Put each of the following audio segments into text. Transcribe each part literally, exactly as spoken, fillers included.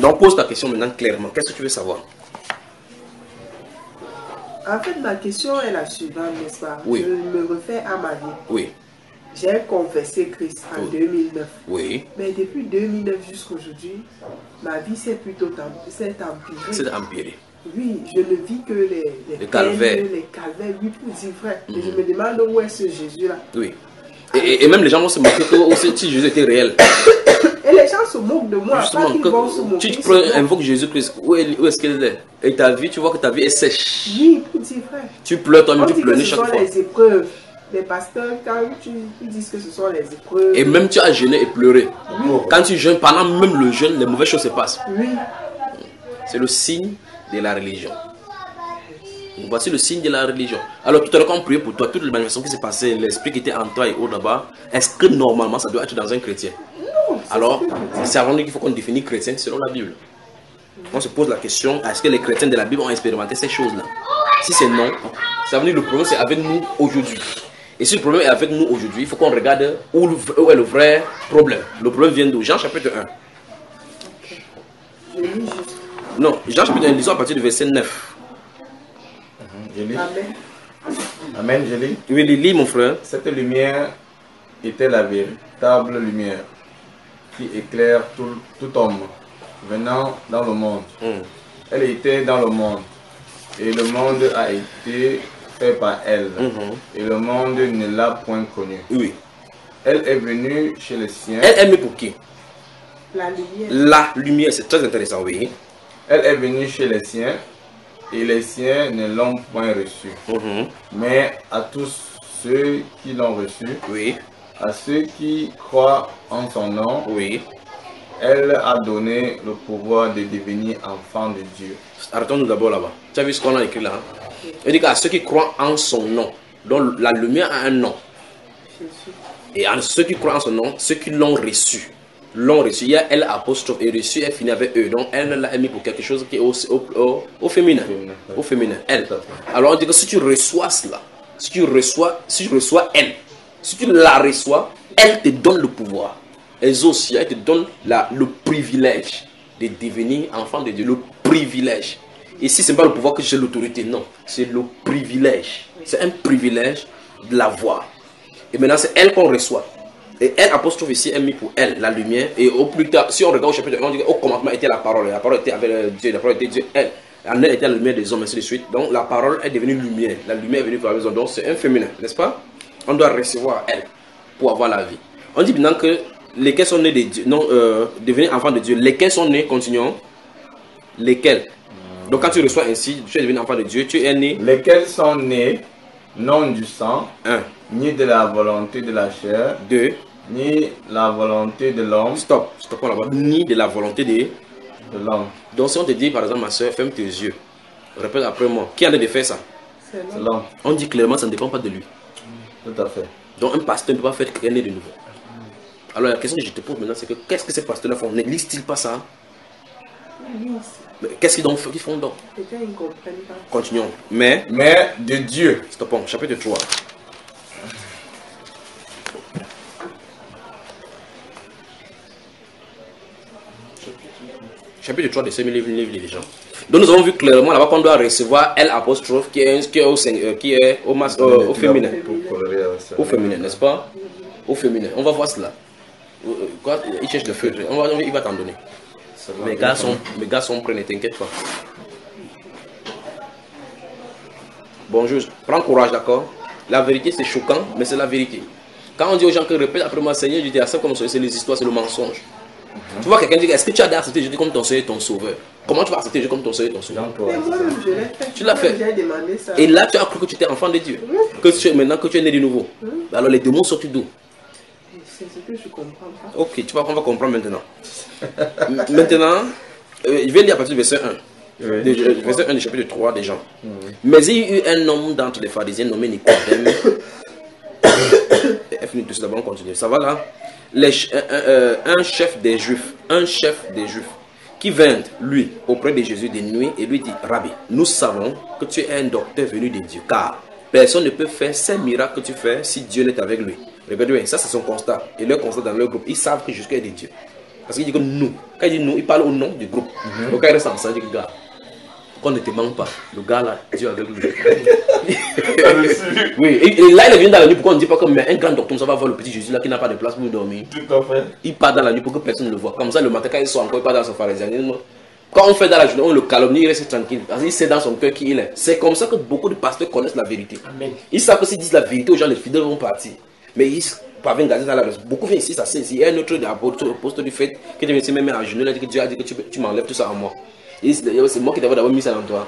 Donc pose ta question maintenant clairement. Qu'est-ce que tu veux savoir? En fait, ma question est la suivante, n'est-ce pas? Oui. Je me refais à ma vie. Oui. J'ai confessé Christ en Oui. deux mille neuf. Oui. Mais depuis deux mille neuf jusqu'à aujourd'hui, ma vie s'est plutôt s'est empirée. C'est empiré. Oui, je ne vis que les, les, les calvaires. Les calvaires, oui, pour dire vrai. Mm -hmm. Et je me demande où est ce Jésus-là. Oui. Et, et, et même les gens vont se moquer que si Jésus était réel. Et les gens se moquent de moi. Justement, pas que vont se moquer, tu prends, invoques Jésus-Christ. Où est, où est-ce qu'elle est? Et ta vie, tu vois que ta vie est sèche. Oui, pour dire vrai. Tu pleures, toi-même, tu pleures chaque fois. Ce sont les épreuves. Les pasteurs, quand tu, tu dis que ce sont les épreuves. Et même tu as jeûné et pleuré. Oui. Quand tu jeûnes, pendant même le jeûne, les mauvaises choses se passent. Oui. C'est le signe de la religion. Voici le signe de la religion. Alors tout à l'heure quand on priait pour toi, toutes les manifestations qui s'est passées, l'esprit qui était en toi et au là-bas, est-ce que normalement ça doit être dans un chrétien? Non. Alors, c'est avant qu'il faut qu'on définisse chrétien selon la Bible. On se pose la question, est-ce que les chrétiens de la Bible ont expérimenté ces choses-là? Si c'est non, ça veut dire le problème c'est avec nous aujourd'hui. Et si le problème est avec nous aujourd'hui, il faut qu'on regarde où, où est le vrai problème. Le problème vient d'où? Jean chapitre un. Okay. Je lis juste. Non, Jean chapitre un, lisons à partir du verset neuf. Je lis. Amen. Amen, je lis. Oui, lis mon frère. Cette lumière était la véritable lumière qui éclaire tout, tout homme venant dans le monde. Mm. Elle était dans le monde et le monde a été fait par elle. Mm-hmm. Et le monde ne l'a point connue. Oui. Elle est venue chez les siens. Elle est venue pour qui? La lumière. La lumière, c'est très intéressant, oui. Elle est venue chez les siens. Et les siens ne l'ont point reçu. Mm-hmm. Mais à tous ceux qui l'ont reçu, oui. À ceux qui croient en son nom, oui. Elle a donné le pouvoir de devenir enfants de Dieu. Arrêtons-nous d'abord là-bas. Tu as vu ce qu'on a écrit là? Hein? Il dit qu'à ceux qui croient en son nom, donc la lumière a un nom. Et à ceux qui croient en son nom, ceux qui l'ont reçu. L'ont reçu, il y a elle apostrophe et reçu, elle finit avec eux. Donc elle l'a mis pour quelque chose qui est au, au, au, au féminin. féminin ouais. Au féminin, elle. Alors on dit que si tu reçois cela, si tu reçois, si tu reçois elle, si tu la reçois, elle te donne le pouvoir. Elle aussi, elle te donne la, le privilège de devenir enfant de Dieu. Le privilège. Ici, ce n'est pas le pouvoir que j'ai l'autorité, non. C'est le privilège. C'est un privilège de la voir. Et maintenant, c'est elle qu'on reçoit. Et elle, apostrophe ici, est mis pour elle, la lumière. Et au plus tard, si on regarde au chapitre un, on dit au commencement était la parole. La parole était avec Dieu, la parole était Dieu. Elle, en elle était la lumière des hommes, ainsi de suite. Donc la parole est devenue lumière. La lumière est venue par la maison. Donc c'est un féminin, n'est-ce pas? On doit recevoir elle pour avoir la vie. On dit maintenant que lesquels sont nés de Dieu, non, euh, devenir enfants de Dieu. Lesquels sont nés, continuons. Lesquels? Donc quand tu reçois ainsi, tu es devenu enfant de Dieu, tu es né. Lesquels sont nés, non du sang, un. Ni de la volonté de la chair. deux. Ni la volonté de l'homme. Stop, stop là-bas. Ni de la volonté de, de l'homme. Donc si on te dit par exemple, ma soeur, ferme tes yeux. Répète après moi. Qui a de faire ça? C'est l'homme. On dit clairement, ça ne dépend pas de lui. Tout à fait. Donc un pasteur ne peut pas faire quelqu'un né de nouveau. Alors la question que je te pose maintenant, c'est que qu'est-ce que ces pasteurs-là font? N'existe-t-il pas ça? Qu'est-ce qu'ils font, font donc? Continuons. Mais, Mais de Dieu. Stoppons. Chapitre trois. Chapitre trois de ce livre des gens. Donc nous avons vu clairement là-bas qu'on doit recevoir L apostrophe qui est, qui est au, qui est au, mas, euh, au féminin. Au féminin, n'est-ce pas? Au féminin. On va voir cela. Quoi? Il cherche le feu. On va, il va t'en donner. Mes gars sont, mes gars sont prêts, ne t'inquiète pas. Bonjour, prends courage, d'accord? La vérité c'est choquant, mais c'est la vérité. Quand on dit aux gens que répète après moi, Seigneur, je dis à ça comme c'est les histoires, c'est le mensonge. Mm-hmm. Tu vois quelqu'un dire, est-ce que tu as accepté Jésus comme ton Seigneur et ton Sauveur? Comment tu vas accepter Jésus comme ton Seigneur et ton Sauveur? Mais moi-même, je l'ai fait. Tu l'as fait. J'ai demandé ça. Et là, tu as cru que tu étais enfant de Dieu. Oui. Que tu, maintenant que tu es né de nouveau. Oui. Alors les démons sortent d'où? C'est ce que je comprends pas. Ok, tu vois qu'on va comprendre maintenant. Maintenant, euh, je vais lire à partir du verset un. Oui. De, euh, verset un du chapitre trois des gens. Oui. Mais il y eut un homme d'entre les pharisiens nommé Nicodème. Et fini tout ça, on continue. Ça va là? Les, un, un, un chef des Juifs, un chef des Juifs, qui vint, lui, auprès de Jésus de nuit et lui dit, Rabbi, nous savons que tu es un docteur venu de Dieu, car personne ne peut faire ces miracles que tu fais si Dieu n'est avec lui. Regardez bien, ça c'est son constat. Et leur constat dans leur groupe, ils savent que Jésus est de Dieu. Parce qu'il dit que nous, quand il dit nous, il parle au nom du groupe. Mm-hmm. Donc quand il reste ensemble, il dit que gars, qu'on ne te manque pas. Le gars là, Dieu avec lui. Oui, et, et là il vient dans la nuit, pourquoi on ne dit pas que mais un grand docteur, ça va voir le petit Jésus là qui n'a pas de place pour dormir. Tout à fait. Il part dans la nuit pour que personne ne le voit. Comme ça, le matin, quand il sort encore, il part dans son pharisianisme. Quand on fait dans la journée, on le calomnie, il reste tranquille. Parce qu'il sait dans son cœur qui il est. C'est comme ça que beaucoup de pasteurs connaissent la vérité. Amen. Ils savent que s'ils disent la vérité aux gens, les fidèles vont partir. Mais ils parviennent à garder dans la maison. Beaucoup viennent ici, ça c'est ici. Il y a un autre apôtre du fait qui vient ici même à genoux, il a dit que Dieu a dit que tu, tu m'enlèves tout ça à moi. C'est moi qui t'avais d'abord mis ça dans toi.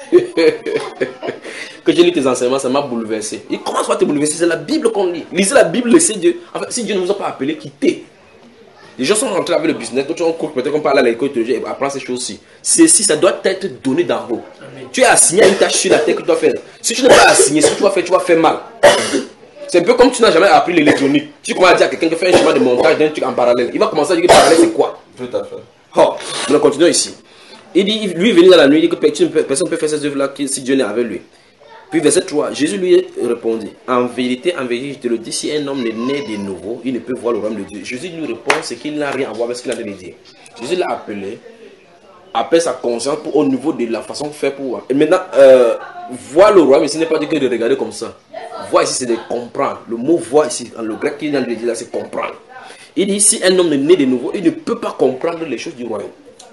Que j'ai lu tes enseignements, ça m'a bouleversé. Et comment ça va te bouleverser? C'est la Bible qu'on lit. Lisez la Bible, laissez Dieu. En fait, si Dieu ne vous a pas appelé, quittez. Les gens sont rentrés avec le business, d'autres ont cours, peut-être qu'on parle à l'école et apprend ces choses-ci. Ceci, ça doit être donné d'en haut. Amen. Tu es assigné à une tâche sur la terre que tu dois faire. Si tu n'es pas assigné, ce que tu vas faire, tu vas faire mal. C'est un peu comme tu n'as jamais appris l'électronique. Tu commences à dire à quelqu'un qui fait un chemin de montage d'un truc en parallèle. Il va commencer à dire que parallèle c'est quoi? Tout à fait. Oh, nous continuons ici. Il dit, lui venu dans la nuit, il dit que personne ne peut faire ces œuvres-là si Dieu n'est avec lui. Puis verset trois, Jésus lui répondit, en vérité, en vérité, je te le dis, si un homme n'est né de nouveau, il ne peut voir le royaume de Dieu. Jésus lui répond, c'est qu'il n'a rien à voir avec ce qu'il a dit. Jésus l'a appelé, appelle sa conscience pour, au niveau de la façon de faire pour voir. Et maintenant, euh, voir le royaume ici n'est pas dit que de regarder comme ça. Voir ici, c'est de comprendre. Le mot voir ici, dans le grec qu'il vient de dire là, c'est comprendre. Il dit, si un homme est né de nouveau, il ne peut pas comprendre les choses du royaume.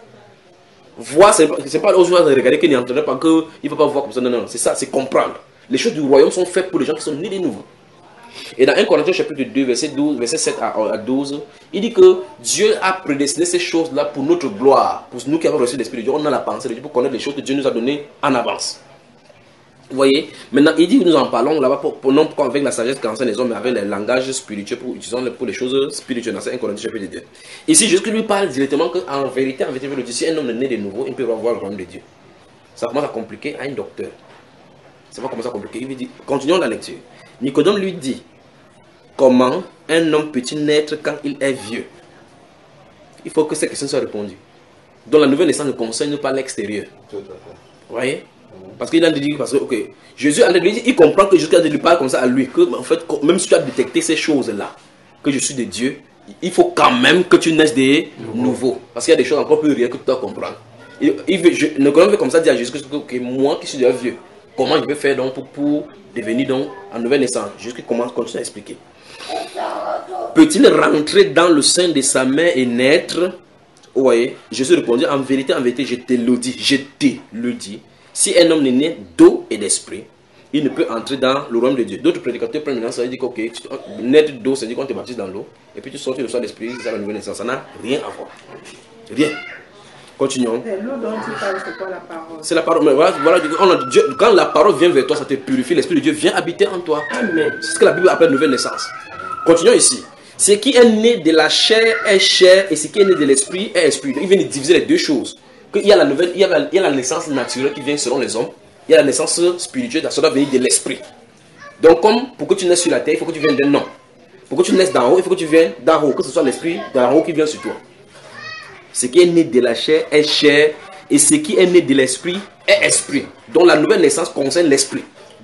Voir, c'est pas aux gens de regarder qu'il n'entendait pas, qu'il ne peut pas voir comme ça. Non, non, c'est ça, c'est comprendre. Les choses du royaume sont faites pour les gens qui sont nés de nouveau. Et dans un Corinthiens chapitre deux, verset, douze, verset sept à douze, il dit que Dieu a prédestiné ces choses-là pour notre gloire. Pour nous qui avons reçu l'Esprit de Dieu, on a la pensée de Dieu pour connaître les choses que Dieu nous a données en avance. Vous voyez? Maintenant, il dit que nous en parlons là-bas, pour, pour, non pas avec la sagesse qu'enseignent les hommes, mais avec les langages spirituels, pour utiliser pour les choses spirituelles. Dans un Corinthiens chapitre deux. Ici, Jésus lui parle directement qu'en vérité, en vérité, si un homme est né de nouveau, il peut voir le royaume de Dieu. Ça commence à compliquer à un docteur. Ça va commencer à compliquer. Il lui dit, continuons la lecture. Nicodème lui dit, comment un homme peut-il naître quand il est vieux? Il faut que ces questions soient répondues. Donc la nouvelle naissance ne concerne pas l'extérieur. Vous voyez? Parce qu'il a dit, parce que, ok, Jésus a dit, il comprend que Jésus a dit, lui parle comme ça à lui, que en fait, même si tu as détecté ces choses-là, que je suis de Dieu, il faut quand même que tu naisses des nouveaux. Parce qu'il y a des choses encore plus réelles que tu dois comprendre. Il, il veut, je, ne connais pas comme ça dire à Jésus que okay, moi qui suis déjà vieux, comment je vais faire donc pour, pour devenir donc en nouvelle naissance? Jésus commence continue à expliquer. Peut-il rentrer dans le sein de sa mère et naître? Vous voyez, Jésus répondit, en vérité, en vérité, je te le dis, je te le dis. Si un homme n'est né d'eau et d'esprit, il ne peut entrer dans le royaume de Dieu. D'autres prédicateurs prennent maintenant ça et disent que ok, naître d'eau, c'est dire qu'on te baptise dans l'eau, et puis tu sors, tu reçois l'esprit, c'est ça la nouvelle naissance. Ça n'a rien à voir. Rien. Continuons. L'eau dont tu parles, c'est quoi la parole? C'est la parole. Mais voilà, voilà, on a, Dieu, quand la parole vient vers toi, ça te purifie, l'esprit de Dieu vient habiter en toi. Amen. C'est ce que la Bible appelle nouvelle naissance. Continuons ici. Ce qui est né de la chair est chair, et ce qui est né de l'esprit est esprit. Il vient de diviser les deux choses. Il y a la nouvelle, il y a la, il y a la naissance naturelle qui vient selon les hommes. Il y a la naissance spirituelle, ça doit venir de l'esprit. Donc comme pour que tu naisses sur la terre, il faut que tu viennes d'un homme. Pour que tu naisses d'en haut, il faut que tu viennes d'en haut, que ce soit l'esprit d'en haut qui vient sur toi. Ce qui est né de la chair est chair, et ce qui est né de l'esprit est esprit. Donc la nouvelle naissance concerne l'esprit.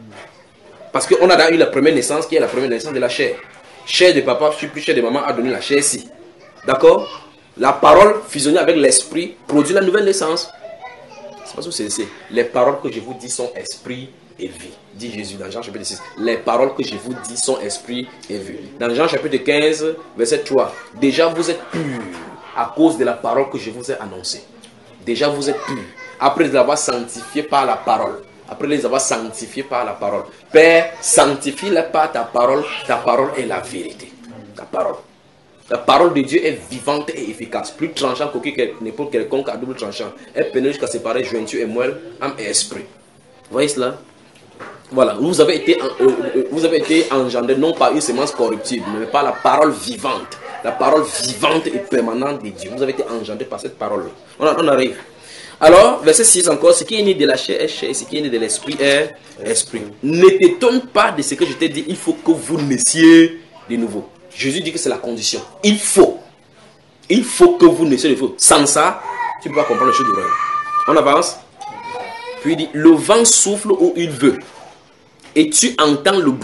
Parce qu'on a eu la première naissance qui est la première naissance de la chair. Chair de papa, plus chair de maman a donné la chair ici. D'accord? La parole fusionnée avec l'esprit produit la nouvelle naissance. C'est pas ce que c'est. Les paroles que je vous dis sont esprit et vie. Dit Jésus dans Jean chapitre six. Les paroles que je vous dis sont esprit et vie. Dans Jean chapitre quinze, verset trois. Déjà vous êtes purs à cause de la parole que je vous ai annoncée. Déjà vous êtes purs. Après les avoir sanctifiés par la parole. Après les avoir sanctifiés par la parole. Père, sanctifie-les par ta parole. Ta parole est la vérité. Ta parole. La parole de Dieu est vivante et efficace, plus tranchante qu'aucune n'importe quelconque à double tranchant. Elle pénètre jusqu'à séparer jointure et moelle, âme et esprit. Vous voyez cela? Voilà, vous avez été, euh, euh, vous avez été engendré non par une semence corruptible, mais par la parole vivante. La parole vivante et permanente de Dieu. Vous avez été engendré par cette parole. On, on arrive. Alors, verset six encore, ce qui est né de la chair est chair, ce qui est né de l'esprit est esprit. Ne t'étonne pas de ce que je t'ai dit, il faut que vous naissiez de nouveau. Jésus dit que c'est la condition. Il faut. Il faut que vous naissiez de nouveau. Sans ça, tu ne peux pas comprendre les choses du royaume. On avance. Puis il dit, le vent souffle où il veut. Et tu entends le bruit.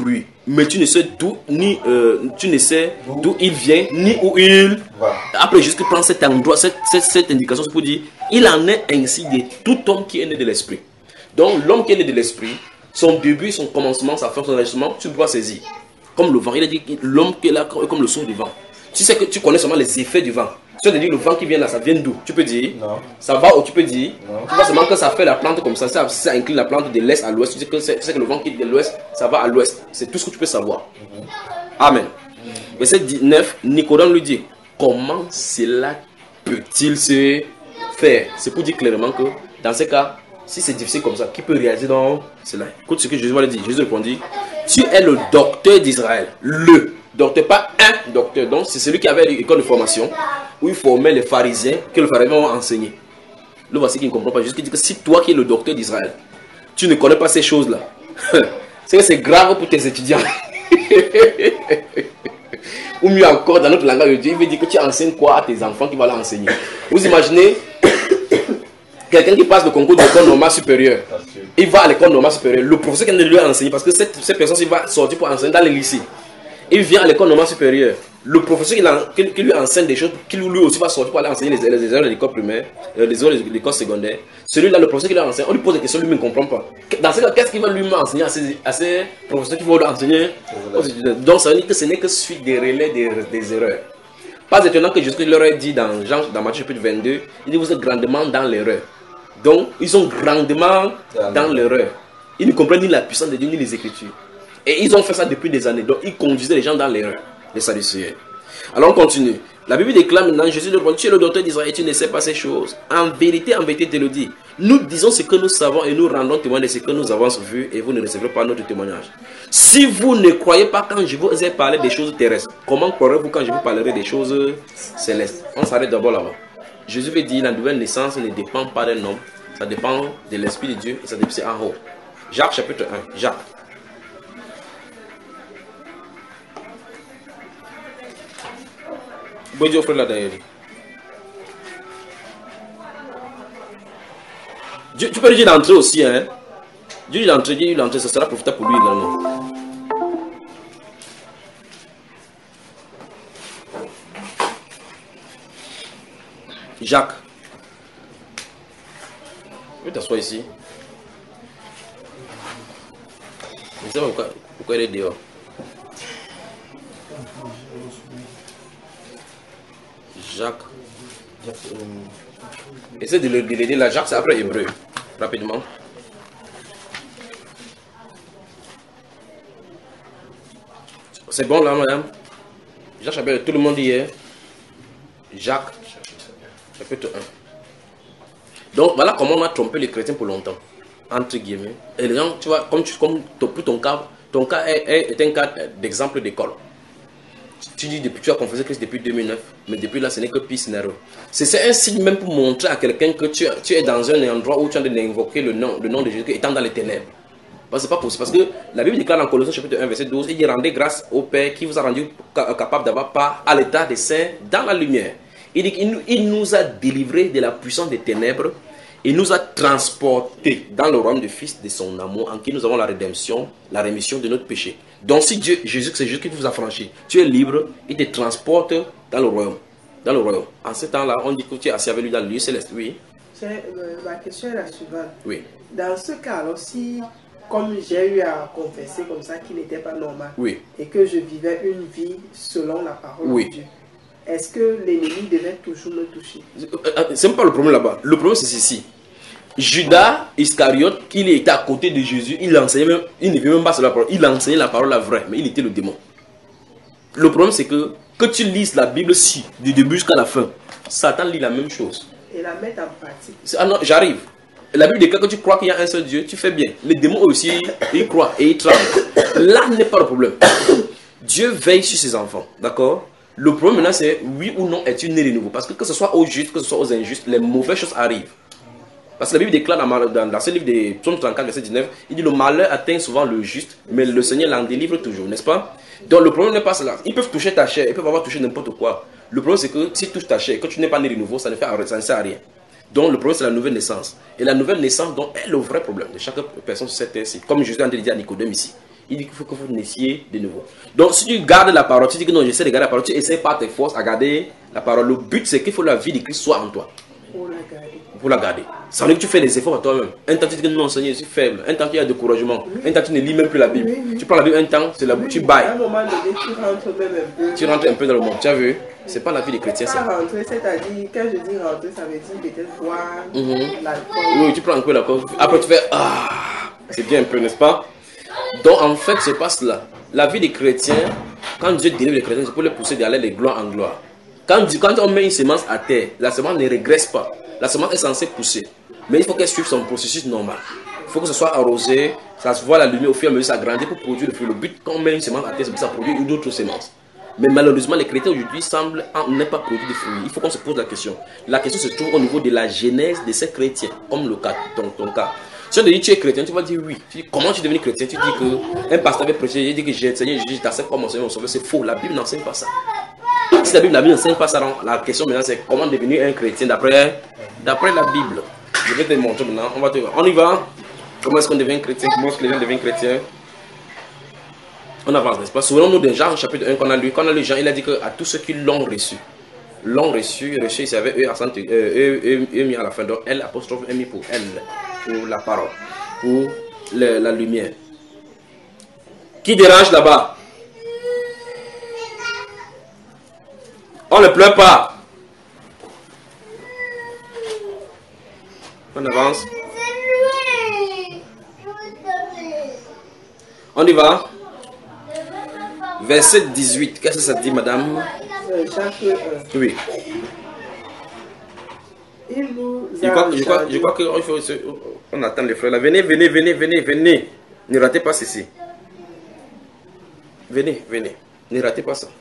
mais tu ne sais d'où ni euh, tu ne sais d'où il vient ni où il va. Après Jésus prend cet endroit, cette, cette, cette indication pour dire il en est ainsi de tout homme qui est né de l'esprit. Donc l'homme qui est né de l'esprit, son début, son commencement, sa fin, son ajustement, tu ne peux pas saisir. Comme le vent, il a dit l'homme qui est là comme le souffle du vent. Tu sais que tu connais seulement les effets du vent. Tu veux dire le vent qui vient là, ça vient d'où? Tu peux dire non. Ça va ou tu peux dire non. Tu vois seulement que ça fait la plante comme ça, ça, ça incline la plante de l'est à l'ouest. Tu sais que, tu sais que le vent qui est de l'ouest, ça va à l'ouest. C'est tout ce que tu peux savoir. Mm-hmm. Amen. Mm-hmm. Verset dix-neuf, Nicodème lui dit, comment cela peut-il se faire? C'est pour dire clairement que dans ce cas, si c'est difficile comme ça, qui peut réaliser dans cela? Écoute ce que Jésus va lui dire. Jésus répondit, tu es le docteur d'Israël. Le docteur, pas un docteur. Donc c'est celui qui avait l'école de formation où il formait les pharisiens, que les pharisiens vont enseigner. Le voici qui ne comprend pas. Jésus qui dit que si toi qui es le docteur d'Israël, tu ne connais pas ces choses-là, c'est que c'est grave pour tes étudiants. Ou mieux encore, dans notre langage de Dieu, il veut dire que tu enseignes quoi à tes enfants qui vont l'enseigner. Vous imaginez quelqu'un qui passe le concours de l'école normale supérieure, il va à l'école normale supérieure, le professeur qui ne lui a enseigné, parce que cette, cette personne il va sortir pour enseigner dans les lycées. Il vient à l'école normale supérieure, le professeur qui, a, qui, qui lui enseigne des choses, qui lui aussi va sortir pour aller enseigner les, les erreurs de l'école primaire, les erreurs de l'école secondaire. Celui-là, le professeur qui lui enseigne, on lui pose des questions, lui ne comprend pas. Dans ce cas, qu'est-ce qu'il va lui enseigner à ces, à ces professeurs qui vont lui enseigner? Donc ça veut dire que ce n'est que suite des relais des, des erreurs. Pas étonnant que Jésus leur ait dit dans, Jean, dans Matthieu chapitre vingt-deux, il dit vous êtes grandement dans l'erreur. Donc, ils sont grandement dans l'erreur. Ils ne comprennent ni la puissance de Dieu, ni les Écritures. Et ils ont fait ça depuis des années. Donc, ils conduisaient les gens dans l'erreur, les Sadducéens. Alors, on continue. La Bible déclare maintenant, Jésus leur dit, tu es le docteur d'Israël et tu ne sais pas ces choses. En vérité, en vérité, te le dis. Nous disons ce que nous savons et nous rendons témoin de ce que nous avons vu et vous ne recevrez pas notre témoignage. Si vous ne croyez pas quand je vous ai parlé des choses terrestres, comment croirez-vous quand je vous parlerai des choses célestes? On s'arrête d'abord là-bas. Jésus veut dire la nouvelle naissance ne dépend pas d'un homme, ça dépend de l'Esprit de Dieu et ça dépend en haut. Jacques chapitre un. Jacques. Bon Dieu, frère là derrière. Tu peux lui dire d'entrer aussi, hein. Dieu dit d'entrer, Dieu dit d'entrer, ça sera profitable pour lui également. Jacques. Tu t'assois ici. Je ne sais pas pourquoi, pourquoi il est dehors. Jacques. Jacques euh... Essaye de l'aider là. Jacques, c'est après Hébreu. Rapidement. C'est bon là, madame? Jacques, chapitre, tout le monde hier. Jacques, chapitre un. Donc voilà comment on a trompé les chrétiens pour longtemps. Entre guillemets. Et les gens, tu vois, comme, tu, comme ton, ton cas, ton cas est, est, est un cas d'exemple d'école. Tu dis depuis tu as confessé Christ depuis deux mille neuf, mais depuis là ce n'est que pire scénario. C'est un signe même pour montrer à quelqu'un que tu, tu es dans un endroit où tu es en train d'invoquer le nom, le nom de Jésus étant dans les ténèbres. Parce que c'est pas possible. Parce que la Bible déclare dans Colossiens chapitre un verset douze, il dit rendez grâce au Père qui vous a rendu capable d'avoir part à l'état des saints dans la lumière. Il dit qu'il il nous a délivrés de la puissance des ténèbres et nous a transportés dans le royaume du Fils de son amour en qui nous avons la rédemption, la rémission de notre péché. Donc si Dieu, Jésus, c'est Jésus qui vous a franchi, tu es libre, il te transporte dans le royaume. Dans le royaume. En ce temps-là, on dit que tu es assis avec lui dans le lieu céleste. Oui. Euh, ma question est la suivante. Oui. Dans ce cas, alors si, comme j'ai eu à confesser comme ça qu'il n'était pas normal, oui, et que je vivais une vie selon la parole oui. de Dieu, est-ce que l'ennemi devait toujours me toucher? C'est même pas le problème là-bas. Le problème c'est ceci. Judas Iscariote, qui était à côté de Jésus, il enseignait même, il ne vit même pas sur la parole, il enseignait la parole la vraie, mais il était le démon. Le problème c'est que, que tu lises la Bible si, du début jusqu'à la fin, Satan lit la même chose. Et la mettre en pratique. Ah non, j'arrive. La Bible déclare que tu crois qu'il y a un seul Dieu, tu fais bien. Les démons aussi, ils croient et ils tremblent. Là n'est pas le problème. Dieu veille sur ses enfants, d'accord? Le problème maintenant c'est, oui ou non es-tu né de nouveau? Parce que que ce soit aux justes, que ce soit aux injustes, les mauvaises choses arrivent. Parce que la Bible déclare dans, dans, dans ce livre des Psaumes trente-quatre, verset dix-neuf, il dit le malheur atteint souvent le juste, mais le Seigneur l'en délivre toujours, n'est-ce pas? Donc le problème n'est pas cela. Ils peuvent toucher ta chair, ils peuvent avoir touché n'importe quoi. Le problème c'est que si tu touches ta chair et que tu n'es pas né de nouveau, ça ne, fait, ça ne sert à rien. Donc le problème c'est la nouvelle naissance. Et la nouvelle naissance donc, est le vrai problème de chaque personne sur cette terre-ci. Comme Jésus a dit à Nicodème ici. Il dit qu'il faut que vous naissiez de nouveau. Donc si tu gardes la parole, tu dis que non, j'essaie de garder la parole, tu essaies par tes forces à garder la parole. Le but c'est qu'il faut que la vie de Christ soit en toi. Pour la garder. Pour la garder. Ça veut dire que tu fais des efforts à toi-même. Un temps tu dis que non, Seigneur, je suis faible. Un temps tu as découragement. Un temps tu ne lis même plus la Bible. Oui, oui. Tu prends la Bible un temps, c'est la Oui, tu bailles. à un moment donné, tu rentres même un peu. Tu rentres un peu dans le monde. Tu as vu? C'est pas la vie des chrétiens ça. Pas rentrer, c'est-à-dire, quand je dis rentrer, ça veut dire peut-être boire, Mhm. l'alcool. Oui, tu prends un peu la cause. Après tu fais ah, c'est bien un peu, n'est-ce pas? Donc en fait, c'est pas cela. La vie des chrétiens, quand Dieu délivre les chrétiens, c'est pour les pousser d'aller de gloire en gloire. Quand, quand on met une semence à terre, la semence ne régresse pas. La semence est censée pousser. Mais il faut qu'elle suive son processus normal. Il faut que ce soit arrosé, ça se voit la lumière au fur et à mesure, ça grandit pour produire le fruit. Le but, quand on met une semence à terre, c'est que ça produit une autre semence. Mais malheureusement, les chrétiens aujourd'hui semblent ne pas produire de fruits. Il faut qu'on se pose la question. La question se trouve au niveau de la genèse de ces chrétiens, comme le cas, dans ton cas. Si on te dit tu es chrétien, tu vas dire oui. Tu dis, comment tu es devenu chrétien? Tu dis que un pasteur avait prêché, il dit que j'ai Seigneur Jésus, t'accepte comme mon Seigneur, mon Sauveur. C'est faux. La Bible n'enseigne pas ça. Si la Bible, la Bible n'enseigne pas ça, donc la question maintenant c'est comment devenir un chrétien d'après d'après la Bible. Je vais te montrer maintenant. On va te on y va. Comment est-ce qu'on devient chrétien? Comment est-ce que les gens deviennent chrétiens? On avance, n'est-ce pas? Souvenons-nous de Jean, chapitre un qu'on a lu. Quand on a lu Jean, il a dit que à tous ceux qui l'ont reçu, l'ont reçu, reçu, il savait eux, accent, eux, eux, eux, eux mis à la fin. Donc, elle, apostrophe, est mis pour elle, pour la parole, pour le, la lumière. Qui dérange là-bas? On ne pleure pas. On avance. On y va. Verset dix-huit. Qu'est-ce que ça dit, madame? Euh, Jacques un. Oui. Il nous Je crois, je crois, je crois qu'on faut, on attend les frères là. Venez, venez, venez, venez, venez. Ne ratez pas ceci. Venez, venez. Ne ratez pas ça.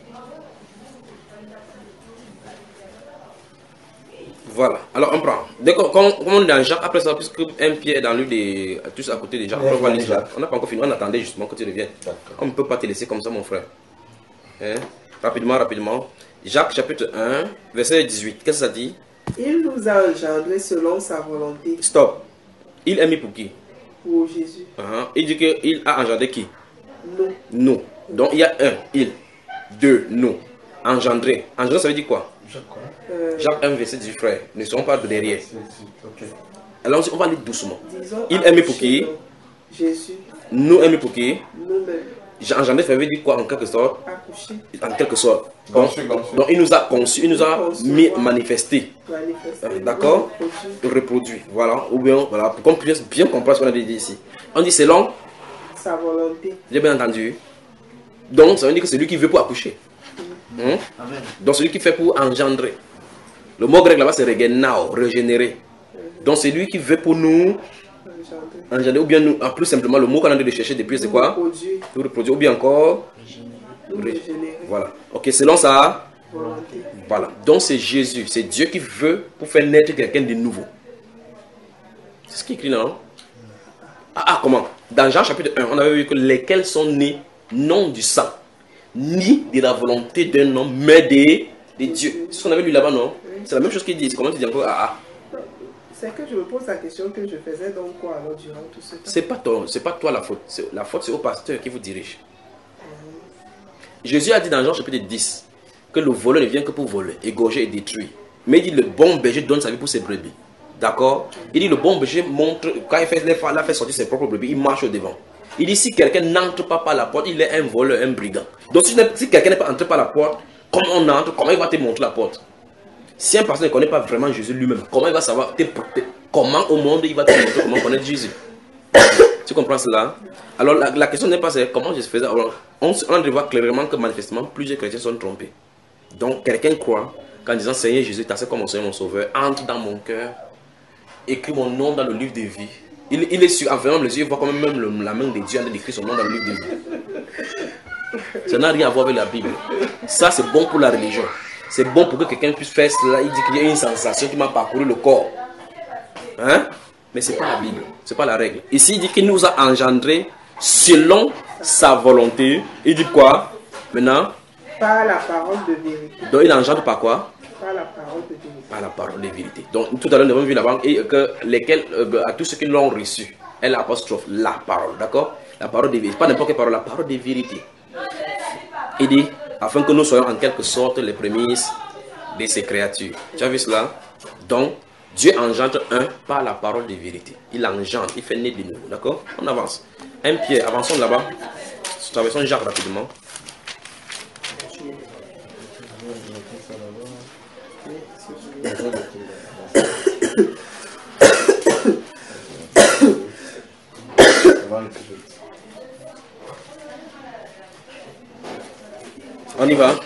Voilà. Alors on prend. Dès qu'on on est dans Jacques, après ça, puisque un pied est dans lui des tous à côté des gens, on va lire Jacques. On n'a pas encore fini. On attendait justement que tu reviennes. On ne peut pas te laisser comme ça, mon frère. Hein? Rapidement, rapidement. Jacques chapitre un, verset dix-huit. Qu'est-ce que ça dit? Il nous a engendrés selon sa volonté. Stop. Il est mis pour qui? Pour Jésus. Uh-huh. Il dit qu'il a engendré qui? Nous. Nous. Donc il y a un, il. Deux, nous. Engendré. Engendré, ça veut dire quoi? Euh, Jacques un, verset dix-huit, frère. Ne seront pas de derrière. Okay. Alors on va aller doucement. disons, Il est mis pour qui? Jésus. Nous est mis pour qui? Nous-mêmes. Engendré, ça veut dire quoi en quelque sorte? Accouchés. En quelque sorte. Donc, Conçu, conçu. donc il nous a conçu, il nous a Conçu, mis voilà. manifesté. Manifestés. Euh, D'accord? Reproduits. Reproduit. Voilà. Ou bien, voilà, pour qu'on puisse bien comprendre ce qu'on a dit ici. On dit selon, Sa volonté. j'ai bien entendu. Donc, ça veut dire que c'est lui qui veut pour accoucher. Hein? Donc, celui qui fait pour engendrer. Le mot grec là-bas, c'est regenao, régénérer. Donc, c'est lui qui veut pour nous Engendrés. engendrer. Ou bien, nous, en plus simplement, le mot qu'on a dû chercher depuis, c'est quoi? Reproduire. Nous reproduire. Ou bien encore, Nous Ré- régénérer. voilà. Ok, selon ça, Volonté. voilà. Donc, c'est Jésus. C'est Dieu qui veut pour faire naître quelqu'un de nouveau. C'est ce qui est écrit là, non? Ah, ah, comment? Dans Jean chapitre un, on avait vu que lesquels sont nés non du sang, ni de la volonté d'un homme, mais de, de Dieu. C'est ce qu'on avait lu là-bas, non? C'est la même chose qu'il dit. Comment tu dis encore? Ah, ah. C'est que je me pose la question que je faisais donc quoi alors durant tout ce temps. C'est pas toi, c'est pas toi la faute. C'est- La faute, c'est au pasteur qui vous dirige. Jésus a dit dans Jean chapitre dix que le voleur ne vient que pour voler, égorger et détruire. Mais il dit le bon berger donne sa vie pour ses brebis. D'accord? Il dit le bon berger montre, quand il fait, il a fait sortir ses propres brebis, il marche au devant. Il dit si quelqu'un n'entre pas par la porte, il est un voleur, un brigand. Donc si, si quelqu'un n'est pas entré par la porte, comme on entre, comment il va te montrer la porte? Si un pasteur ne connaît pas vraiment Jésus lui-même, comment il va savoir te, te- comment au monde il va te montrer comment connaître Jésus? Tu comprends cela? Alors la, la question n'est pas c'est comment je faisais. Alors, on, on voit clairement que manifestement plusieurs chrétiens sont trompés. Donc quelqu'un croit qu'en disant Seigneur Jésus, t'as comme mon Seigneur, mon Sauveur, entre dans mon cœur, écris mon nom dans le livre de vie. Il, il est sûr, en fermant les yeux, il voit quand même, même le- la main de Dieu en train d'écrire son nom dans le livre de vie. Ça n'a rien à voir avec la Bible. Ça c'est bon pour la religion. C'est bon pour que quelqu'un puisse faire cela. Il dit qu'il y a une sensation qui m'a parcouru le corps. Hein? Mais ce n'est pas la Bible, ce n'est pas la règle. Ici, il dit qu'il nous a engendrés selon sa volonté. Il dit quoi? Maintenant, Par la parole de vérité. donc il engendre par quoi? Par la parole de vérité. Par la parole de vérité. Donc tout à l'heure, nous avons vu là-bas et que lesquels, euh, à tous ceux qui l'ont reçu, elle apostrophe la parole, d'accord? La parole de vérité. Pas n'importe quelle parole, la parole de vérité. Il dit, afin que nous soyons en quelque sorte les prémices de ces créatures. Tu as vu cela? Donc, Dieu engendre un par la parole de vérité. Il engendre, il fait naître de nouveau. D'accord? On avance. Un Pierre, avançons là-bas. Traversons Jacques rapidement. On y va.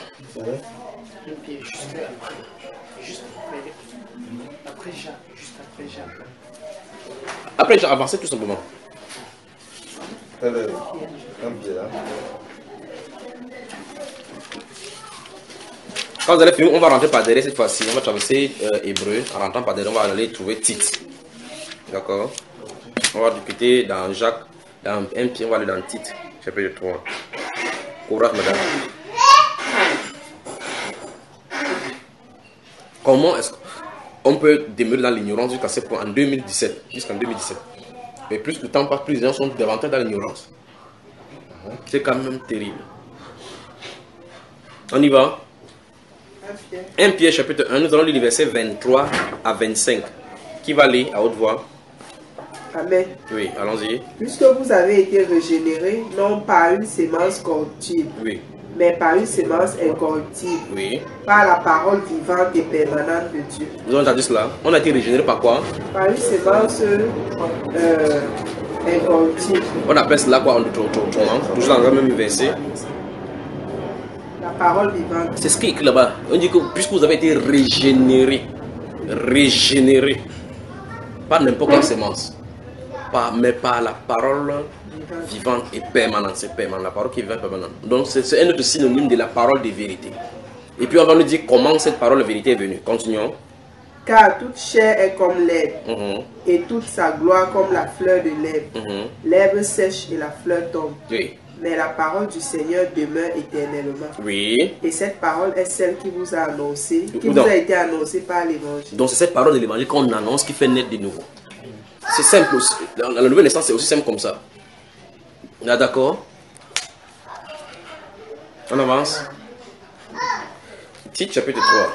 Après Jacques, juste après Jacques. Après, j'ai avancé tout simplement. Quand vous allez finir, on va rentrer par derrière cette fois-ci. On va traverser euh, Hébreu. En rentrant par derrière, on va aller trouver Tite. D'accord? On va discuter dans Jacques, dans un pied, on va aller dans Tite, chapitre trois. Courage, madame. Comment est-ce qu'on peut demeurer dans l'ignorance jusqu'à ce point en deux mille dix-sept? Jusqu'en deux mille dix-sept. Et plus le temps passe, plus les gens sont davantage dans l'ignorance. C'est quand même terrible. On y va. un Pierre chapitre un, nous allons lire les versets vingt-trois à vingt-cinq. Qui va lire à haute voix? Amen. Oui, allons-y. Puisque vous avez été régénérés, non par une sémence corruptible, Oui, mais par une sémence incorruptible, oui. par la parole vivante et permanente de Dieu. Nous avons entendu cela. On a été régénéré par quoi? Par une sémence euh, incorruptible. On appelle cela quoi? Autrement, toujours dans le même verset. La parole vivante. C'est ce qui est écrit là-bas. On dit que puisque vous avez été régénéré, régénéré, pas n'importe quelle sémence, pas, mais par la parole vivante et permanente. C'est permanent, la parole qui est vivante et permanente. Donc c'est un autre synonyme de la parole de vérité. Et puis on va nous dire comment cette parole de vérité est venue. Continuons. Car toute chair est comme l'herbe, Mm-hmm. et toute sa gloire comme la fleur de l'herbe. Mm-hmm. L'herbe sèche et la fleur tombe. Oui. Mais la parole du Seigneur demeure éternellement. Oui. Et cette parole est celle qui vous a annoncé, qui Ou vous non. a été annoncée par l'évangile. Donc c'est cette parole de l'évangile qu'on annonce qui fait naître de nouveau. C'est simple aussi. Dans la nouvelle naissance, c'est aussi simple comme ça. Là, d'accord? On avance. Tite chapitre trois.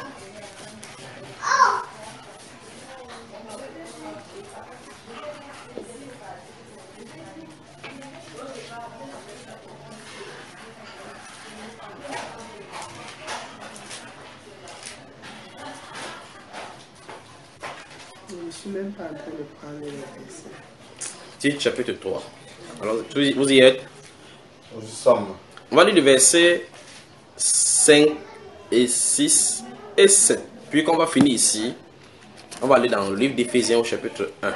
Je ne suis même pas en train de prendre les versets. Tite chapitre trois. Alors, vous y êtes? Nous sommes. On va lire les versets cinq et six et sept. Puis quand on va finir ici, on va aller dans le livre d'Éphésiens au chapitre un.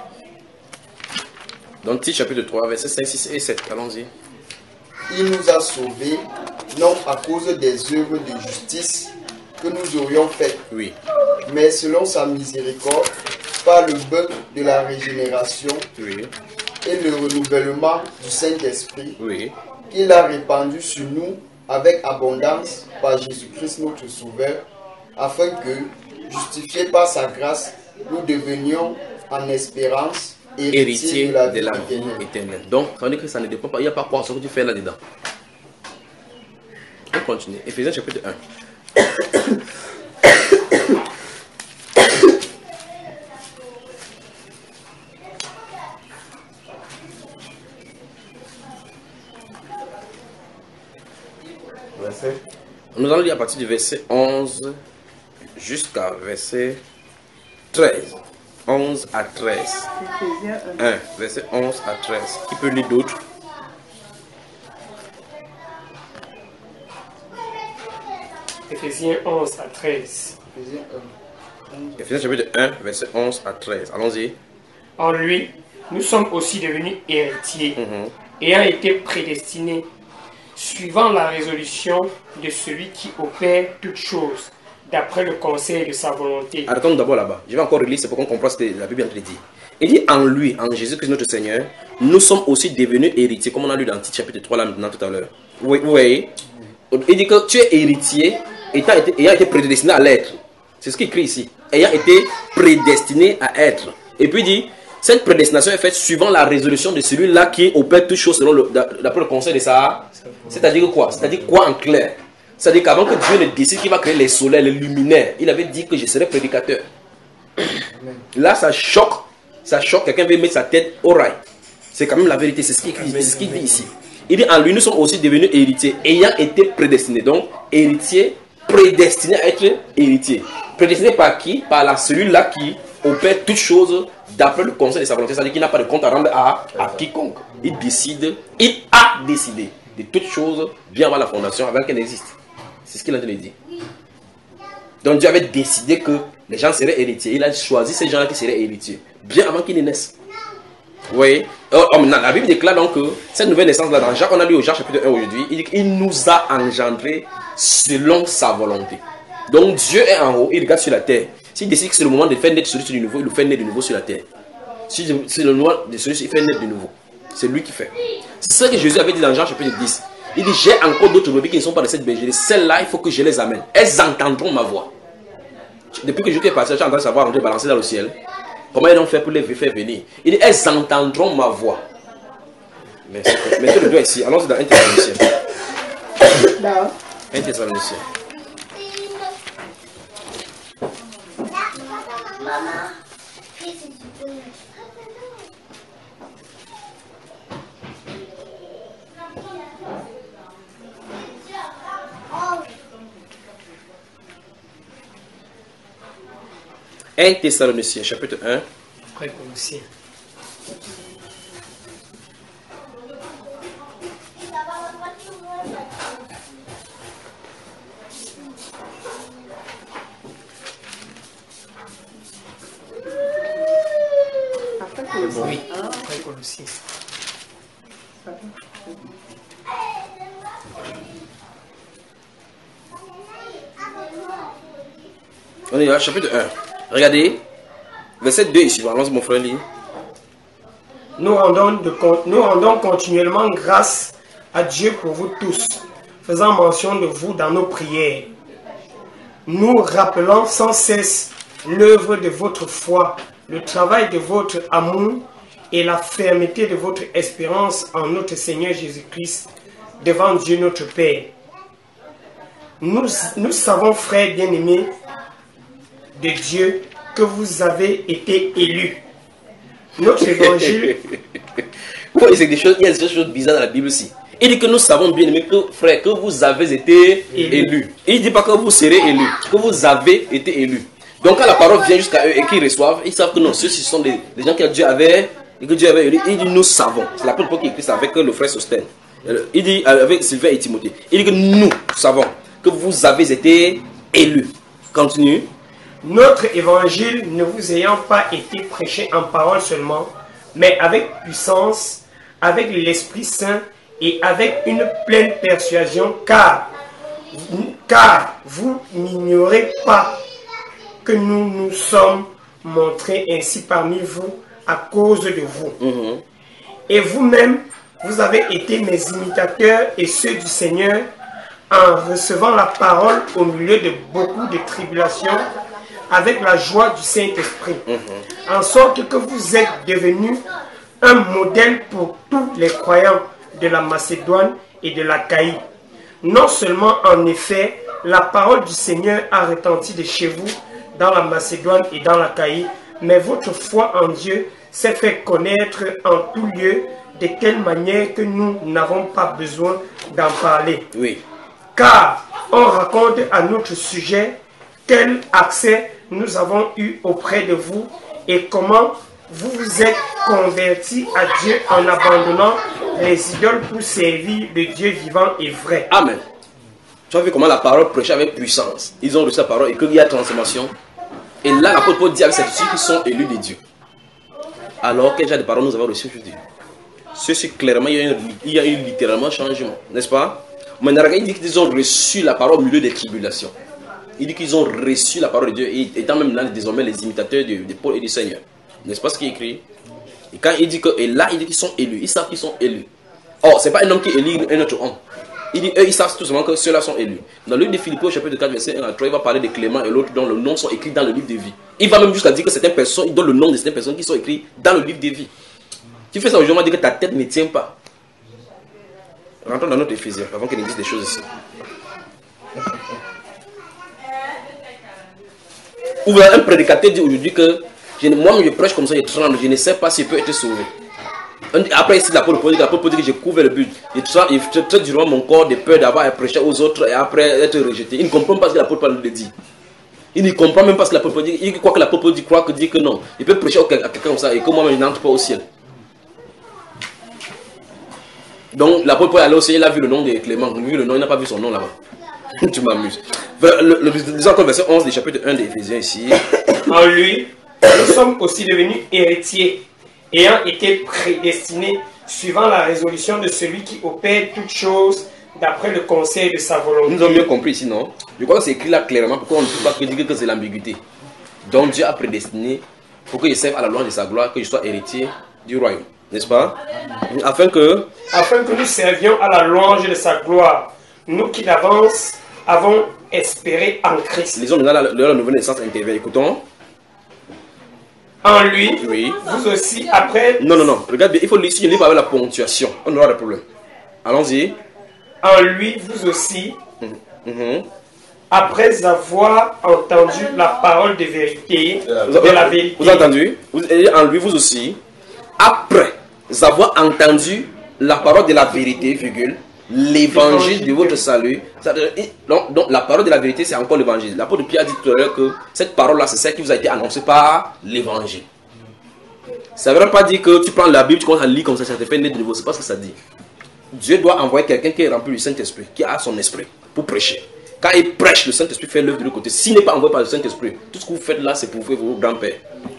Donc Tite chapitre trois, versets cinq, six et sept. Allons-y. Il nous a sauvés, non à cause des œuvres de justice que nous aurions faites, Oui. mais selon sa miséricorde, par le beurre de la régénération Oui. et le renouvellement du Saint-Esprit, Oui. qu'il a répandu sur nous avec abondance par Jésus-Christ notre Sauveur, afin que, justifiés par sa grâce, nous devenions en espérance héritiers Héritier de la de vie la vie éternelle. éternelle. Donc, ça veut dire que ça ne dépend pas. Il n'y a pas quoi ce que tu fais là-dedans. On continue. Éphésiens chapitre un. Verset. Nous allons lire à partir du verset onze jusqu'à verset treize. onze à treize. Éphésiens un. un, verset onze à treize. Qui peut lire d'autres? Éphésiens onze à treize. Éphésiens chapitre un, verset onze à treize. Allons-y. En lui, nous sommes aussi devenus héritiers, Mhm. ayant été prédestinés, suivant la résolution de celui qui opère toutes choses, d'après le conseil de sa volonté. Arrêtons d'abord là-bas. Je vais encore relire, c'est pour qu'on comprenne ce que la Bible est en train de dire. Il dit en lui, en Jésus-Christ notre Seigneur, nous sommes aussi devenus héritiers, comme on a lu dans Tite chapitre trois là maintenant tout à l'heure. Vous vous voyez? Il dit que tu es héritier, étant été, ayant été prédestiné à l'être. C'est ce qu'il écrit ici. Ayant été prédestiné à être. Et puis il dit, Cette prédestination est faite suivant la résolution de celui-là qui opère toutes choses selon le, d'après le conseil de sa. C'est-à-dire quoi? C'est-à-dire quoi en clair? C'est-à-dire qu'avant que Dieu ne décide qu'il va créer les soleils, les luminaires, il avait dit que je serai prédicateur. Là, ça choque. Ça choque. Quelqu'un veut mettre sa tête au rail. C'est quand même la vérité. C'est ce qu'il dit, ce qu'il dit ici. Il dit en lui, nous sommes aussi devenus héritiers, ayant été prédestinés. Donc, héritiers, prédestinés à être héritiers. Prédestinés par qui? Par la celui-là qui opère toutes choses d'après le conseil de sa volonté. C'est-à-dire qu'il n'a pas de compte à rendre à, à quiconque. Il décide, il a décidé de toutes choses bien avant la fondation, avant qu'elle existe. C'est ce qu'il a dit. Donc Dieu avait décidé que les gens seraient héritiers. Il a choisi ces gens-là qui seraient héritiers, bien avant qu'ils ne naissent. Vous voyez? Oh, oh, maintenant, la Bible déclare donc que cette nouvelle naissance-là, dans Jacques, on a lu au Jacques chapitre un aujourd'hui, il dit qu'il nous a engendrés selon sa volonté. Donc Dieu est en haut, il regarde sur la terre. S'il décide que c'est le moment de faire naître celui du nouveau, il le fait naître de nouveau sur la terre. Si c'est le moment de celui-ci, il fait naître de nouveau. C'est lui qui fait. C'est ce que Jésus avait dit dans Jean chapitre dix. Il dit, j'ai encore d'autres brebis qui ne sont pas de cette bergerie. Celles-là, il faut que je les amène. Elles entendront ma voix. Depuis que Jésus est passé, j'ai entendu sa voix rentrer balancer dans le ciel. Comment ils ont fait pour les faire venir? Il dit, elles entendront ma voix. Merci. Mettez le doigt ici. Allons-y dans un Thessaloniciens. un Thessaloniciens. un Thessaloniciens, chapitre un. Après Colossiens. Après Colossiens. Oui, après Colossiens. On est là, chapitre un. Regardez, verset deux ici. Allons-y, mon frère, lit. Nous rendons, de, nous rendons continuellement grâce à Dieu pour vous tous, faisant mention de vous dans nos prières. Nous rappelant sans cesse l'œuvre de votre foi, le travail de votre amour et la fermeté de votre espérance en notre Seigneur Jésus-Christ devant Dieu notre Père. Nous, nous savons, frères bien-aimés de Dieu, que vous avez été élus. Notre évangile... Oui, c'est des choses, il y a des choses bizarres dans la Bible aussi. Il dit que nous savons bien, mais que, frère, que vous avez été élus. Élu. Il ne dit pas que vous serez élus, que vous avez été élus. Donc quand la parole vient jusqu'à eux et qu'ils reçoivent, ils savent que non, ceux-ci sont des, des gens que Dieu avait, et que Dieu avait élus. Il dit nous savons. C'est l'apôtre Paul qui écrit ça avec le frère Sostène. Il dit avec Sylvain et Timothée. Il dit que nous savons que vous avez été élus. Continue. Notre évangile ne vous ayant pas été prêché en parole seulement, mais avec puissance, avec l'Esprit Saint et avec une pleine persuasion, car, car vous n'ignorez pas que nous nous sommes montrés ainsi parmi vous à cause de vous. Mm-hmm. Et vous-même, vous avez été mes imitateurs et ceux du Seigneur en recevant la parole au milieu de beaucoup de tribulations, avec la joie du Saint-Esprit, mm-hmm. en sorte que vous êtes devenus un modèle pour tous les croyants de la Macédoine et de l'Achaïe. Non seulement, en effet, la parole du Seigneur a retenti de chez vous, dans la Macédoine et dans l'Achaïe, mais votre foi en Dieu s'est fait connaître en tout lieu, de telle manière que nous n'avons pas besoin d'en parler. Oui. Car on raconte à notre sujet quel accès nous avons eu auprès de vous et comment vous vous êtes convertis à Dieu en abandonnant les idoles pour servir le Dieu vivant et vrai. Amen. Tu as vu comment la parole prêchait avec puissance. Ils ont reçu la parole et qu'il y a transformation. Et là, l'apôtre Paul dit avec ceux qui sont élus de Dieu. Alors, quel genre de parole nous avons reçu aujourd'hui? Ceci, clairement, il y a eu, il y a eu littéralement changement. N'est-ce pas? Maintenant, il dit qu'ils ont reçu la parole au milieu des tribulations. Il dit qu'ils ont reçu la parole de Dieu, et étant même là désormais les imitateurs de, de Paul et du Seigneur. N'est-ce pas ce qu'il écrit? Et quand il dit que, et là, il dit qu'ils sont élus, ils savent qu'ils sont élus. Or, ce n'est pas un homme qui élit un autre homme. Il dit, eux, ils savent tout simplement que ceux-là sont élus. Dans le livre de Philippiens, au chapitre quatre, verset un à trois, il va parler de Clément et l'autre dont le nom sont écrits dans le livre de vie. Il va même jusqu'à dire que certaines personnes, il donne le nom de certaines personnes qui sont écrites dans le livre de vie. Tu fais ça aujourd'hui, on va dire que ta tête ne tient pas. Rentrons dans notre Éphésiens, avant qu'il existe des choses ici. Ou un prédicateur dit aujourd'hui que moi-même je prêche comme ça, je tremble, je ne sais pas si je peux être sauvé. Après ici, l'apôtre Paul dit que je couvre le but. Je traite durant mon corps de peur d'avoir à prêcher aux autres et après être rejeté. Il ne comprend pas ce que l'apôtre Paul le dit. Il ne comprend même pas ce que l'apôtre Paul dit. Il croit que l'apôtre Paul dit, croit que dit que non. Il peut prêcher à quelqu'un comme ça et que moi-même je n'entre pas au ciel. Donc l'apôtre Paul est allé au ciel, il a vu le nom de Clément. Il a vu le nom, il n'a pas vu son nom là-bas. Tu m'amuses. Le, le, disons encore verset onze du chapitre un d'Éphésiens ici. En lui, nous sommes aussi devenus héritiers, ayant été prédestinés suivant la résolution de celui qui opère toutes choses d'après le conseil de sa volonté. Nous avons bien compris ici, non? Je crois que c'est écrit là clairement, pourquoi on ne peut pas dire que c'est l'ambiguïté. Donc Dieu a prédestiné pour que je serve à la louange de sa gloire, que je sois héritier du royaume. N'est-ce pas? Afin que... Afin que nous servions à la louange de sa gloire, nous qui d'avance avons espéré en Christ. Les hommes maintenant, leur nouvelle naissance intervient. Écoutons. En lui, oui. Vous aussi, après... Non, non, non. Regarde bien, il faut lire si je lis avec la ponctuation. On aura des problèmes. Allons-y. En lui, vous aussi, mm-hmm. après avoir entendu la parole de vérité, vous, de la vérité. Vous avez entendu? Vous, en lui, vous aussi, après avoir entendu la parole de la vérité, virgule, l'évangile de votre salut. Donc, donc la parole de la vérité, c'est encore l'évangile. L'apôtre Pierre a dit tout à l'heure que cette parole-là, c'est celle qui vous a été annoncée par l'évangile. Ça ne veut pas dire que tu prends la Bible, tu commences à lire comme ça, ça te fait naître de nouveau. C'est pas ce que ça dit. Dieu doit envoyer quelqu'un qui est rempli du Saint-Esprit, qui a son esprit, pour prêcher. Quand il prêche, le Saint-Esprit fait l'œuvre de l'autre côté. S'il n'est pas envoyé par le Saint-Esprit, tout ce que vous faites là, c'est pour faire vos grands-pères.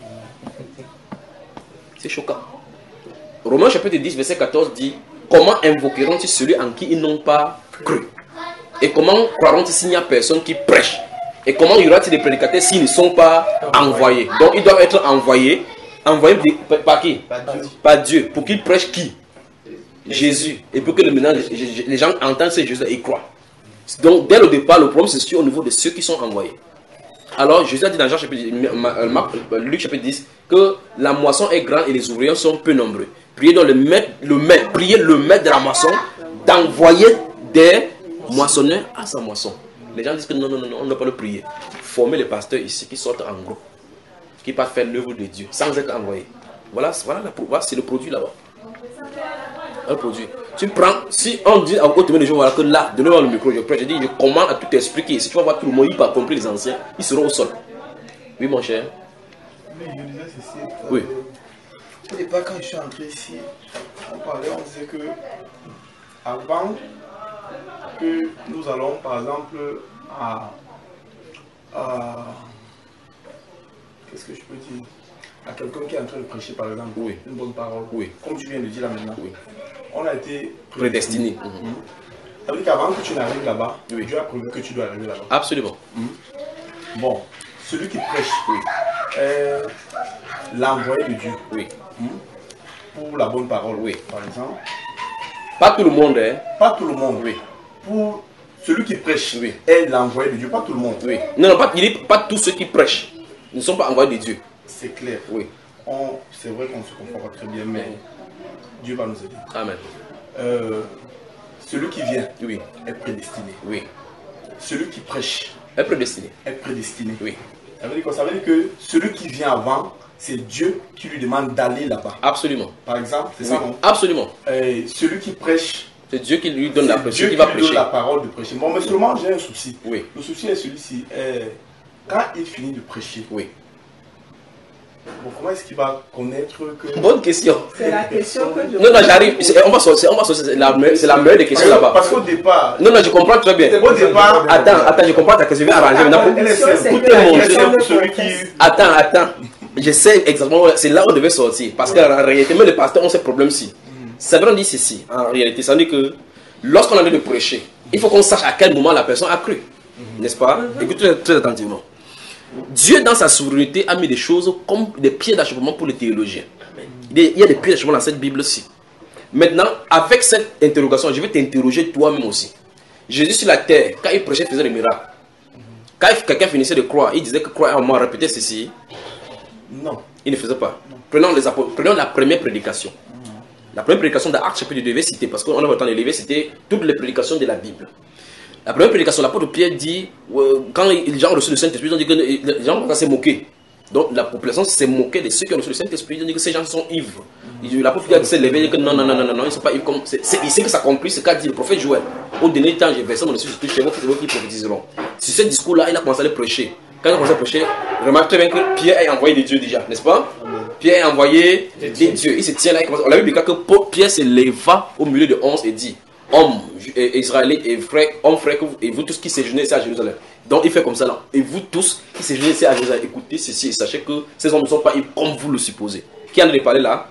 C'est choquant. Romains chapitre dix, verset quatorze dit: comment invoqueront-ils celui en qui ils n'ont pas cru? Et comment croiront-ils s'il n'y a personne qui prêche? Et comment y aura-t-il des prédicateurs s'ils ne sont pas envoyés? Donc ils doivent être envoyés. Envoyés par qui? Par Dieu. Par Dieu. Pour qu'ils prêchent qui? Jésus. Et pour que le, maintenant, les gens entendent ce Jésus et croient. Donc dès le départ, le problème c'est sûr au niveau de ceux qui sont envoyés. Alors Jésus a dit dans Jean chapitre, Luc chapitre dix que la moisson est grande et les ouvriers sont peu nombreux. Priez donc le maître, le maître, priez le maître de la moisson d'envoyer des moissonneurs à sa moisson. Les gens disent que non, non, non, on ne doit pas le prier. Former les pasteurs ici qui sortent en groupe, qui partent faire l'œuvre de Dieu sans être envoyés. Voilà, voilà, voilà c'est le produit là-bas. Un produit. Tu prends, si on dit à haute main de gens, voilà que là, de nouveau le micro, je prêche, je dis, je commande à tout expliquer. Si tu vas voir tout le monde, il pas compris les anciens, ils seront au sol. Oui, mon cher. Oui, je disais ceci. Oui. Au départ, quand je suis entré ici, on parlait, on disait que avant que nous allons, par exemple, à. à Qu'est-ce que je peux dire? À quelqu'un qui est en train de prêcher, par exemple, oui. Une bonne parole. Oui. Comme tu viens de dire là maintenant. Oui. On a été prédestiné. prédestiné. Mmh. Ça veut dire qu'avant que tu n'arrives là-bas, oui. Dieu a prévu que tu dois arriver là-bas. Absolument. Mmh. Bon, celui qui prêche, oui. est l'envoyé de Dieu. Oui. Mmh. Pour la bonne parole, oui. Par exemple. Pas tout le monde, hein. Pas tout le monde. Oui. Pour celui qui prêche, oui. est l'envoyé de Dieu. Pas tout le monde. Oui. Non, non, pas, il n'est pas tous ceux qui prêchent. Ils ne sont pas envoyés de Dieu. C'est clair. Oui. C'est vrai qu'on ne se comprend pas très bien, mais Dieu va nous aider. Amen. Euh, celui qui vient oui. est prédestiné. Oui. Celui qui prêche est prédestiné. Est prédestiné. Oui. Ça veut dire quoi? Ça veut dire que celui qui vient avant, c'est Dieu qui lui demande d'aller là-bas. Absolument. Par exemple, c'est oui. ça, non? Absolument. Et celui qui prêche, c'est Dieu qui lui donne la Dieu qui, qui va lui prêcher. donne la parole de prêcher. Bon, mais seulement j'ai un souci. Oui. Le souci est celui-ci. Quand il finit de prêcher, oui. Bon, comment est-ce qu'il va connaître que... Bonne question. C'est la question que je... Non, non, j'arrive. On va sortir. C'est la, la meilleure des questions là-bas. Parce qu'au départ... Non, non, je comprends très bien. Au départ... Attends, attends, je comprends ta question. Je vais arranger maintenant. Écoutez mon celui qui... Attends, attends. Je sais exactement. C'est là où on devait sortir. Parce qu'en réalité, même les pasteurs ont ce problème-ci. C'est vrai, on dit ceci. En réalité, ça veut dire que lorsqu'on a envie de prêcher, il faut qu'on sache à quel moment la personne a cru. N'est-ce pas? Écoutez très attentivement. Dieu, dans sa souveraineté, a mis des choses comme des pieds d'achoppement pour les théologiens. Il y a des pieds d'achoppement dans cette Bible-ci. Maintenant, avec cette interrogation, je vais t'interroger toi-même aussi. Jésus sur la terre, quand il prêchait, il faisait des miracles. Quand quelqu'un finissait de croire, il disait que croire en moi, répétez ceci. Non. Il ne faisait pas. Prenons, les apôtres, prenons la première prédication. La première prédication d'Actes chapitre deux, citer, parce qu'on a le temps de lever, c'était toutes les prédications de la Bible. La première prédication, l'apôtre Pierre dit, euh, quand les gens ont reçu le Saint-Esprit, ils ont dit que les gens s'est moqué. Donc la population s'est moquée de ceux qui ont reçu le Saint-Esprit, ils ont dit que ces gens sont ivres. L'apôtre Pierre s'est levé et dit que non, non, non, non, non, non, ils ne sont pas ivres. C'est ici que ça accomplit ce qu'a dit le prophète Joël. Au dernier temps, j'ai versé mon esprit sur tous chez vous, c'est vous qui prophétiseront. Sur ce discours-là, il a commencé à le prêcher. Quand il a commencé à prêcher, remarque très bien que Pierre a envoyé des dieux déjà, n'est-ce pas? Pierre a envoyé des dieux. dieux. Il se tient là, il commence... on l'a vu que Pierre se leva au milieu de onze et dit, hommes israélites et frères, hommes frères, et vous tous qui séjournez ici à Jérusalem. Donc il fait comme ça là. Et vous tous qui séjournez ici à Jérusalem, écoutez ceci et sachez que ces hommes ne sont pas ivres comme vous le supposez. Qui en a parlé là?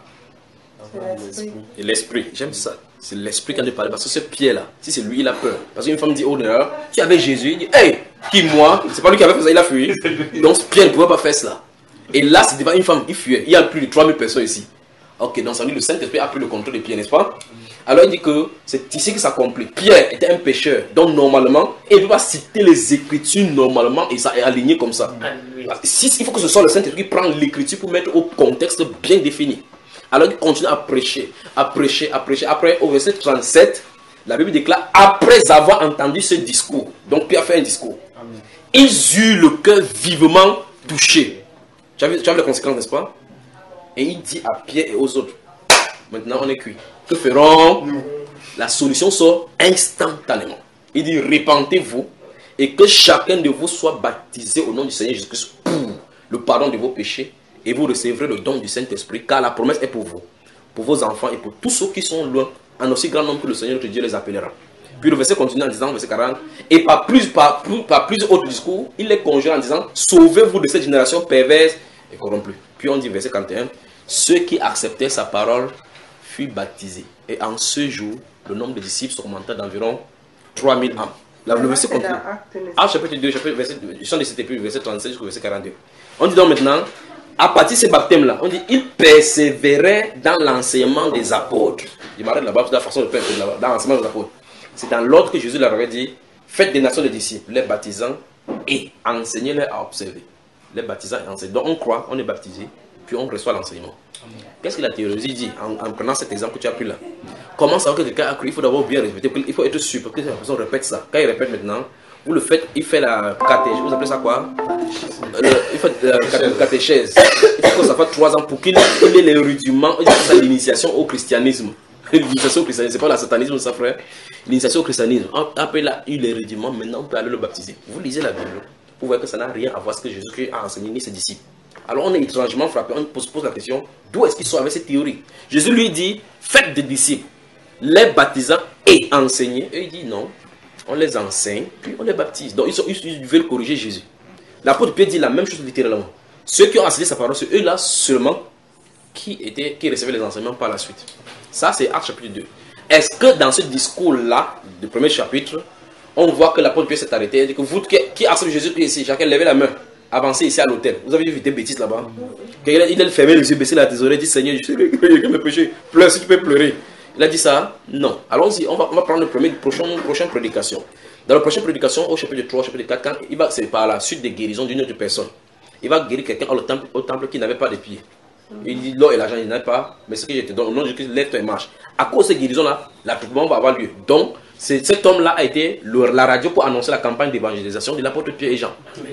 C'est l'esprit. J'aime ça. C'est l'esprit qui en a parlé. Parce que ce Pierre là, si c'est lui, il a peur. Parce qu'une femme dit, oh là, tu avais Jésus. Il dit, hey, qui moi? C'est pas lui qui avait fait ça, il a fui. Donc Pierre ne pouvait pas faire cela. Et là, c'est devant une femme, il fuyait. Il y a plus de trois mille personnes ici. Ok, donc ça veut dire le Saint-Esprit a pris le contrôle de Pierre, n'est-ce pas? Alors il dit que c'est ici que ça s'accomplit. Pierre était un pécheur, donc normalement, il ne peut pas citer les Écritures normalement et ça est aligné comme ça. Si, il faut que ce soit le Saint-Esprit qui prend l'Écriture pour mettre au contexte bien défini. Alors il continue à prêcher, à prêcher, à prêcher. Après, au verset trente-sept, la Bible déclare, après avoir entendu ce discours, donc Pierre fait un discours, Amen. Ils eurent le cœur vivement touché. Tu as vu, tu as vu les conséquences, n'est-ce pas? Et il dit à Pierre et aux autres, maintenant on est cuit. Que ferons-nous? La solution sort instantanément. Il dit, répentez-vous et que chacun de vous soit baptisé au nom du Seigneur Jésus-Christ pour le pardon de vos péchés et vous recevrez le don du Saint-Esprit, car la promesse est pour vous, pour vos enfants et pour tous ceux qui sont loin, en aussi grand nombre que le Seigneur notre Dieu les appellera. Puis le verset continue en disant, verset quarante, et par plus, par, plus, par plus autres discours, il les conjure en disant, sauvez-vous de cette génération perverse et corrompue. Puis on dit, verset quarante et un, ceux qui acceptaient sa parole furent baptisés. Et en ce jour, le nombre de disciples s'augmenta d'environ trois mille âmes. Là, le verset continue. Actes chapitre deux, chapitre verset, verset trente-sept jusqu'au verset quarante-deux. On dit donc maintenant, à partir de ces baptêmes-là, on dit, ils persévéraient dans l'enseignement des apôtres. Je m'arrête là-bas, c'est la façon de faire là-bas, dans l'enseignement des apôtres. C'est dans l'ordre que Jésus leur avait dit, faites des nations de disciples, les baptisant et enseignez-les à observer. Les baptisants et enseignants. Donc on croit, on est baptisé, puis on reçoit l'enseignement. Qu'est-ce que la théologie dit en, en prenant cet exemple que tu as pris là? Comment savoir que quelqu'un a cru? Il faut d'abord bien répéter, il faut être sûr, parce que la personne répète ça. Quand il répète maintenant, vous le faites, il fait la catéchèse, vous appelez ça quoi? euh, Il fait la euh, catéchèse. Il faut que ça fasse trois ans pour qu'il ait les rudiments, c'est l'initiation au christianisme. L'initiation au christianisme, c'est pas la satanisme, ça frère. L'initiation au christianisme. Après là, il est rudiments, maintenant on peut aller le baptiser. Vous lisez la Bible, vous voyez que ça n'a rien à voir avec ce que Jésus a enseigné ni ses disciples. Alors on est étrangement frappé, on se pose la question, d'où est-ce qu'ils sont avec cette théorie? Jésus lui dit, faites des disciples, les baptisant et enseignez. Et il dit non, on les enseigne, puis on les baptise. Donc ils, sont, ils veulent corriger Jésus. L'apôtre Pierre dit la même chose littéralement. Ceux qui ont enseigné sa parole, c'est eux-là seulement qui, étaient, qui recevaient les enseignements par la suite. Ça c'est Actes chapitre deux. Est-ce que dans ce discours-là, du premier chapitre, on voit que l'apôtre Pierre s'est arrêté et dit que vous qui, qui acceptez Jésus-Christ ici, chacun levez la main. Avancez ici à l'hôtel. Vous avez vu des bêtises là-bas. Il a, il a fermé les yeux, baissé la thésaurée, dit Seigneur, je sais que mes péchés. Pleure si tu peux pleurer. Il a dit ça? Non. Allons-y, on va, on va prendre le premier, prochaine, prochaine prédication. Dans la prochaine prédication, au chapitre trois, au chapitre quatre, quand il va, c'est par la suite des guérisons d'une autre personne. Il va guérir quelqu'un au temple, au temple qui n'avait pas de pieds. Il dit l'or et l'argent, il n'en a pas, mais ce que je te donne, au nom de Jésus, lève-toi et marche. À cause de ces guérisons-là, l'attroupement va avoir lieu. Donc, cet homme-là a été le, la radio pour annoncer la campagne d'évangélisation de l'apôtre Pierre et Jean.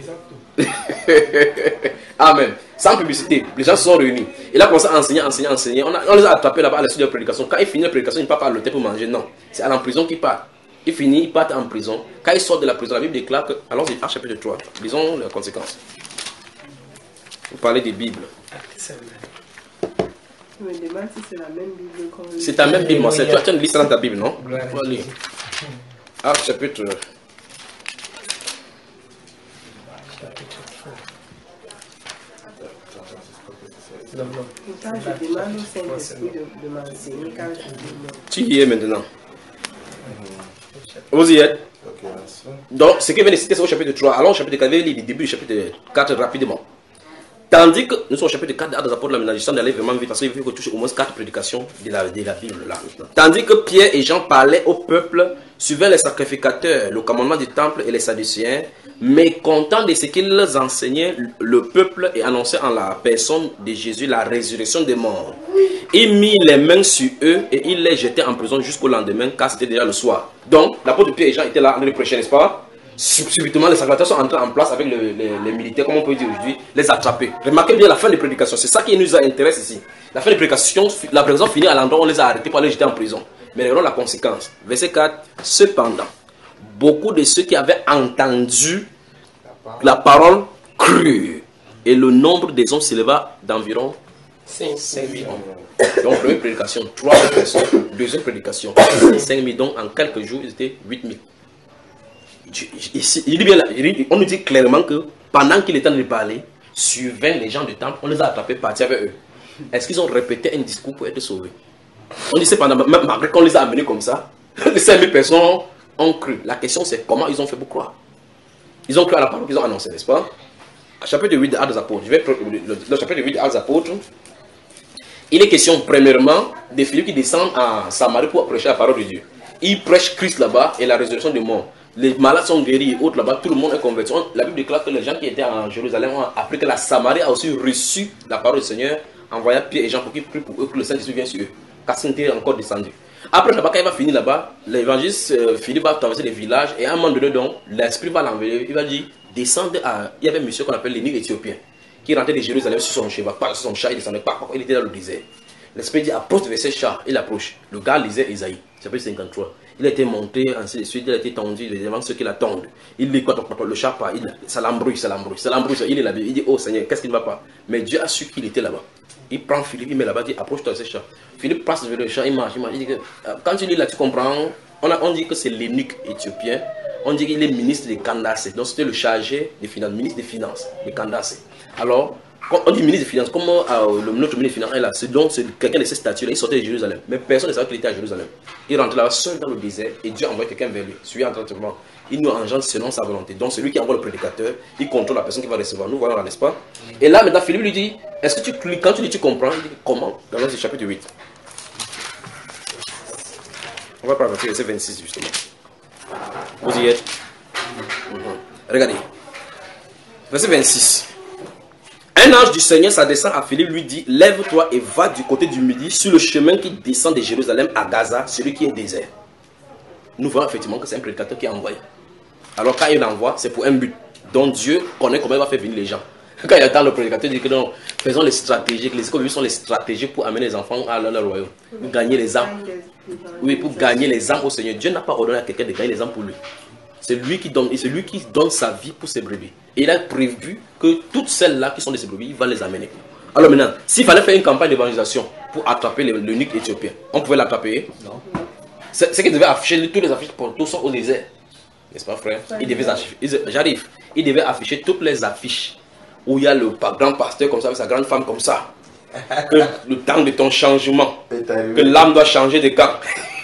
Amen. Sans publicité, les gens se sont réunis. Il a commencé à enseigner, enseigner, enseigner. On, a, on les a attrapés là-bas à la suite de la prédication. Quand il finit la prédication, il ne part pas à l'hôtel pour manger. Non, c'est à la prison qu'il part. Il finit, il part en prison. Quand il sort de la prison, la Bible déclare que. Allons-y, à chapitre trois. Lisons les conséquences. Vous parlez des Bibles. Je me demande si c'est la même Bible qu'on lit. C'est ta même Bible, moi. Tu as une liste dans ta Bible, non? Allez. Actes chapitre. Quand je demande au Saint-Esprit de, de m'enseigner, quand je dis non. Tu y es maintenant. Vous y êtes. Donc, ce que vient de citer, c'est au chapitre trois. Allons au chapitre quatre, le début du chapitre quatre rapidement. Tandis que nous sommes au chapitre quatre des Actes des Apôtres, là maintenant, je sens d'aller vraiment vite parce qu'il faut que touche au moins quatre prédications de la, de la Bible là maintenant. Tandis que Pierre et Jean parlaient au peuple, suivaient les sacrificateurs, le commandement du temple et les Sadducéens, mécontents de ce qu'ils enseignaient le peuple et annonçaient en la personne de Jésus la résurrection des morts. Il mit les mains sur eux et il les jetait en prison jusqu'au lendemain car c'était déjà le soir. Donc l'apôtre Pierre et Jean étaient là en train de prêcher, n'est-ce pas? Subitement, les sacrificateurs sont entrés en place avec le, les, les militaires, comme on peut dire aujourd'hui, les attraper. Remarquez bien la fin des prédications, c'est ça qui nous intéresse ici. La fin des prédications, la prédication finit à l'endroit où on les a arrêtés pour les jeter en prison. Mais regardons la conséquence. Verset quatre. Cependant, beaucoup de ceux qui avaient entendu la parole crurent. Et le nombre des hommes s'éleva d'environ cinq mille hommes. Donc, première prédication, trois personnes. Deuxième prédication, cinq mille. Donc, en quelques jours, ils étaient huit mille. Ici, il dit bien là, on nous dit clairement que pendant qu'il était en train de parler, suivant les gens du temple, on les a attrapés, partis avec eux. Est-ce qu'ils ont répété un discours pour être sauvés? On dit cependant, malgré qu'on les a amenés comme ça, les cinq mille personnes ont cru. La question c'est comment ils ont fait pour croire. Ils ont cru à la parole qu'ils ont annoncée, n'est-ce pas? Chapitre huit des Actes des Apôtres. Je vais le, le, le chapitre huit des Actes des Apôtres. Il est question premièrement de Philippe qui descend à Samarie pour prêcher la parole de Dieu. Il prêche Christ là-bas et la résurrection des morts. Les malades sont guéris et autres là-bas, tout le monde est converti. La Bible déclare que les gens qui étaient en Jérusalem ont appris que la Samarie a aussi reçu la parole du Seigneur, envoyant Pierre et Jean pour qu'ils prient pour eux, que le Saint-Esprit vienne sur eux. Car c'était encore descendu. Après là-bas, quand il va finir là-bas, l'évangéliste euh, Philippe va traverser les villages et à un moment donné, donc, l'Esprit va l'envoyer. Il va dire, descendez à. Il y avait un monsieur qu'on appelle l'énigme éthiopien, qui rentrait de Jérusalem sur son cheval, pas sur son chat, il descendait pas, il était dans le désert. L'Esprit dit, approche de ses chats, il approche. Le gars lisait Isaïe, chapitre cinquante-trois. Il a été monté, ainsi de suite, il a été tendu devant ceux qui l'attendent. Il dit quoi, le chat pas, il, ça l'embrouille, ça l'embrouille, ça l'embrouille, il est là, il dit, oh Seigneur, qu'est-ce qui ne va pas? Mais Dieu a su qu'il était là-bas. Il prend Philippe, il met là-bas, il dit, approche-toi de ces chats. Philippe passe vers le chat, il marche, il marche. Il dit que, quand tu lis là, tu comprends, on, a, on dit que c'est l'eunuque éthiopien, on dit qu'il est ministre de Candace, donc c'était le chargé des finances, ministre des finances de Candace. Alors, quand on dit ministre des Finances, comme euh, le, notre ministre des Finances est là, c'est donc quelqu'un de ces statuts-là, il sortait de Jérusalem. Mais personne ne savait qu'il était à Jérusalem. Il rentrait là seul dans le désert et Dieu envoie quelqu'un vers lui. Celui en traitement. Il nous engendre selon sa volonté. Donc celui qui envoie le prédicateur, il contrôle la personne qui va recevoir. Nous voyons là, n'est-ce pas? Et là, maintenant, Philippe lui dit, est-ce que tu, quand tu dis tu comprends, il dit comment? Dans le chapitre huit. On va parler du verset vingt-six justement. Vous y êtes? Mm-hmm. Regardez. Verset vingt-six. Un ange du Seigneur s'adressant à Philippe lui dit, lève-toi et va du côté du midi sur le chemin qui descend de Jérusalem à Gaza, celui qui est désert. Nous voyons effectivement que c'est un prédicateur qui est envoyé. Alors quand il l'envoie, c'est pour un but. Donc Dieu connaît comment il va faire venir les gens. Quand il attend le prédicateur, il dit que non, faisons les stratégies, les écoles sont les stratégies pour amener les enfants à leur royaume, pour gagner les âmes. Oui, pour gagner les âmes au Seigneur. Dieu n'a pas ordonné à quelqu'un de gagner les âmes pour lui. C'est lui qui donne, et c'est lui qui donne sa vie pour ses brebis. Et il a prévu que toutes celles-là qui sont de ses brebis, il va les amener. Alors maintenant, s'il fallait faire une campagne d'évangélisation pour attraper l'eunuque éthiopien, on pouvait l'attraper? Non. C'est qu'il devait afficher, toutes les affiches pour tous sont au désert. N'est-ce pas, frère? Il devait afficher, j'arrive, il devait afficher toutes les affiches où il y a le grand pasteur comme ça, avec sa grande femme comme ça. Que le temps de ton changement, que l'âme doit changer de camp.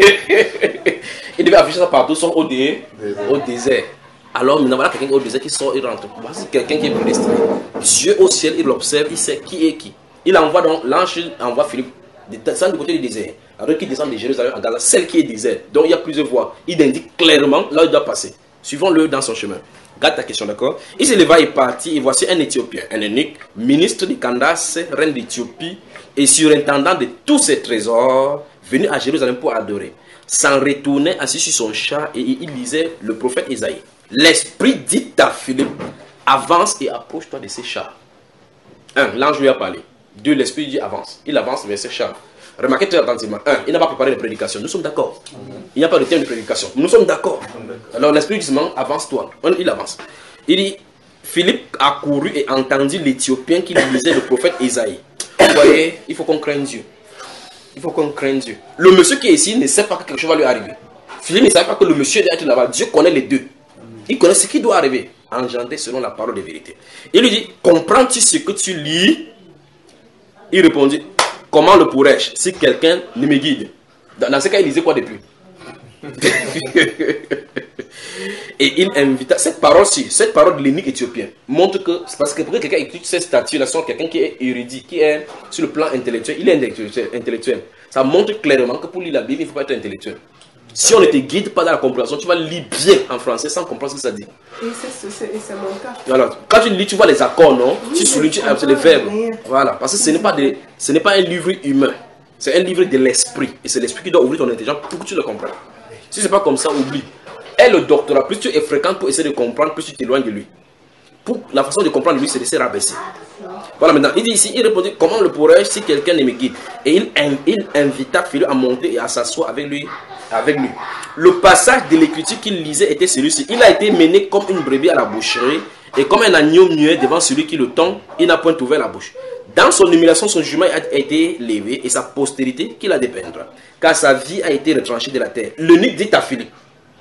Il devait afficher ça partout, sont au, dé, au désert. Alors maintenant voilà quelqu'un au désert qui sort, il rentre. C'est quelqu'un qui est prédestiné. Dieu au ciel, il l'observe, il sait qui est qui. Il envoie donc, l'ange envoie Philippe descendre du côté du désert. Alors qu'il descend de Jérusalem à Gaza, celle qui est désert. Donc il y a plusieurs voies. Il indique clairement là où il doit passer. Suivons-le dans son chemin. Garde ta question, d'accord? Il se leva et partit, et voici un Éthiopien, un eunuque, ministre de Candace, reine d'Éthiopie, et surintendant de tous ses trésors, venu à Jérusalem pour adorer. S'en retournait assis sur son chat et il lisait le prophète Isaïe. L'Esprit dit à Philippe, avance et approche-toi de ces chats. Un, l'ange lui a parlé. Deux, l'Esprit dit avance. Il avance vers ces chats. Remarquez très attentivement. Un, il n'a pas préparé de prédication. Nous sommes d'accord. Il n'y a pas de thème de prédication. Nous sommes d'accord. Alors l'Esprit dit avance-toi. Il avance. Il dit, Philippe a couru et entendu l'Éthiopien qui lisait le prophète Isaïe. Vous voyez, il faut qu'on craigne Dieu. Il faut qu'on craigne Dieu. Le monsieur qui est ici ne sait pas que quelque chose va lui arriver. Philippe ne savait pas que le monsieur doit être là-bas. Dieu connaît les deux. Il connaît ce qui doit arriver. Engendré selon la parole de vérité. Il lui dit, comprends-tu ce que tu lis? Il répondit, comment le pourrais-je si quelqu'un ne me guide? Dans ce cas, il lisait quoi de plus? Et il invita, cette parole-ci, cette parole de l'eunuque éthiopien, montre que, c'est parce que pour que quelqu'un écoute cette statue-là, c'est quelqu'un qui est érudit, qui est sur le plan intellectuel, il est intellectuel, intellectuel. Ça montre clairement que pour lire la Bible, il ne faut pas être intellectuel. Si on ne te guide pas dans la compréhension, tu vas lire bien en français sans comprendre ce que ça dit. Et c'est mon cas. Alors, quand tu lis, tu vois les accords, non? Oui, tu soulignes, tu c'est les verbes. Voilà, parce que ce n'est pas, des, ce n'est pas un livre humain, c'est un livre de l'esprit. Et c'est l'esprit qui doit ouvrir ton intelligence pour que tu le comprennes. Si ce n'est pas comme ça, oublie. Et le doctorat, plus tu es fréquent pour essayer de comprendre, plus tu t'éloignes de lui. Pour la façon de comprendre lui, c'est de se rabaisser. Voilà, maintenant, il dit ici, il répondit, comment le pourrais-je si quelqu'un ne me guide? Et il, il invita Philippe à monter et à s'asseoir avec lui, avec lui. Le passage de l'écriture qu'il lisait était celui-ci. Il a été mené comme une brebis à la boucherie, et comme un agneau muet devant celui qui le tend, il n'a point ouvert la bouche. Dans son humiliation, son jugement a été levé, et sa postérité qu'il a dépeindra. Car sa vie a été retranchée de la terre. L'eunuque dit à Philippe,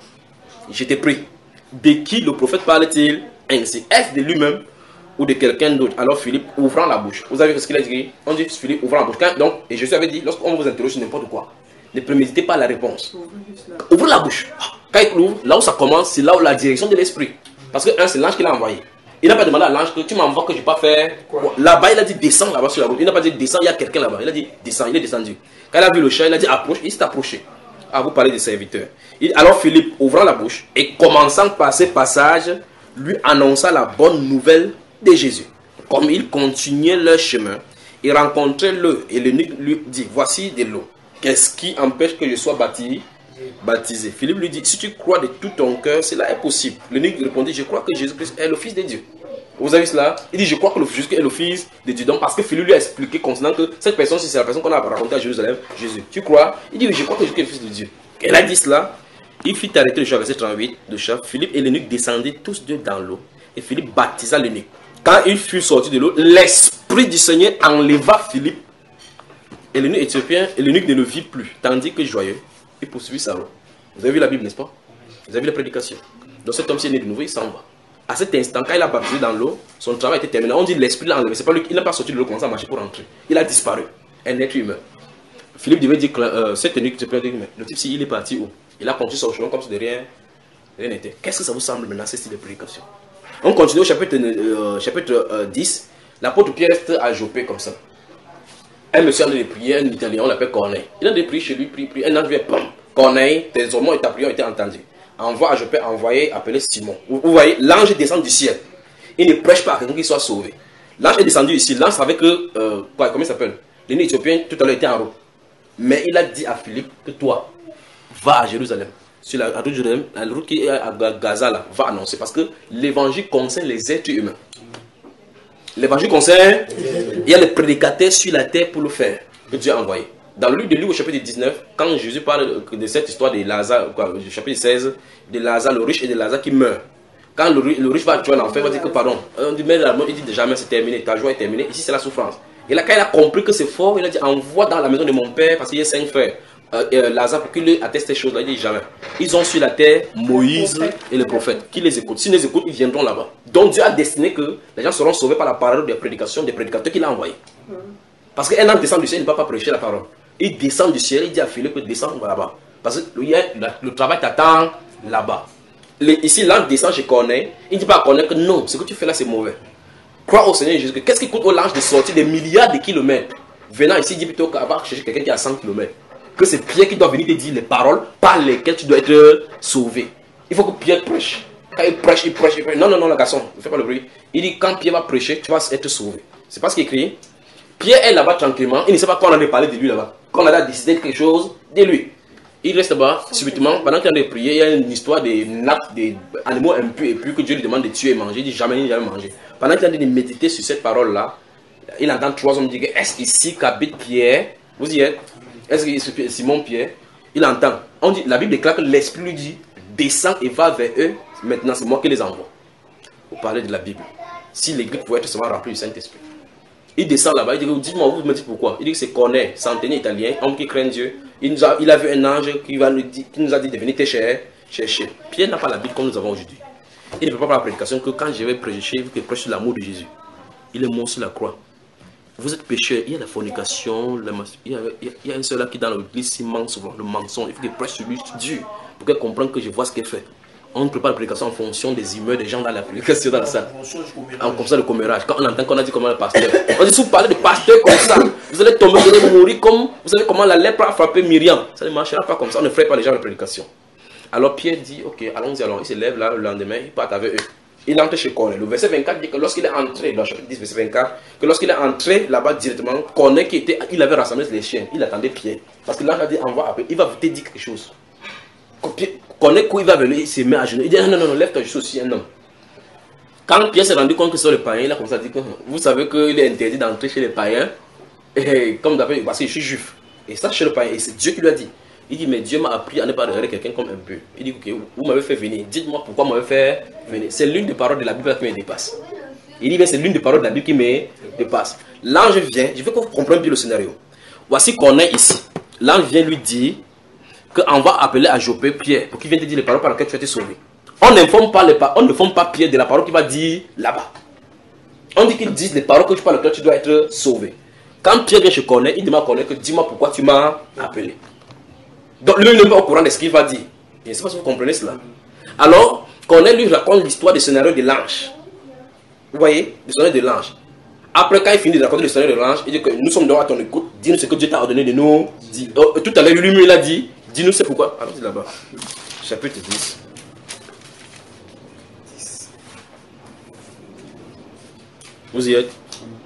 je t'ai pris. De qui le prophète parle-t-il ainsi? Est-ce de lui-même ou de quelqu'un d'autre? Alors Philippe, ouvrant la bouche. Vous avez vu ce qu'il a dit? On dit Philippe, ouvrant la bouche. Quand, donc, et je vous avais dit, lorsqu'on vous interroge sur n'importe quoi, ne préméditez pas la réponse. Ouvrez la bouche. Quand il l'ouvre, là où ça commence, c'est là où la direction de l'esprit. Parce que un, c'est l'ange qui l'a envoyé. Il n'a pas demandé à l'ange que tu m'envoies que je n'ai pas fait. Là-bas, il a dit descends là-bas sur la route. Il n'a pas dit descends, il y a quelqu'un là-bas. Il a dit descends, il est descendu. Quand il a vu le chat, il a dit approche, il s'est approché. Ah, vous parlez des serviteurs. Il, alors Philippe, ouvrant la bouche et commençant par ces passages, lui annonça la bonne nouvelle de Jésus. Comme ils continuaient leur chemin, ils rencontraient l'eau et l'eunuque lui dit, voici de l'eau. Qu'est-ce qui empêche que je sois baptisé? baptisé Philippe lui dit, si tu crois de tout ton cœur, cela est possible. L'eunuque répondit, je crois que Jésus-Christ est le Fils de Dieu. Vous avez cela? Il dit, je crois que le Jésus est le Fils de Dieu. Donc, parce que Philippe lui a expliqué concernant que cette personne, c'est la personne qu'on a racontée à Jérusalem, Jésus. Tu crois? Il dit, oui, je crois que Jésus est le Fils de Dieu. Elle a dit cela. Il fit arrêter le char, verset trente-huit, de char. Philippe et l'eunuque descendaient tous deux dans l'eau. Et Philippe baptisa l'eunuque. Quand il fut sorti de l'eau, l'Esprit du Seigneur enleva Philippe. Et l'eunuque éthiopien, et l'eunuque ne le vit plus. Tandis que joyeux, il poursuivit sa route. Vous avez vu la Bible, n'est-ce pas? Vous avez vu la prédication. Donc cet homme, s'il est né de nouveau, il s'en va. À cet instant, quand il a baptisé dans l'eau, son travail était terminé. On dit l'Esprit l'a enlevé. C'est pas lui, il n'a pas sorti de l'eau, commencé à marcher pour rentrer. Il a disparu. Un être humain. Philippe devait dire que euh, cet eunuque, le type, si il est parti où? Il a continué son chemin comme si de rien n'était. Qu'est-ce que ça vous semble maintenant, ce style de prédication? On continue au chapitre, euh, chapitre euh, dix. L'apôtre Pierre reste à Jopé comme ça. Un monsieur a de prier, un Italien, on l'appelle Corneille. Il a de prier chez lui, prier, prier. Un ange vient, pam. Corneille, tes hommes et ta prière ont été entendus. Envoie à Jopé, envoyé, appelé Simon. Vous, vous voyez, l'ange descend du ciel. Il ne prêche pas à quelqu'un qui soit sauvé. L'ange est descendu ici. L'ange savait que, euh, quoi, comment il s'appelle? L'ennemi éthiopien, tout à l'heure, était en route. Mais il a dit à Philippe que toi, va à Jérusalem. Sur la route de Jérusalem, la route qui est à Gaza, là, va annoncer. Parce que l'évangile concerne les êtres humains. L'évangile concerne, il y a les prédicateurs sur la terre pour le faire, que Dieu a envoyé. Dans le livre de Luc au chapitre dix-neuf, quand Jésus parle de cette histoire de Lazare, quoi, du chapitre seize, de Lazare, le riche et de Lazare qui meurt. Quand le, le riche va tuer l'enfer, il va dire que pardon. On dit, mais la mort, il dit déjà, mais c'est terminé, ta joie est terminée. Ici, c'est la souffrance. Et là, quand il a compris que c'est fort, il a dit, envoie dans la maison de mon père, parce qu'il y a cinq frères. Euh, euh, Lazare, pour qu'il lui atteste ces choses-là, il dit jamais. Ils ont sur la terre Moïse et les prophètes. Qui les écoutent? S'ils les écoutent, ils viendront là-bas. Donc Dieu a destiné que les gens seront sauvés par la parole des prédications des prédicateurs qu'il a envoyés. Mm. Parce qu'un ange descend du ciel, il ne peut pas prêcher la parole. Il descend du ciel, il dit à Philippe que descend là-bas. Parce que le, le travail t'attend là-bas. Ici, l'ange descend chez Corneille. Il ne dit pas à Corneille que non, ce que tu fais là, c'est mauvais. Crois au Seigneur Jésus. Qu'est-ce qui coûte au l'ange de sortir des milliards de kilomètres? Venant ici, il dit plutôt qu'à part chercher quelqu'un qui est à cent kilomètres. Que c'est Pierre qui doit venir te dire les paroles par lesquelles tu dois être sauvé. Il faut que Pierre prêche. Quand il prêche, il prêche, il prêche. Non, non, non, le garçon, ne fais pas le bruit. Il dit quand Pierre va prêcher, tu vas être sauvé. C'est pas ce qui est écrit. Pierre est là-bas tranquillement. Il ne sait pas quand on avait parlé de lui là-bas. Quand on a décidé quelque chose de lui. Il reste là-bas, subitement, pendant qu'il est en train de prier, il y a une histoire des nappes, des animaux impurs et puis que Dieu lui demande de tuer et manger. Il dit jamais, il n'a jamais mangé. Pendant qu'il est en train de méditer sur cette parole-là, il entend trois hommes dire est-ce qu'ici qu'habite Pierre? Vous y êtes? Est-ce que c'est Simon Pierre? Il entend. On dit, la Bible déclare que l'Esprit lui dit descends et va vers eux. Maintenant, c'est moi qui les envoie. Vous parlez de la Bible. Si l'église pouvait être seulement remplie du Saint-Esprit. Il descend là-bas, il dit dites-moi, vous me dites pourquoi? Il dit que c'est Corneille, centenier italien, homme qui craint Dieu. Il, nous a, il a vu un ange qui, va nous, dire, qui nous a dit de venir te chercher. Pierre n'a pas la Bible comme nous avons aujourd'hui. Il ne peut pas faire la prédication que quand je vais prêcher, il faut qu'il prêche sur l'amour de Jésus. Il est mort sur la croix. Vous êtes pécheurs, il y a la fornication, la, il, y a, il y a un seul là qui dans l'église, il ment souvent, le mensonge. Il faut qu'il prêche sur lui dur pour qu'elle comprenne que je vois ce qu'elle fait. On prépare la prédication en fonction des humeurs des gens dans la prédication dans la salle. En comme ça, le commérage. Quand on entend qu'on a dit comment le pasteur. On dit si vous parlez de pasteur comme ça, vous allez tomber, vous allez mourir comme. Vous savez comment la lèpre a frappé Myriam. Ça ne marchera pas comme ça. On ne ferait pas les gens de prédication. Alors Pierre dit ok, allons-y, allons. Il se lève là le lendemain, il part avec eux. Il entre chez Corneille. Le verset vingt-quatre dit que lorsqu'il est entré, dans le chapitre dix, verset vingt-quatre, que lorsqu'il est entré là-bas directement, Corneille qui était, il avait rassemblé les chiens, il attendait Pierre. Parce que là, il a dit envoie après, il va te dire quelque chose. Corneille, quand il va venir, il se met à genoux. Il dit non, non, non, lève-toi, je suis aussi un homme. Quand Pierre s'est rendu compte que c'est le païen, il a commencé à dire que vous savez qu'il est interdit d'entrer chez les païens, et comme d'après, parce que je suis juif. Et ça, chez le païen, et c'est Dieu qui lui a dit. Il dit, mais Dieu m'a appris à ne pas regarder quelqu'un comme un peu. Il dit, ok, vous m'avez fait venir. Dites-moi pourquoi vous m'avez fait venir. C'est l'une des paroles de la Bible qui me dépasse. Il dit, mais c'est l'une des paroles de la Bible qui me dépasse. L'ange vient, je veux que vous compreniez bien le scénario. Voici qu'on est ici. L'ange vient lui dire qu'on va appeler à Jopé Pierre pour qu'il vienne te dire les paroles par lesquelles tu as été sauvé. On n'informe pas, les on ne forme pas Pierre de la parole qu'il va dire là-bas. On dit qu'il dise les paroles que tu par lesquelles tu dois être sauvé. Quand Pierre vient chez Corneille, il demande à Corneille que dis-moi pourquoi tu m'as appelé. Donc lui, il n'est pas au courant de ce qu'il va dire. Je ne sais pas si vous comprenez cela. Alors, Corneille lui raconte l'histoire du scénario de l'ange. Vous voyez, le scénario de l'ange. Après, quand il finit de raconter le scénario de l'ange, il dit que nous sommes devant à ton écoute. Dis-nous ce que Dieu t'a ordonné de nous dire. Oh, tout à l'heure, lui, il a dit, dis-nous c'est pourquoi. Alors, c'est là-bas. Chapitre dix. Vous y êtes?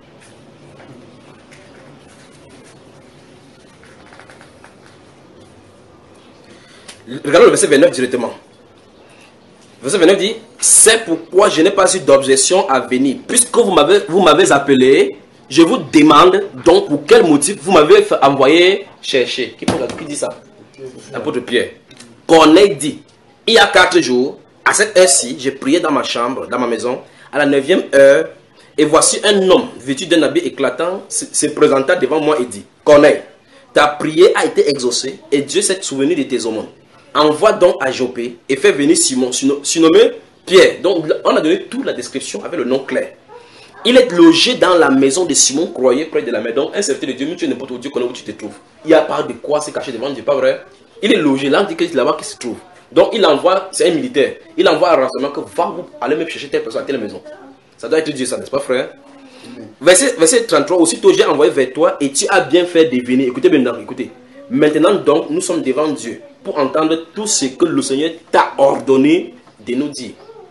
Regardons le verset vingt-neuf directement. Verset vingt-neuf dit, c'est pourquoi je n'ai pas eu d'objection à venir. Puisque vous m'avez vous m'avez appelé, je vous demande donc pour quel motif vous m'avez envoyé chercher. Qui, qui dit ça? L'apôtre Pierre. Corneille dit, il y a quatre jours, à cette heure-ci, j'ai prié dans ma chambre, dans ma maison, à la neuvième heure, et voici un homme vêtu d'un habit éclatant se, se présenta devant moi et dit, Corneille, ta prière a été exaucée et Dieu s'est souvenu de tes aumônes. Envoie donc à Jopé et fais venir Simon, surnommé Pierre. Donc on a donné toute la description avec le nom clair. Il est logé dans la maison de Simon, croyez, près de la maison. Donc un serviteur de Dieu, mais tu es n'importe où, Dieu connaît où tu te trouves. Il n'y a pas de quoi se cacher devant Dieu, pas vrai? Il est logé là, on dit que c'est là-bas qu'il se trouve. Donc il envoie, c'est un militaire, il envoie un renseignement que va vous aller même chercher telle personne à telle maison. Ça doit être Dieu, ça, n'est-ce pas, frère? Verset, verset trente-trois, aussitôt j'ai envoyé vers toi et tu as bien fait de venir. Écoutez maintenant, écoutez. Maintenant donc, nous sommes devant Dieu pour entendre tout ce que le Seigneur t'a ordonné de nous dire.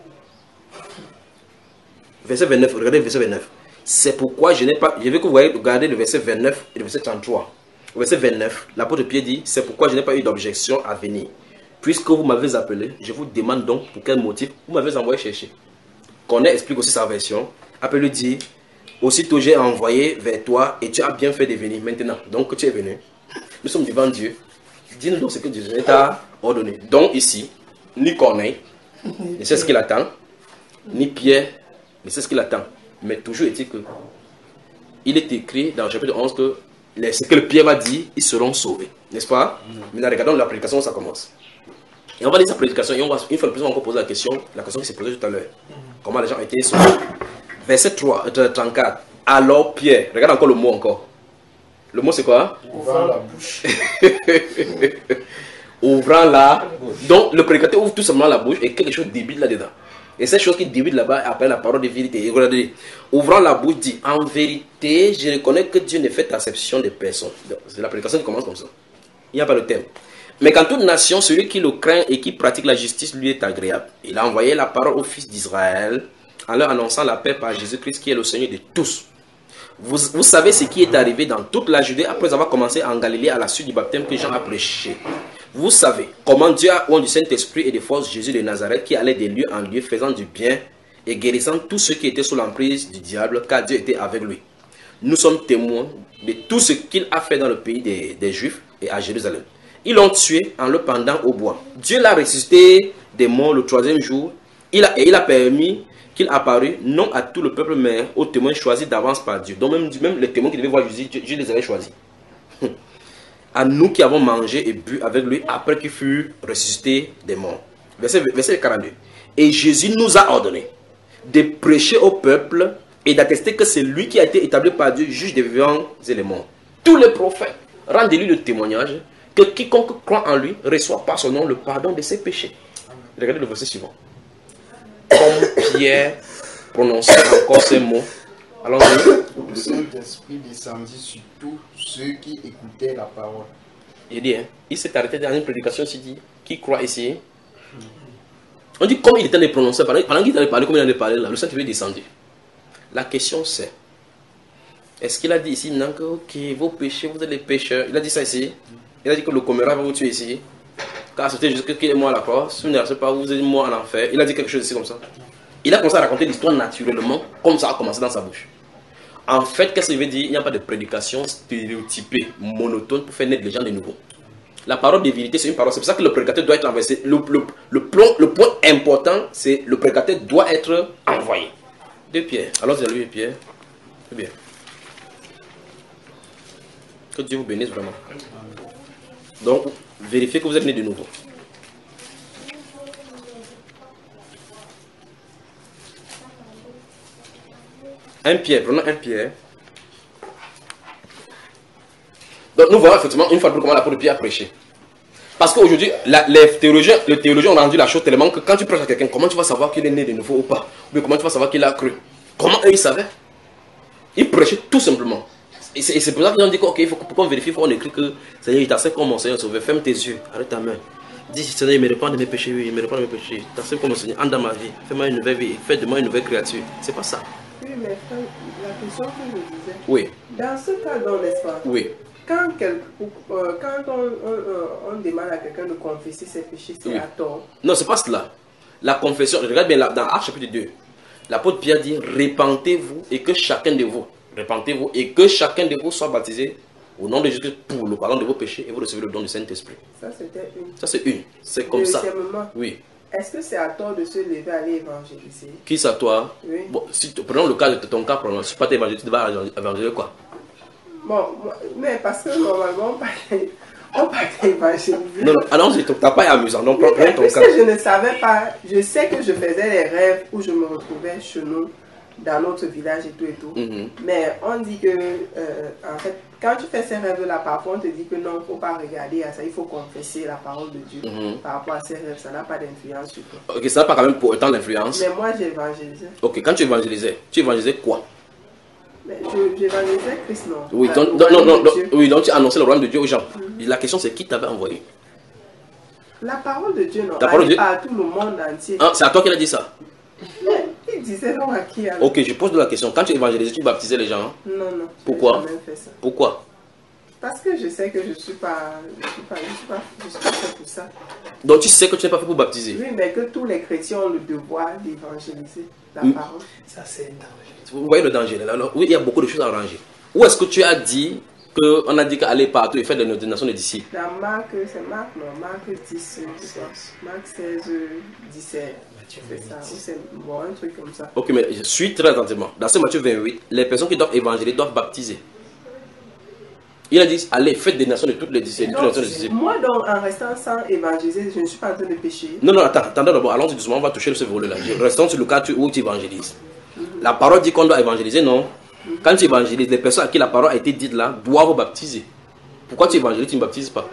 Verset vingt-neuf, regardez le verset vingt-neuf. C'est pourquoi je n'ai pas... Je veux que vous voyez, regardez le verset vingt-neuf et le verset trente-trois. Au verset vingt-neuf, l'apôtre Pierre dit, c'est pourquoi je n'ai pas eu d'objection à venir. Puisque vous m'avez appelé, je vous demande donc pour quel motif vous m'avez envoyé chercher. Corneille explique aussi sa version. Après lui dit, aussitôt j'ai envoyé vers toi et tu as bien fait de venir maintenant. Donc tu es venu. Nous sommes devant Dieu. Dis-nous donc ce que Dieu t'a ordonné. Donc ici, ni Corneille ne sait ce qu'il attend, ni Pierre ne sait ce qu'il attend. Mais toujours est-il que il est écrit dans le chapitre onze que les, ce que le Pierre va dire, ils seront sauvés. N'est-ce pas? Maintenant, regardons la prédication, ça commence. Et on va lire sa prédication et on va une fois de plus encore poser la question, la question qui s'est posée tout à l'heure. Comment les gens ont été sauvés? Verset trois, trente-quatre. Alors Pierre, regarde encore le mot encore. Le mot c'est quoi? Ouvrant la bouche. Ouvrant la bouche. Donc le prédicateur ouvre tout simplement la bouche et quelque chose débite là-dedans. Et cette chose qui débite là-bas appelle la parole de vérité. Et regardez, ouvrant la bouche dit, en vérité, je reconnais que Dieu ne fait acception de personne. C'est la prédication qui commence comme ça. Il n'y a pas de thème. Mais qu'en toute nation, celui qui le craint et qui pratique la justice lui est agréable. Il a envoyé la parole aux fils d'Israël en leur annonçant la paix par Jésus-Christ qui est le Seigneur de tous. Vous, vous savez ce qui est arrivé dans toute la Judée après avoir commencé en Galilée à la suite du baptême que Jean a prêché. Vous savez comment Dieu a oint du Saint-Esprit et de force Jésus de Nazareth qui allait de lieu en lieu faisant du bien et guérissant tous ceux qui étaient sous l'emprise du diable car Dieu était avec lui. Nous sommes témoins de tout ce qu'il a fait dans le pays des, des Juifs et à Jérusalem. Ils l'ont tué en le pendant au bois. Dieu l'a ressuscité des morts le troisième jour. Il a, et il a permis qu'il apparût non à tout le peuple, mais aux témoins choisis d'avance par Dieu. Donc même, même les témoins qui devaient voir Jésus, Dieu les avait choisis. À nous qui avons mangé et bu avec lui après qu'il fut ressuscité des morts. Verset, verset quarante-deux. Et Jésus nous a ordonné de prêcher au peuple et d'attester que c'est lui qui a été établi par Dieu, juge des vivants et des morts. Tous les prophètes rendent-lui le témoignage que quiconque croit en lui reçoit par son nom le pardon de ses péchés. Regardez le verset suivant. Comme Pierre prononçait encore ces mots. Allons-y. Le Saint-Esprit descendit sur tous ceux qui écoutaient la parole. Il dit, hein, il s'est arrêté dans une prédication ici, dit, qui croit ici. On dit comme il était en train de prononcer, pendant qu'il était en train de parler, comme il en a parlé là, le Saint-Esprit est descendu. La question c'est, est-ce qu'il a dit ici, non, que ok, vos péchés, vous êtes les pécheurs. Il a dit ça ici. Il a dit que le comméra va vous tuer ici. Car c'était juste qu'il est mort à la croix. Si vous ne restez pas, vous êtes mort en enfer. Il a dit quelque chose ici comme ça. Il a commencé à raconter l'histoire naturellement, comme ça a commencé dans sa bouche. En fait, qu'est-ce qu'il veut dire? Il n'y a pas de prédication stéréotypée, monotone pour faire naître les gens de nouveau. La parole de vérité, c'est une parole. C'est pour ça que le prédicateur doit être envoyé. Le, le, le, plan, le point important, c'est le prédicateur doit être envoyé. De Pierre. Alors, c'est lui, Pierre. C'est bien. Que Dieu vous bénisse vraiment. Donc, vérifiez que vous êtes né de nouveau. Un Pierre, prenons un Pierre. Donc nous voyons effectivement une fois de plus comment l'apôtre Pierre a prêché. Parce qu'aujourd'hui, les théologiens, les théologiens ont rendu la chose tellement que quand tu prêches à quelqu'un, comment tu vas savoir qu'il est né de nouveau ou pas? Ou comment tu vas savoir qu'il a cru? Comment eux ils savaient? Ils prêchaient tout simplement. Et c'est pour ça qu'ils ont dit qu'il faut qu'on vérifie, il faut qu'on écrit que Seigneur, il t'accepte comme mon Seigneur sauveur. Ferme tes yeux, arrête ta main. Dis Seigneur, il me répand de mes péchés, oui, il me répand de mes péchés. T'accepte comme mon Seigneur, entre dans ma vie, fais-moi une nouvelle vie, fais de moi une nouvelle créature. C'est pas ça. Oui, mais frère, la question que je disais. Oui. Dans ce cas-là, n'est-ce pas? Oui. Quand, quel, euh, quand on, on, on demande à quelqu'un de confesser ses péchés, c'est oui. à tort. Non, c'est pas cela. La confession, regarde bien là, dans Actes chapitre deux, l'apôtre Pierre dit, répentez-vous et que chacun de vous, répentez-vous et que chacun de vous soit baptisé au nom de Jésus pour le pardon de vos péchés et vous recevez le don du Saint-Esprit. Ça, c'était une. Ça, c'est une. C'est comme ça. Oui. Est-ce que c'est à tort de se lever à aller évangéliser? Qui c'est à toi? Oui. Bon, si tu prenons le cas de ton cas, prenons, si tu ne pas évangéliser, tu vas évangéliser quoi? Bon, mais parce que normalement, on parle d'évangéliser. Non, non, alors tu n'as pas amusant. Donc, prends oui, ton puisque cas. je ne savais pas, je sais que je faisais les rêves où je me retrouvais chez nous, dans notre village et tout et tout. Mm-hmm. Mais on dit que, euh, en fait, quand tu fais ces rêves-là, parfois on te dit que non, il ne faut pas regarder à ça, il faut confesser la parole de Dieu mm-hmm. par rapport à ces rêves. Ça n'a pas d'influence sur toi. Ok, ça n'a pas quand même pour autant d'influence. Mais moi, j'ai évangélisé. Ok, quand tu évangélisais, tu évangélisais quoi? Mais j'évangélisais Christ, non? Oui, donc, non, non, non, non, oui, donc tu annonçais le royaume de Dieu aux gens. Mm-hmm. La question c'est qui t'avait envoyé? La parole de Dieu, non. La parole de Dieu à tout le monde entier. Ah, c'est à toi qu'il a dit ça? Mais il disait non à qui alors? Ok, je pose la question. Quand tu évangélisais, tu baptisais les gens? Hein? Non, non. Pourquoi? Fait ça. Pourquoi? Parce que je sais que je ne suis pas, je suis pas, je suis pas, je suis pas fait pour ça. Donc tu sais que tu n'es pas fait pour baptiser? Oui, mais que tous les chrétiens ont le devoir d'évangéliser la oui. parole. Ça c'est un danger. Vous voyez le danger là? Alors, oui, il y a beaucoup de choses à arranger. Où est-ce que tu as dit qu'on a dit qu'aller partout et faire des ordinations de disciples? Dans Marc, c'est Marc, non, Marc dix, Marc seize, dix-sept. C'est ça, ou c'est bon, un truc comme ça. Ok, mais je suis très attentivement. Dans ce Matthieu vingt-huit, les personnes qui doivent évangéliser doivent baptiser. Il a dit, allez, faites des nations de toutes les disciples. Moi, donc, en restant sans évangéliser, je ne suis pas en train de pécher. Non, non, attends, attendez d'abord, allons-y doucement, on va toucher ce volet-là. Restons sur le cas où tu évangélises. Mm-hmm. La parole dit qu'on doit évangéliser, non? Mm-hmm. Quand tu évangélises, les personnes à qui la parole a été dite là doivent baptiser. Pourquoi tu évangélises, tu ne baptises pas?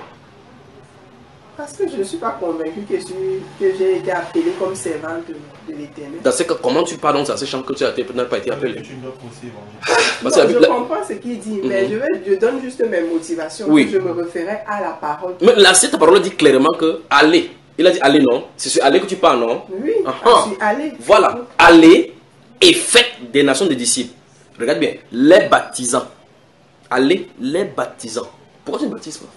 Parce que je ne suis pas convaincu que, que j'ai été appelé comme servante de, de l'Éternel. Dans ce cas, comment tu parles donc à ces gens que tu n'as pas été appelé? Non, je la... comprends ce qu'il dit, mm-hmm. mais je, vais, je donne juste mes motivations. Oui. Je me référais à la parole. Mais là, cette parole dit clairement que allez. Il a dit allez, non? C'est sur allez que tu parles, non? Oui, uh-huh. Je suis allé. Voilà, allez et faites des nations de disciples. Regarde bien, les baptisants. Allez, les baptisants. Pourquoi tu ne baptises pas?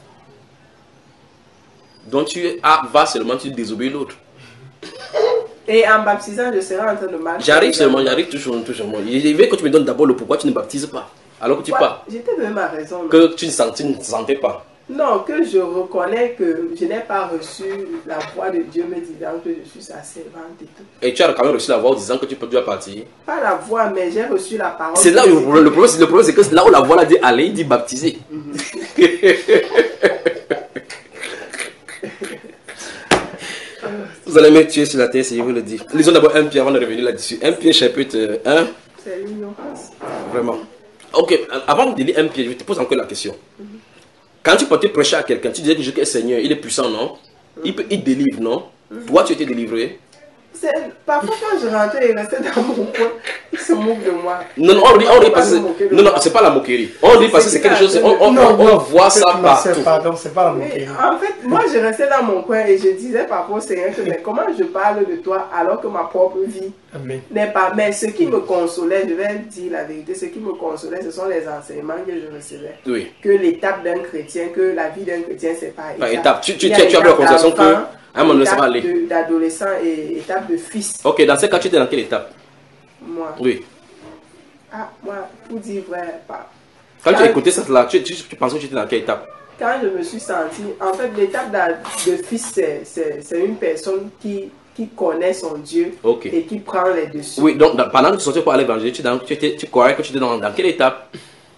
Donc tu ah, vas seulement, tu désobéis l'autre. Et en baptisant, je serai en train de marcher. J'arrive seulement, j'arrive toujours, toujours. Il veut que tu me donnes d'abord le pourquoi tu ne baptises pas. Alors que tu pars. J'étais donné ma raison. Non? Que tu ne, sens, tu ne sentais pas. Non, que je reconnais que je n'ai pas reçu la voix de Dieu me disant que je suis sa servante et tout. Et tu as quand même reçu la voix disant que tu peux dois partir? Pas la voix, mais j'ai reçu la parole. C'est là où le problème, le problème, le problème c'est que là où la voix a dit aller, il dit baptiser. Mm-hmm. Vous allez me tuer sur la terre si je vous le dis. Lisons d'abord un Pierre avant de revenir là-dessus. un Pierre chapitre un. C'est l'ignorance. Vraiment. Ok, avant de lire un Pierre, je te pose encore la question. Mm-hmm. Quand tu partais prêcher à quelqu'un, tu disais que Jésus est Seigneur, il est puissant, non? Il, peut, il délivre, non? Toi, tu étais délivré? Parfois, quand je rentrais, il restait dans mon coin. Il se moque de moi. Non, non, on dit, on dit parce que. Non, non, c'est pas la moquerie. On dit parce que c'est quelque chose. On, on, Non, on, on non, voit ça non, partout. c'est pas, donc c'est pas la moquerie. En fait, moi, je restais dans mon coin et je disais parfois au Seigneur que mais comment je parle de toi alors que ma propre vie Amen. n'est pas. Mais ce qui me consolait, je vais dire la vérité, ce qui me consolait, ce sont les enseignements que je recevais. Oui. Que l'étape d'un chrétien, que la vie d'un chrétien, c'est pas Par étape. étape. Tu, tu, Il y tu, a tu as la étape conversation que. d'enfant, À un moment donné, ça va étape aller. de- d'adolescent et étape de fils. Ok, dans ce cas, tu étais dans quelle étape? Moi. Oui. Ah, moi, pour dire vrai, pas. Quand tu as écouté ça là, tu, tu, tu pensais que tu étais dans quelle étape? Quand je me suis senti, en fait, l'étape d'a- de fils, c'est- c'est c'est une personne qui, qui connaît son Dieu Ok. et qui prend les dessus. Oui, donc dans- pendant que tu sortais pour aller évangéliser, tu, dans- tu, étais- tu croyais que tu étais dans, dans quelle étape?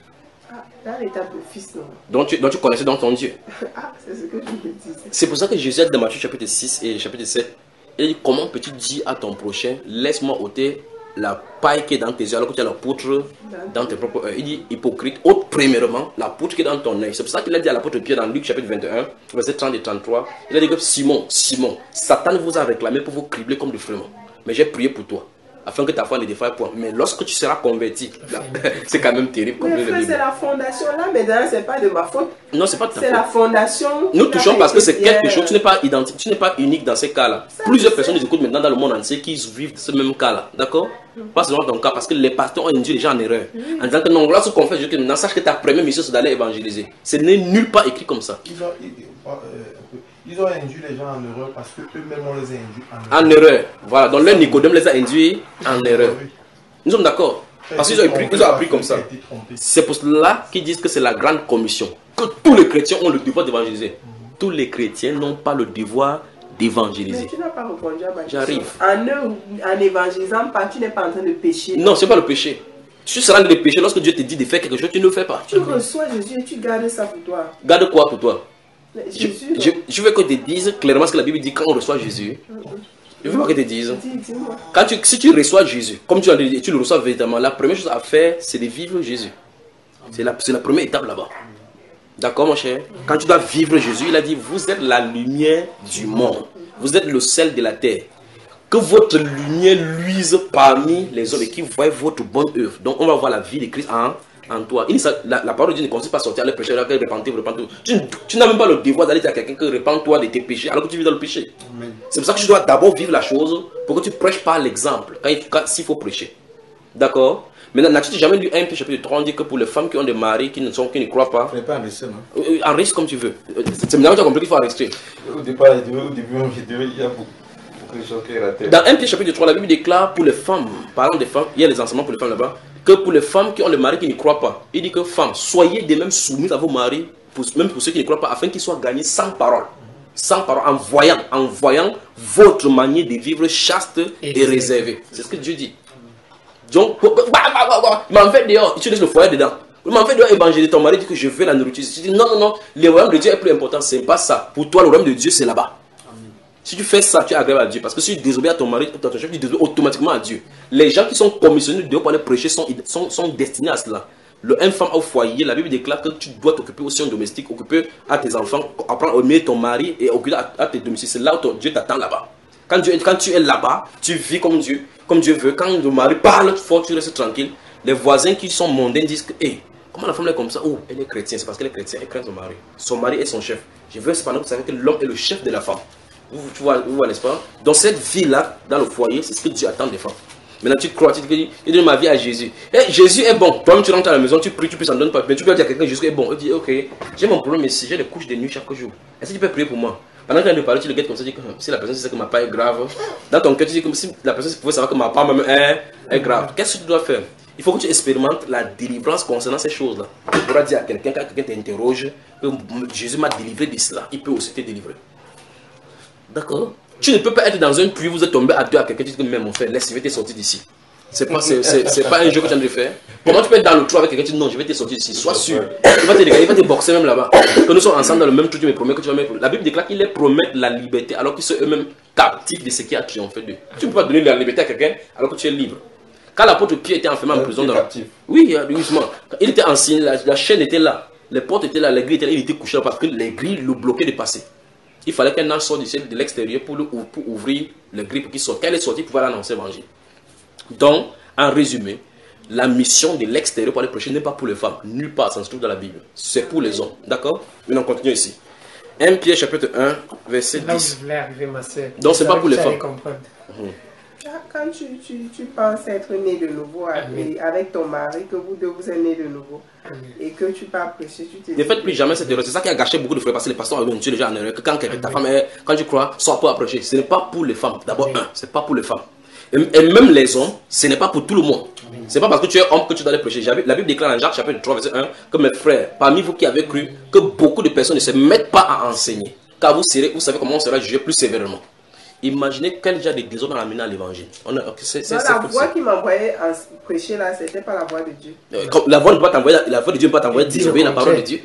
Ah, dans l'étape de fils, non. Donc tu, donc tu connaissais donc ton Dieu. Ah, c'est ce que je me disais. C'est pour ça que Jésus est dans Matthieu chapitre six et chapitre sept. Il dit comment peux-tu dire à ton prochain, laisse-moi ôter la paille qui est dans tes yeux alors que tu as la poutre dans tes propres œils. Il dit hypocrite, ôte premièrement la poutre qui est dans ton œil. C'est pour ça qu'il a dit à l'apôtre Pierre dans Luc chapitre vingt et un, verset trente et trente-trois. Il a dit que Simon, Simon, Satan vous a réclamé pour vous cribler comme du frémont. Mais j'ai prié pour toi, afin que ta foi ne défaille point. Mais lorsque tu seras converti, là, c'est quand même terrible comme Mais le frère, Bible. c'est la fondation là, mais d'ailleurs, c'est pas de ma faute. Non, c'est pas de ta C'est faute. la fondation. Nous qui touchons a parce que été c'est quelque bien- chose, tu n'es pas identique, tu n'es pas unique dans ces cas-là. Ça, Plusieurs je personnes sais. nous écoutent maintenant dans le monde entier qui vivent ce même cas-là, d'accord? Pas seulement ton cas, parce que les pasteurs ont induit les gens en erreur. En disant que non, lorsque qu'on fait Jésus, maintenant sache que ta première mission c'est d'aller évangéliser. Ce n'est nulle part écrit comme ça. Ils ont, ils, euh, ils ont induit les gens en erreur parce qu'eux-mêmes on les a induits en erreur. En erreur. Voilà, donc leur Nicodème les a induits en erreur. Nous sommes d'accord? Parce qu'ils ont appris, ils ont appris comme ça. C'est pour cela qu'ils disent que c'est la grande commission. Que tous les chrétiens ont le devoir d'évangéliser. Tous les chrétiens n'ont pas le devoir Mais d'évangéliser. tu n'as pas répondu à ma question. J'arrive. En, eux, en évangélisant pas, tu n'es pas en train de pécher. Non, ce n'est pas le péché. Tu seras dans le péché lorsque Dieu te dit de faire quelque chose, tu ne le fais pas. Tu reçois Jésus et tu gardes ça pour toi. Garde quoi pour toi? Mais Je, Jésus, je, non. je veux que tu te dises clairement ce que la Bible dit quand on reçoit Jésus. Je veux pas que tu te dises. Dis, dis-moi. Quand tu, si tu reçois Jésus, comme tu, as dit, tu le reçois véritablement, la première chose à faire, c'est de vivre Jésus. C'est la, c'est la première étape là-bas. D'accord, mon cher? Quand tu dois vivre Jésus, il a dit, vous êtes la lumière du monde. Vous êtes le sel de la terre. Que votre lumière luise parmi les hommes et qu'ils voient votre bonne œuvre. Donc, on va voir la vie de Christ en, en toi. Il, la, la parole de Dieu ne consiste pas à sortir à le péché, alors que repentez-vous, repentez-vous. Tu, tu n'as même pas le devoir d'aller dire à quelqu'un que repends-toi de tes péchés, alors que tu vis dans le péché. C'est pour ça que tu dois d'abord vivre la chose pour que tu prêches par l'exemple, quand il, quand, s'il faut prêcher. D'accord? Maintenant, n'as-tu jamais lu un Pierre chapitre trois, on dit que pour les femmes qui ont des maris qui ne, sont, qui ne croient pas, Ce n'est pas un dessin, non? euh, enregistre comme tu veux. Euh, C'est maintenant que tu as compris qu'il faut enregistrer. Au départ, il devait- au début, il devait- il y a beaucoup beaucoup de choses qui ratent. Dans un Pierre chapitre trois, la Bible déclare pour les femmes, parlant des femmes, il y a les enseignements pour les femmes là-bas, que pour les femmes qui ont des maris qui ne croient pas, il dit que femmes, soyez de même soumises à vos maris, pour, même pour ceux qui ne croient pas, afin qu'ils soient gagnés sans parole. Sans parole, en voyant, en voyant votre manière de vivre chaste et, Et réservée. C'est ce que Dieu dit. Donc, bah, bah, bah, bah, il m'en fait dehors, tu laisses le foyer dedans. Il m'en fait dehors évangéliser ton mari, dit que je veux la nourriture. Tu dis non, non, non, le royaume de Dieu est plus important, c'est pas ça. Pour toi, le royaume de Dieu, c'est là-bas. Si tu fais ça, tu aggraves à Dieu. Parce que si tu désobéis à ton mari, à ton chef, tu désobéis automatiquement à Dieu. Les gens qui sont commissionnés de Dieu pour aller prêcher sont, sont, sont destinés à cela. Le une femme au foyer, la Bible déclare que tu dois t'occuper aussi en domestique, occuper à tes enfants, apprendre à aimer ton mari et occuper à, à tes domiciles. C'est là où ton, Dieu t'attend là-bas. Quand, Dieu, quand tu es là-bas, tu vis comme Dieu, comme Dieu veut. Quand le mari parle fort, tu restes tranquille. Les voisins qui sont mondains disent que, hé, hey, comment la femme est comme ça? Oh, elle est chrétienne. C'est parce qu'elle est chrétienne, elle craint son mari. Son mari est son chef. Je veux cependant que vous savez que l'homme est le chef de la femme. Vous, tu vois, vous vois, n'est-ce pas? Dans cette vie-là, dans le foyer, c'est ce que Dieu attend des femmes. Maintenant, tu crois, tu te dis, il donne ma vie à Jésus. Et Jésus est bon. Toi-même, tu rentres à la maison, tu pries, tu peux s'en donner pas. Mais tu peux dire à quelqu'un, Jésus est bon. Il dit, ok, j'ai mon problème ici, j'ai des couches de nuit chaque jour. Est-ce que tu peux prier pour moi? Pendant qu'il est de parler, tu le guettes comme ça, tu dis que si la personne sait que ma part est grave, dans ton cœur, tu dis que si la personne pouvait savoir que ma part même est, est grave, qu'est-ce que tu dois faire? Il faut que tu expérimentes la délivrance concernant ces choses-là. Tu pourras dire à quelqu'un, quand quelqu'un t'interroge, que Jésus m'a délivré de cela, il peut aussi te délivrer. D'accord? Tu ne peux pas être dans un puits, vous êtes tombé à deux à quelqu'un, tu dis que même mon frère, laisse, je vais te sortir d'ici. C'est pas, c'est, c'est, c'est pas un jeu que tu as envie de faire. Comment tu peux être dans le trou avec quelqu'un, tu dis non, je vais te sortir d'ici, sois sûr. Il va te regarder, il va te boxer même là-bas. Que nous sommes ensemble dans le même trou, tu me promets que tu vas mettre. La Bible déclare qu'ils les promettent la liberté alors qu'ils sont eux-mêmes captifs de ce qui a triomphé d'eux. Tu ne peux pas donner la liberté à quelqu'un alors que tu es libre. Quand l'apôtre Pierre était enfermé en prison, dans... oui, justement, il était enseigné, la, la chaîne était là, les portes étaient là, les grilles étaient là, il était couché là parce que les grilles le bloquaient de passer. Il fallait qu'un ange sorte de l'extérieur pour, pour ouvrir le grille pour qu'il sorte. Quand elle est sortie, pour pouvoir l'annoncer l'évangile. Donc, en résumé, la mission de l'extérieur pour aller prêcher n'est pas pour les femmes. Nulle part, ça se trouve dans la Bible. C'est pour les hommes. D'accord? Maintenant, on continue ici. premier Pierre chapitre un, verset Là où dix. je voulais arriver, ma soeur. Donc, c'est pas pour les Vous allez femmes. comprendre. Mmh. Quand tu, tu, tu penses être né de nouveau avec, avec ton mari, que vous deux vous êtes nés de nouveau, Amen. et que tu pars prêcher, tu te Ne faites plus jamais cette erreur. C'est ça qui a gâché beaucoup de frères parce que les pasteurs ont eu déjà en erreur. Que quand ta femme est, quand tu crois, soit pour approcher. Ce n'est pas pour les femmes. D'abord, un, c'est pas pour les femmes. Et, et même les hommes, ce n'est pas pour tout le monde. C'est pas parce que tu es homme que tu dois aller prêcher. La Bible déclare en Jacques chapitre trois, verset un, que mes frères, parmi vous qui avez cru, que beaucoup de personnes ne se mettent pas à enseigner. Car vous, serez, vous savez comment on sera jugé plus sévèrement. Imaginez quel genre de désordre on a amené à l'évangile. On a, c'est, c'est, non, c'est la possible. voix qui m'envoyait en prêcher là, c'était pas la voix de Dieu. Euh, comme la voix ne peut pas t'envoyer, la voix de Dieu ne peut pas t'envoyer désobéir la parole de Dieu.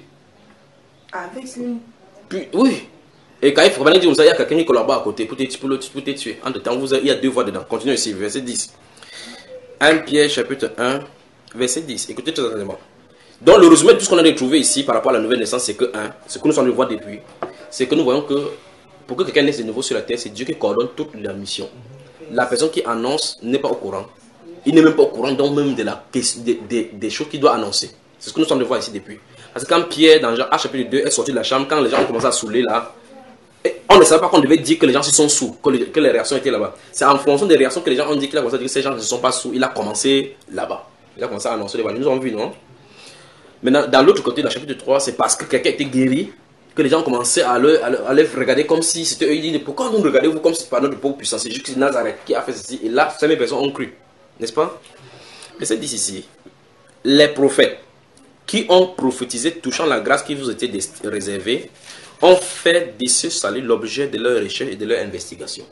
Avec une. Puis, oui. Et quand il faut dire comme ça, il y a quelqu'un qui collabore à côté pour te, pour le, pour te tuer. En temps, vous avez, il y a deux voix dedans. Continuez ici, verset dix. premier Pierre chapitre un, verset dix. Écoutez tout attentivement. Donc le résumé de tout ce qu'on a trouvé ici par rapport à la nouvelle naissance, c'est que un, ce que nous sommes de voir depuis, c'est que nous voyons que pour que quelqu'un naisse de nouveau sur la terre, c'est Dieu qui coordonne toute la mission. La personne qui annonce n'est pas au courant. Il n'est même pas au courant donc même de la, des, des, des choses qu'il doit annoncer. C'est ce que nous sommes de voir ici depuis. Parce que quand Pierre, dans Jean chapitre deux, est sorti de la chambre, quand les gens ont commencé à saouler là, on ne savait pas qu'on devait dire que les gens se sont sous, que les, que les réactions étaient là-bas. C'est en fonction des réactions que les gens ont dit qu'il a commencé à dire que ces gens ne se sont pas sous. Il a commencé là-bas. Il a commencé à annoncer l'évangile. Nous avons vu, non? Maintenant, dans l'autre côté, dans le chapitre trois, c'est parce que quelqu'un était guéri que les gens ont commencé à le, à le, à le regarder comme si c'était eux. Ils disent, pourquoi vous nous regardez-vous comme si c'était pas notre pauvre puissant? C'est juste Nazareth qui a fait ceci. Et là, ces mêmes personnes ont cru. N'est-ce pas? Mais c'est dit ici. Les prophètes qui ont prophétisé touchant la grâce qui vous était réservée ont fait de ce salut l'objet de leur recherche et de leur investigation.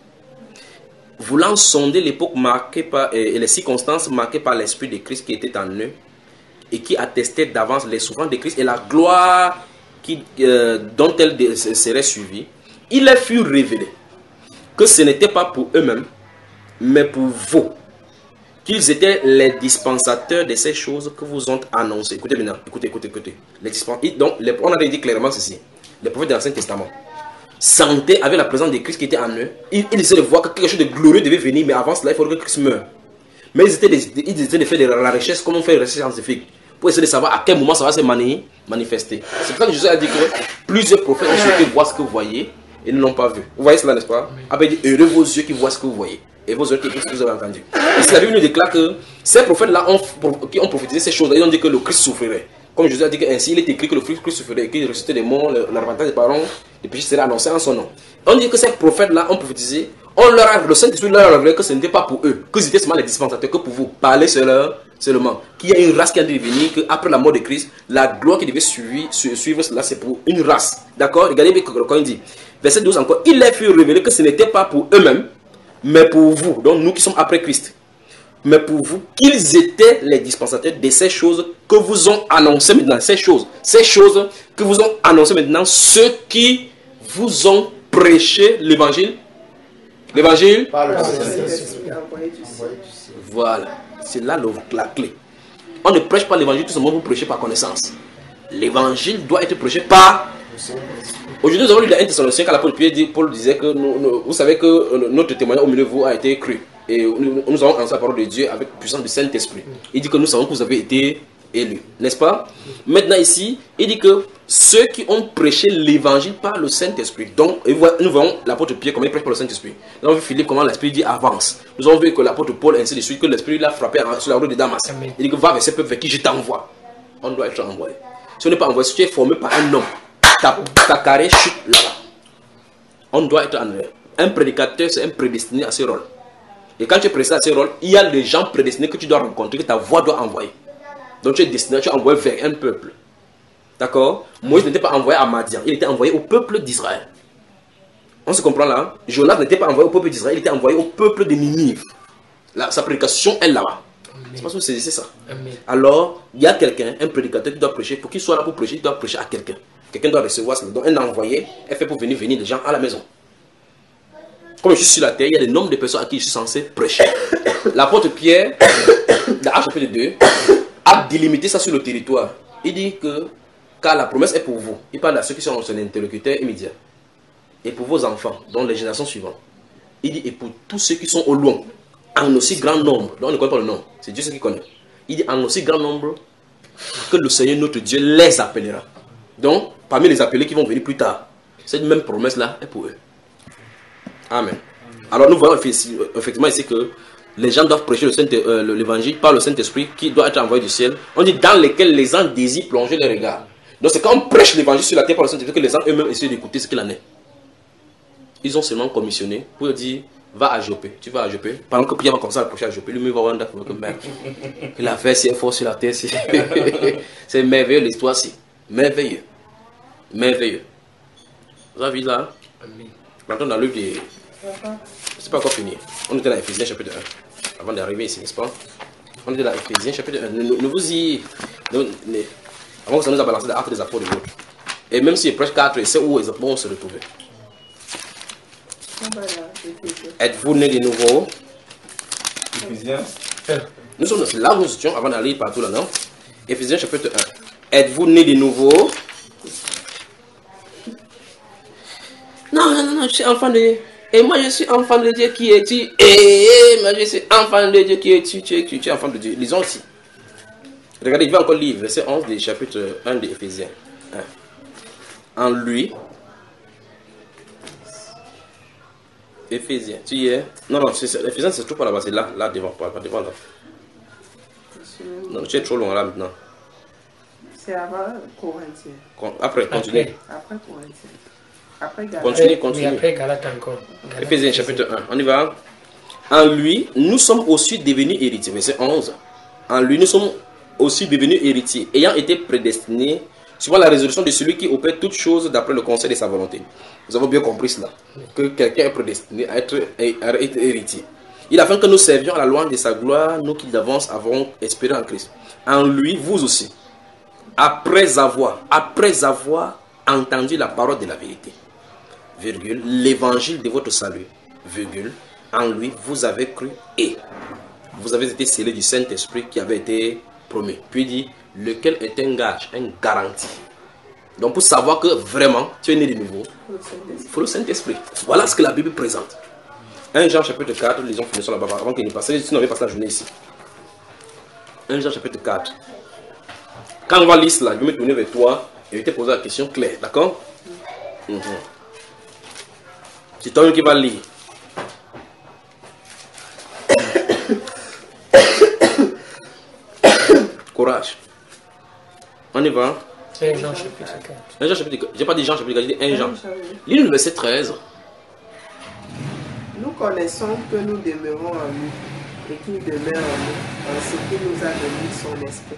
Voulant sonder l'époque marquée par, et les circonstances marquées par l'Esprit de Christ qui était en eux et qui attestait d'avance les souffrances de Christ et la gloire qui, euh, dont elles seraient suivies, il leur fut révélé que ce n'était pas pour eux-mêmes, mais pour vous, qu'ils étaient les dispensateurs de ces choses que vous ont annoncées. Écoutez maintenant, écoutez, écoutez, écoutez. Les dispensateurs, donc, les, on a dit clairement ceci. Les prophètes de l'Ancien Testament sentaient avec la présence de Christ qui était en eux. Ils, ils essaient de voir que quelque chose de glorieux devait venir, mais avant cela, il faudrait que Christ meure. Mais ils étaient, des, ils étaient de faire de la recherche, comme on fait une recherche scientifique, pour essayer de savoir à quel moment ça va se mani manifester. C'est pour ça que Jésus a dit que plusieurs prophètes ont souhaité voir ce que vous voyez et ne l'ont pas vu. Vous voyez cela, n'est-ce pas? Après, il dit, heureux vos yeux qui voient ce que vous voyez et vos oreilles qui écoutent ce que vous avez entendu. Ici, la Bible nous déclare que ces prophètes-là ont, qui ont prophétisé ces choses-là, ils ont dit que le Christ souffrirait. Comme Jésus a dit qu'ainsi il est écrit que le Christ souffrirait et qu'il ressuscitait des morts, le repentant des parents, les péchés seraient annoncés en son nom. On dit que ces prophètes-là ont prophétisé, on leur a, le Saint-Esprit leur a révélé que ce n'était pas pour eux, que c'était seulement les dispensateurs, que pour vous parler seulement, seulement. Qu'il y a une race qui a dû venir, qu'après la mort de Christ, la gloire qui devait suivre, suivre cela, c'est pour une race. D'accord? Regardez bien quand il dit, verset douze encore, il leur fut révélé que ce n'était pas pour eux-mêmes, mais pour vous, donc nous qui sommes après Christ. Mais pour vous, qu'ils étaient les dispensateurs de ces choses que vous ont annoncées maintenant. Ces choses, ces choses que vous ont annoncées maintenant, ceux qui vous ont prêché l'évangile. L'évangile. Par le Par le Saint-Esprit. Saint-Esprit envoyé du ciel. Voilà, c'est là le, la clé. On ne prêche pas l'évangile tout simplement pour prêcher par connaissance. L'évangile doit être prêché par. Aujourd'hui, nous avons lu dans un Thessaloniciens quand l'apôtre Pierre dit, Paul disait que nous, nous, vous savez que notre témoignage au milieu de vous a été cru. Et nous, nous avons annoncé la parole de Dieu avec puissance du Saint-Esprit. Il dit que nous savons que vous avez été élus. N'est-ce pas? Maintenant ici, il dit que ceux qui ont prêché l'évangile par le Saint-Esprit. Donc, nous voyons l'apôtre Pierre comment il prêche par le Saint-Esprit. Nous avons vu Philippe comment l'Esprit dit avance. Nous avons vu que l'apôtre Paul ainsi de suite, que l'Esprit l'a frappé sur la route de Damas. Amen. Il dit que va vers ces peuples vers qui je t'envoie. On doit être envoyé. Si on n'est pas envoyé, si tu es formé par un homme, ta, ta carrière chute là-bas. On doit être envoyé. Un prédicateur, c'est un prédestiné à ce rôle. Et quand tu es prédestiné à ce rôle, il y a des gens prédestinés que tu dois rencontrer, que ta voix doit envoyer. Donc tu es destiné, tu es envoyé vers un peuple. D'accord? Moïse n'était pas envoyé à Madian, il était envoyé au peuple d'Israël. On se comprend là? Jonas n'était pas envoyé au peuple d'Israël, il était envoyé au peuple de Ninive. Là, sa prédication est là-bas. C'est pas ce que c'est ça. Amen. Alors, il y a quelqu'un, un prédicateur qui doit prêcher. Pour qu'il soit là pour prêcher, il doit prêcher à quelqu'un. Quelqu'un doit recevoir cela. Donc un envoyé est fait pour venir venir des gens à la maison. Comme je suis sur la terre, il y a des nombres de personnes à qui je suis censé prêcher. L'apôtre Pierre, dans Actes chapitre deux, a délimité ça sur le territoire. Il dit que, car la promesse est pour vous. Il parle à ceux qui sont son interlocuteur immédiat. et pour vos enfants, dans les générations suivantes. Il dit, et pour tous ceux qui sont au loin, en aussi grand nombre, donc on ne connaît pas le nom, c'est Dieu ce qui connaît. Il dit, en aussi grand nombre, que le Seigneur notre Dieu les appellera. Donc, parmi les appelés qui vont venir plus tard, cette même promesse-là est pour eux. Amen. Alors nous voyons effectivement ici que les gens doivent prêcher l'évangile par le Saint-Esprit qui doit être envoyé du ciel. On dit dans lesquels les gens désirent plonger les regards. Donc c'est quand on prêche l'évangile sur la terre par le Saint-Esprit que les gens eux-mêmes essaient d'écouter ce qu'il en est. Ils ont seulement commissionné pour dire, va à Jopé, tu vas à Jopé. Pendant que Pierre va commencer à approcher à Jopé, lui-même va voir un d'accord que merde. Il a fait si fort sur la terre. C'est merveilleux l'histoire-ci. Merveilleux. Merveilleux. Vous avez vu là? Maintenant dans le livre des... C'est pas encore fini. On était dans Ephésiens chapitre un. Avant d'arriver ici, n'est-ce pas? On était dans Ephésiens chapitre un. Nous, nous vous y... Nous, nous, avant que ça nous a balancé l'acte des apôtres de l'autre. Et même si il prêche quatre, c'est où exactement on se retrouvait. Êtes-vous nés de nouveau? Éphésiens. Nous sommes là où nous étions avant d'aller partout là, non? Éphésiens chapitre un. Êtes-vous nés de nouveau? Non, non, non, non, je suis enfant de Dieu. Et moi je suis enfant de Dieu qui es-tu? Et moi je suis enfant de Dieu qui es-tu? Tu es, tu es enfant de Dieu. Lisons aussi. Regardez, je vais encore lire verset onze du chapitre un de Éphésiens. un. En lui. Éphésiens, tu y es? Non, non, Éphésiens c'est tout par là-bas, c'est là, là devant, pas devant là. Non, tu es trop loin là maintenant. C'est avant Corinthiens. Après, continue. Après, après Corinthiens. Après Galates. Continue, continue. Oui, après Galates encore. Galates. Éphésiens chapitre un, on y va. En lui, nous sommes aussi devenus héritiers. Verset onze. En lui, nous sommes aussi devenus héritiers, ayant été prédestinés, suivant la résolution de celui qui opère toutes choses d'après le conseil de sa volonté. Nous avons bien compris cela, que quelqu'un est prédestiné à être, à être héritier. Il a fait que nous servions à la louange de sa gloire, nous qui d'avance avons espéré en Christ. En lui, vous aussi, après avoir, après avoir entendu la parole de la vérité, virgule, l'évangile de votre salut, virgule, en lui, vous avez cru et vous avez été scellés du Saint-Esprit qui avait été promis. Puis dit, lequel est un gage, une garantie. Donc pour savoir que vraiment tu es né de nouveau, il faut le Saint-Esprit. Voilà ce que la Bible présente. un Jean chapitre quatre, lisons finissons là-bas avant qu'il ne passe. Sinon on va passer la journée ici. un Jean chapitre quatre. Quand on va lire cela, je vais me tourner vers toi et je vais te poser la question claire. D'accord? Mm-hmm. C'est toi qui va lire. Courage. On y va. un Jean chapitre quatre. un Jean chapitre quatre. J'ai pas dit Jean chapitre quatre, j'ai dit un Jean. Lis le verset treize. Nous connaissons que nous demeurons en lui et qu'il demeure en nous, en ce qu'il nous a donné son esprit.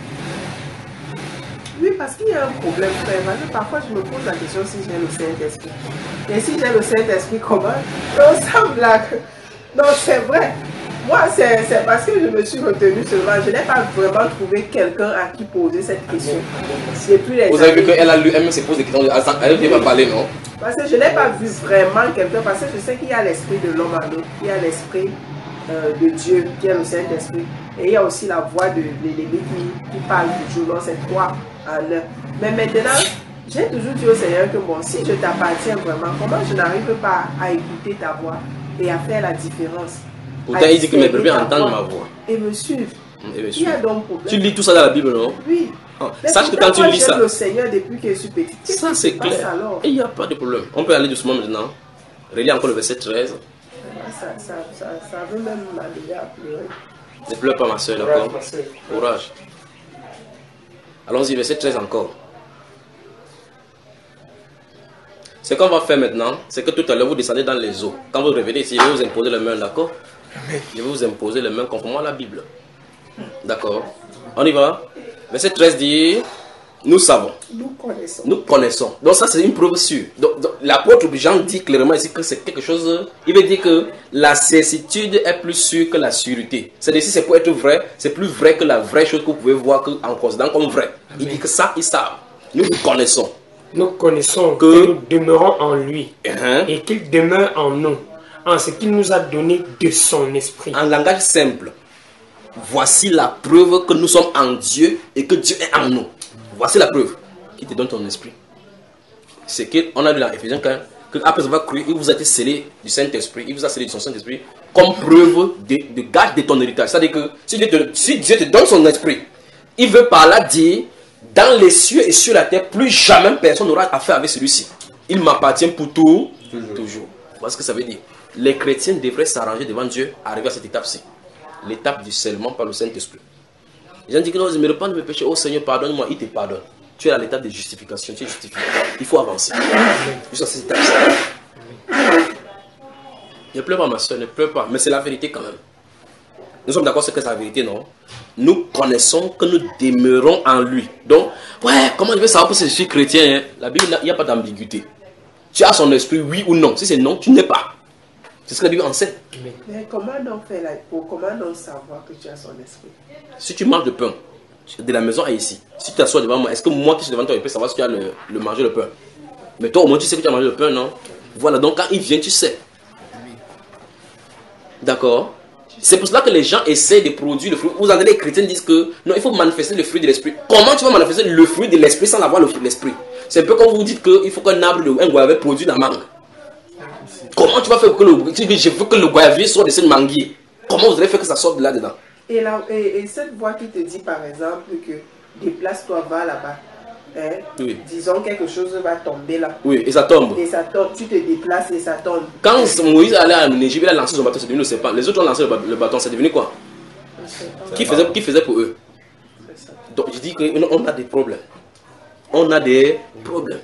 Oui, parce qu'il y a un problème, frère. Parce que parfois, je me pose la question si j'ai le Saint-Esprit. Et si j'ai le Saint-Esprit, comment? Non, ça me blague. Non, c'est vrai. Moi, c'est parce que je me suis retenue seulement. Je n'ai pas vraiment trouvé quelqu'un à qui poser cette question. Les Vous avez vu qu'elle a lu, elle se pose des questions. Elle ne va pas parler, non? Parce que je n'ai pas vu vraiment quelqu'un. Parce que je sais qu'il y a l'esprit de l'homme en nous. Il y a l'esprit euh, de Dieu, qui est le Saint-Esprit. Et il y a aussi la voix de l'ennemi qui, qui parle toujours dans cette voix en un. Mais maintenant, j'ai toujours dit au Seigneur que bon, si je t'appartiens vraiment, comment je n'arrive pas à écouter ta voix et à faire la différence? Pourtant, il dit que mes bébés entendent ma voix. Et me suivent. Et me Il y a suivent. donc problème. Tu lis tout ça dans la Bible, non? Oui. Oh, sache que quand tu lis ça, le Seigneur depuis que je suis petite. ça c'est clair. Et il n'y a pas de problème. On peut aller doucement maintenant. Relis encore le verset treize. Ça, ça, ça, ça veut même m'amener à pleurer. Ne pleure pas, ma soeur, d'accord? Courage. Allons-y, verset treize encore. Ce qu'on va faire maintenant, c'est que tout à l'heure, vous descendez dans les eaux. Quand vous revenez ici, je vais vous imposer les mains, d'accord? Je vais vous imposer les mains conformément à la Bible. D'accord? On y va? Verset treize dit, nous savons. Nous connaissons. Nous connaissons. Donc ça, c'est une preuve sûre. Donc, donc, l'apôtre Jean dit clairement ici que c'est quelque chose... Il veut dire que la certitude est plus sûre que la sûreté. C'est-à-dire, si c'est pour être vrai, c'est plus vrai que la vraie chose que vous pouvez voir que, en considérant comme vrai. Il dit que ça, ils savent. Nous nous connaissons. Nous connaissons que, Que- nous demeurons en lui Hein? et qu'il demeure en nous, en ce qu'il nous a donné de son esprit. En langage simple, voici la preuve que nous sommes en Dieu et que Dieu est en nous. Voici la preuve qui te donne ton esprit. C'est qu'on a lu dans Éphésiens qu'après avoir cru, il vous a été scellé du Saint-Esprit, il vous a scellé de son Saint-Esprit comme preuve de, de gage de ton héritage. C'est-à-dire que si Dieu, te, si Dieu te donne son esprit, il veut par là dire, dans les cieux et sur la terre, plus jamais personne n'aura affaire avec celui-ci. Il m'appartient pour tout, toujours. toujours. Voilà ce que ça veut dire. Les chrétiens devraient s'arranger devant Dieu, arriver à cette étape-ci. L'étape du scellement par le Saint-Esprit. Les gens disent que non, je me repens de mes péchés. Oh Seigneur, pardonne-moi, il te pardonne. Tu es à l'étape de justification, tu es justifié. Il faut avancer. Jusqu'à cette étape-ci. Ne pleure pas, ma soeur, ne pleure pas. Mais c'est la vérité quand même. Nous sommes d'accord sur que c'est la vérité, non? Nous connaissons que nous demeurons en lui. Donc, ouais, comment je vais savoir que je suis chrétien, hein? La Bible, il n'y a pas d'ambiguïté. Tu as son esprit, oui ou non. Si c'est non, tu n'es pas. C'est ce que la Bible enseigne. Mais comment donc faire là, pour comment donc savoir que tu as son esprit? Si tu manges le pain, de la maison à ici, si tu t'assois devant moi, est-ce que moi qui suis devant toi, je peux savoir si tu as le, le manger le pain? Mais toi au moins tu sais que tu as mangé le pain, non? Voilà, donc quand il vient, tu sais. D'accord? C'est pour cela que les gens essaient de produire le fruit. Vous entendez, les chrétiens disent que non, il faut manifester le fruit de l'esprit. Comment tu vas manifester le fruit de l'esprit sans avoir le fruit de l'esprit? C'est un peu comme vous dites qu'il faut qu'un arbre, un goyavier produise la mangue. Comment tu vas faire que le, je veux que le goyavier soit de ce manguier? Comment vous allez faire que ça sorte de là-dedans? Et, là, et, et cette voix qui te dit par exemple que déplace-toi, va là-bas. Hein? Oui. Disons quelque chose va tomber là. Oui, et ça tombe. Et ça tombe, tu te déplaces et ça tombe. Quand Moïse allait à Égypte, il a lancé son bâton, c'est devenu le serpent. Les autres ont lancé le bâton, c'est devenu quoi? Qui faisait, qui faisait pour eux? Donc je dis qu'on a des problèmes. On a des problèmes.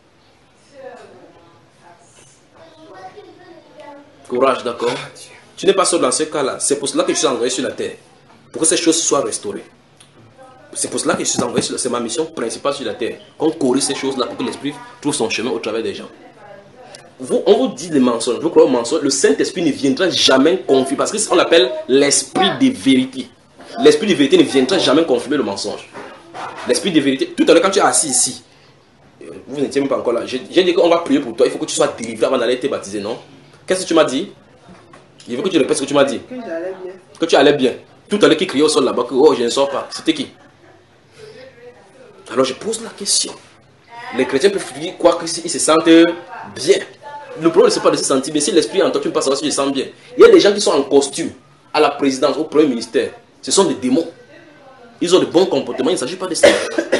Courage, d'accord? Tu n'es pas seul dans ce cas-là. C'est pour cela que je suis envoyé sur la terre. Pour que ces choses soient restaurées. C'est pour cela que je suis envoyé sur la terre. C'est ma mission principale sur la terre. Qu'on corrige ces choses-là pour que l'esprit trouve son chemin au travers des gens. Vous, on vous dit des mensonges. Vous croyez aux mensonges. Le Saint-Esprit ne viendra jamais confirmer. Parce que c'est ce qu'on appelle l'esprit de vérité. L'esprit de vérité ne viendra jamais confirmer le mensonge. L'esprit de vérité. Tout à l'heure, quand tu es assis ici, vous n'étiez même pas encore là. J'ai dit qu'on va prier pour toi. Il faut que tu sois délivré avant d'aller te baptiser, non? Qu'est-ce que tu m'as dit? Il veut que tu répètes ce que tu m'as dit. Que j'allais bien. Que tu allais bien. Tout à l'heure qui criait au sol là-bas que oh, je ne sors pas. C'était qui? Alors je pose la question. Les chrétiens peuvent croire qu'ils se sentent bien. Le problème, ce n'est pas de se sentir bien. Si l'esprit en toi, tu ne peux pas savoir si je sens bien. Il y a des gens qui sont en costume à la présidence, au premier ministère. Ce sont des démons. Ils ont de bons comportements. Il ne s'agit pas de ça.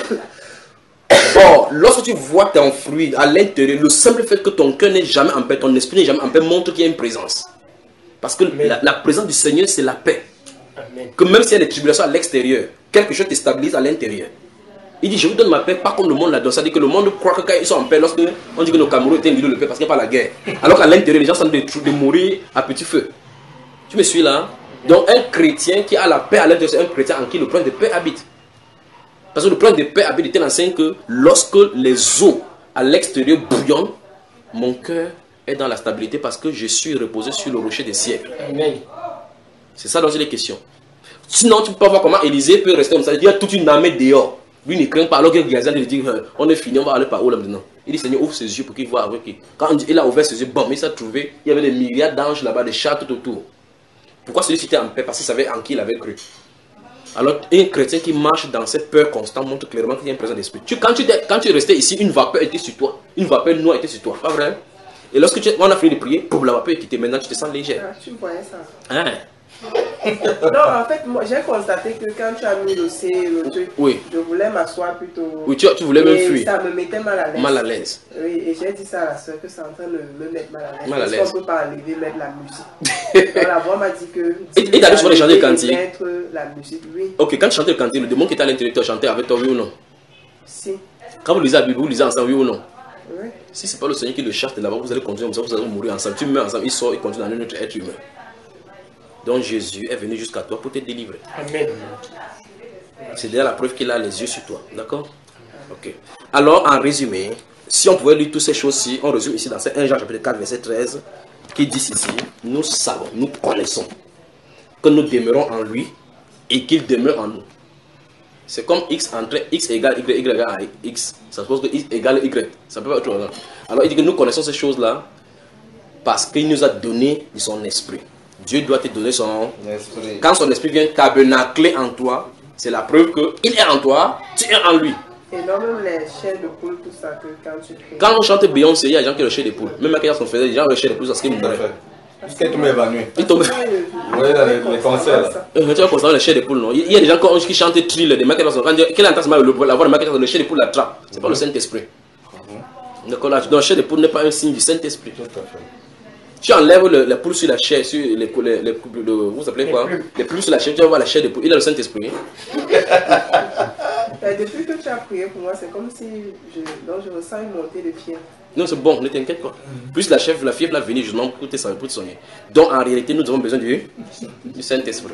Or, lorsque tu vois ton fruit à l'intérieur, le simple fait que ton cœur n'est jamais en paix, ton esprit n'est jamais en paix, montre qu'il y a une présence. Parce que la, la présence du Seigneur, c'est la paix. Amen. Que même s'il y a des tribulations à l'extérieur, quelque chose te stabilise à l'intérieur. Il dit, je vous donne ma paix, pas comme le monde la donne. C'est-à-dire que le monde croit que quand ils sont en paix, lorsque on dit que nos Cameroun étaient un lieu de paix parce qu'il n'y a pas la guerre. Alors qu'à l'intérieur, les gens sont en train de, de mourir à petit feu. Tu me suis là? Donc un chrétien qui a la paix à l'intérieur, c'est un chrétien en qui le prince de paix habite. Parce que le prince de paix habite était l'enseigne que lorsque les eaux à l'extérieur bouillonnent, mon cœur est dans la stabilité parce que je suis reposé sur le rocher des siècles. Amen. C'est ça dont il est question. Sinon, tu ne peux pas voir comment Élisée peut rester comme ça. Il y a toute une armée dehors. Lui ne craint pas. Alors que Géasi lui dit, on est fini, on va aller par où là maintenant? Il dit, Seigneur, ouvre ses yeux pour qu'il voit avec qui. Quand il a ouvert ses yeux, bon, il s'est trouvé, il y avait des milliards d'anges là-bas, des chats tout autour. Pourquoi celui-ci était en paix? Parce qu'il savait en qui il avait cru. Alors, un chrétien qui marche dans cette peur constante montre clairement qu'il y a une présence d'esprit. Tu, quand, tu, quand tu restais ici, une vapeur était sur toi. Une vapeur noire était sur toi. Pas vrai? Et lorsque tu, on a fini de prier, pour la vapeur est quittée. Maintenant, tu te sens légère. Ah, tu voyais ça. Hein? Non, en fait, moi, j'ai constaté que quand tu as mis le C, le truc, oui. Je voulais m'asseoir plutôt. Oui, tu, tu voulais même fuir. Ça me mettait mal à l'aise. Mal à l'aise. Oui, et j'ai dit ça à la soeur que c'est en train de me mettre mal à l'aise. Mal à l'aise. Parce qu'on ne peut pas enlever, mettre la musique. Donc la voix m'a dit que. Et d'ailleurs, tu vas chanter le cantique. Mettre la musique, oui. Ok, quand tu chantais le cantique, le démon qui était à l'intérieur, tu chantais avec toi, oui ou non? Si. Quand vous lisez la Bible, vous lisez ensemble, oui ou non? Oui. Si ce n'est pas le Seigneur qui le chasse de là-bas, vous allez continuer comme ça, vous allez mourir ensemble. Tu meurs ensemble, il sort, il continue dans un autre être humain. Donc Jésus est venu jusqu'à toi pour te délivrer. Amen. C'est déjà la preuve qu'il a les yeux sur toi. D'accord? Ok. Alors, en résumé, si on pouvait lire toutes ces choses-ci, on résume ici dans un Jean chapitre quatre, verset treize, qui dit ici, nous savons, nous connaissons que nous demeurons en lui et qu'il demeure en nous. C'est comme X entre X égale Y, Y égale X. Ça suppose que X égale Y. Ça peut pas être autre chose. Alors il dit que nous connaissons ces choses-là parce qu'il nous a donné de son esprit. Dieu doit te donner son esprit. Quand son esprit vient tabernacler en toi, c'est la preuve qu'il est en toi, tu es en lui. Et non, même les chairs de poule, tout ça, que quand tu pries. Quand on chante Beyoncé, il y a des gens qui ont le chair de poule. Même quand on faisait, les gens ont le chair de poule, ça se mourrait. Jusqu'à tomber évanoui. Il tombe. Vous voyez dans les, les concerts. Euh, tu vas constater le chair de poule, non? Il y a des gens qui chantent Thrill, des Michael Jackson. Quand quel entend la voix de Michael Jackson, le chair de poule l'attrape. C'est pas le Saint-Esprit. D'accord, là, le chair de poule n'est pas un signe du Saint-Esprit. Tout à fait. Tu enlèves le, la poule sur la chair, sur les, les, les, les le, vous appelez quoi? Les plumes sur la chair, tu vas voir la chair de poule. Il a le Saint-Esprit. Depuis que tu as prié pour moi, c'est comme si je, donc je ressens une montée de fièvre. Non, c'est bon, ne t'inquiète pas. Plus la chef, la fièvre va venir, je n'en peux te pour te soigner. Donc en réalité, nous avons besoin du, du Saint-Esprit.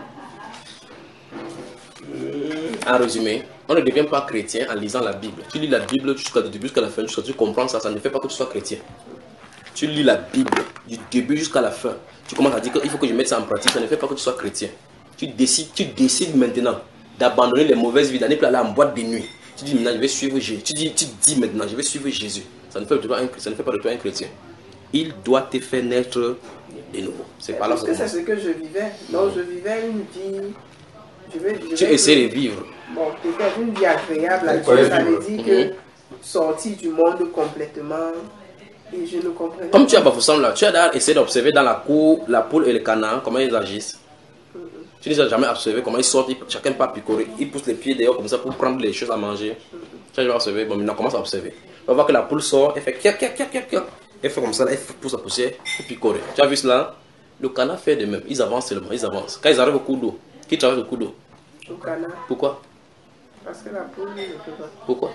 En résumé, on ne devient pas chrétien en lisant la Bible. Tu lis la Bible jusqu'à le début, jusqu'à la fin, jusqu'à tu comprends ça, ça ne fait pas que tu sois chrétien. Tu lis la Bible du début jusqu'à la fin. Tu commences à dire qu'il faut que je mette ça en pratique, ça ne fait pas que tu sois chrétien. Tu décides, tu décides maintenant d'abandonner les mauvaises vies, d'aller aller en boîte de nuit. Tu dis maintenant je vais suivre Jésus. Tu dis, tu dis maintenant je vais suivre Jésus. Ça ne fait, de toi un, ça ne fait pas de toi un chrétien. Il doit te faire naître de nouveau. C'est pas là Parce que c'est ce que je vivais. Donc je vivais une vie. Je vais, je tu vais essaies de vivre. Bon, peut-être une vie agréable. Là, ça veut dire que sortir du monde complètement. Et je ne comprenais Comme pas. tu as Bafoussam là, tu as essayé d'observer dans la cour la poule et le canard, comment ils agissent. Mm -hmm. Tu n'as jamais observé comment ils sortent, ils, chacun part picorer, ils poussent les pieds dehors comme ça pour prendre les choses à manger. Mm -hmm. Tu as jamais observé, bon maintenant commence à observer. On va voir que la poule sort, elle fait kiak kiak kiak kiak kiak. Elle fait comme ça, elle pousse la poussière pour picorer. Tu as vu cela? Le canard fait de même, ils avancent seulement, ils avancent. Quand ils arrivent au cours d'eau, qui traverse le cours d'eau? Le canard. Pourquoi? Parce que la poule ne peut pas. Pourquoi?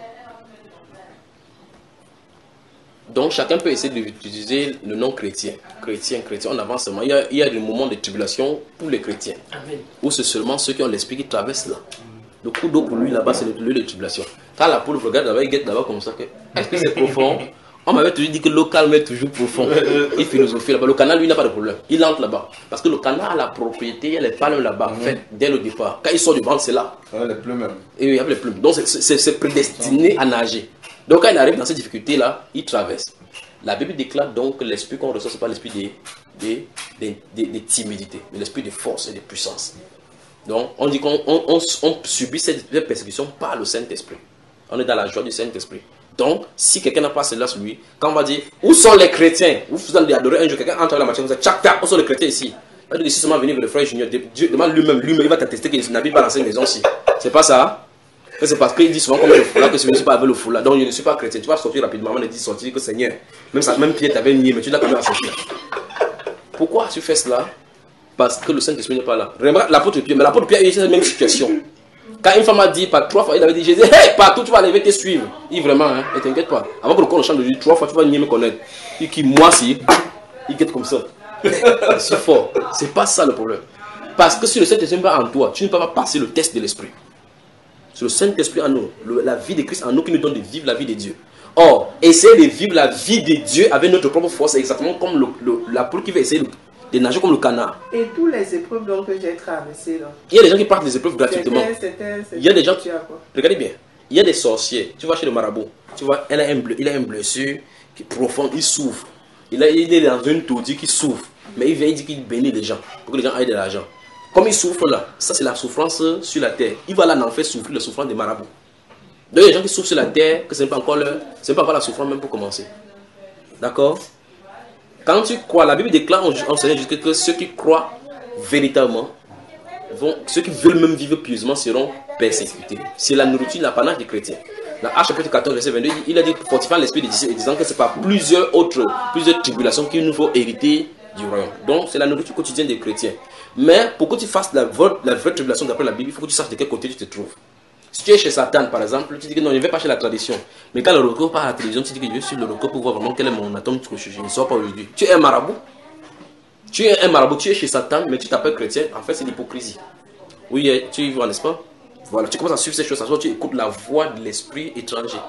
Donc chacun peut essayer d'utiliser le nom chrétien. Chrétien, chrétien, on avance seulement. Il y a, il y a des moments de tribulation pour les chrétiens. Amen. Où c'est seulement ceux qui ont l'esprit qui traversent là. Le coup d'eau pour lui là-bas, c'est le lieu de tribulation. Quand la poule regarde là-bas, il guette là-bas comme ça. Est-ce que c'est profond? On m'avait toujours dit que l'eau calme est toujours profond. Il philosophie là-bas. Le canal, lui, n'a pas de problème. Il entre là-bas. Parce que le canal a la propriété, il y a les palmes là-bas, mm-hmm. faites dès le départ. Quand il sort du ventre, c'est là. Ouais, les plumes même. Et il y a les plumes. Donc c'est prédestiné à nager. Donc quand il arrive dans ces difficultés-là, il traverse. La Bible déclare donc que l'esprit qu'on reçoit, ce n'est pas l'esprit de, de, de, de, de timidité, mais l'esprit de force et de puissance. Donc on dit qu'on on, on, on subit cette persécution par le Saint-Esprit. On est dans la joie du Saint-Esprit. Donc si quelqu'un n'a pas cela sur lui, quand on va dire où sont les chrétiens, vous allez adorer un jour, quelqu'un entre dans la machine, vous dites tchac tac, où sont les chrétiens ici? Il va dire que si seulement venir vers le frère Junior, Dieu demande lui-même, lui-même, il va t'attester qu'il n'habite pas dans cette maison-ci. C'est pas ça? C'est parce qu'il dit souvent comme le foulard que je ne suis pas avec le foulard. Donc je ne suis pas chrétien. Tu vas sortir rapidement. On a dit sortir que Seigneur. Même, ça, même Pierre t'avait nié, mais tu l'as quand même associé. Pourquoi tu fais cela? Parce que le Saint-Esprit n'est pas là. Remarque l'apôtre Pierre. Mais l'apôtre Pierre est dans la même situation. Quand une femme a dit par trois fois, il avait dit Jésus, hey, partout tu vas arriver te suivre. Il dit vraiment, hein, ne t'inquiète pas. Avant que le corps ne change de Dieu, trois fois tu vas nier me connaître. Il dit moi si, il guette comme ça. C'est fort. C'est pas ça le problème. Parce que si le Saint-Esprit n'est pas en toi, tu ne peux pas passer le test de l'esprit. C'est le Saint-Esprit en nous, le, la vie de Christ en nous qui nous donne de vivre la vie de Dieu. Or, essayer de vivre la vie de Dieu avec notre propre force, c'est exactement comme le, le, la poule qui va essayer de, de nager comme le canard. Et tous les épreuves donc, que j'ai traversées. Donc. Il y a des gens qui partent des épreuves gratuitement. C'était, c'était, il y a des gens qui... Regardez bien. Il y a des sorciers. Tu vas chez le marabout. Tu vois, elle a un bleu, il a une blessure qui est profonde, il souffre. Il, a, il est dans une taudis qui souffre. Mais il vient, il dit qu'il bénit les gens pour que les gens aient de l'argent. Comme il souffre là, ça c'est la souffrance sur la terre. Il va là en fait souffrir la souffrance des marabouts. Donc il y a des gens qui souffrent sur la terre, que ce n'est pas encore leur, c'est pas encore la souffrance même pour commencer. D'accord? Quand tu crois, la Bible déclare en Seigneur Jésus que ceux qui croient véritablement, vont, ceux qui veulent même vivre pieusement seront persécutés. C'est la nourriture, l'apanage des chrétiens. Dans Actes chapitre quatorze, verset vingt-deux, il a dit fortifiant l'esprit des disciples et disant que c'est pas plusieurs autres, plusieurs tribulations qu'il nous faut hériter du royaume. Donc c'est la nourriture quotidienne des chrétiens. Mais pour que tu fasses la vraie, la vraie tribulation d'après la Bible, il faut que tu saches de quel côté tu te trouves. Si tu es chez Satan, par exemple, tu dis que non, je ne vais pas chez la tradition. Mais quand le recours part à la télévision, tu dis que je vais suivre le recours pour voir vraiment quel est mon atome crochu. Je ne sors pas aujourd'hui. Tu es un marabout. Tu es un marabout, tu es chez Satan, mais tu t'appelles chrétien. En fait, c'est l'hypocrisie. Oui, tu y vois, n'est-ce pas? Voilà, tu commences à suivre ces choses. Tu écoutes la voix de l'esprit étranger.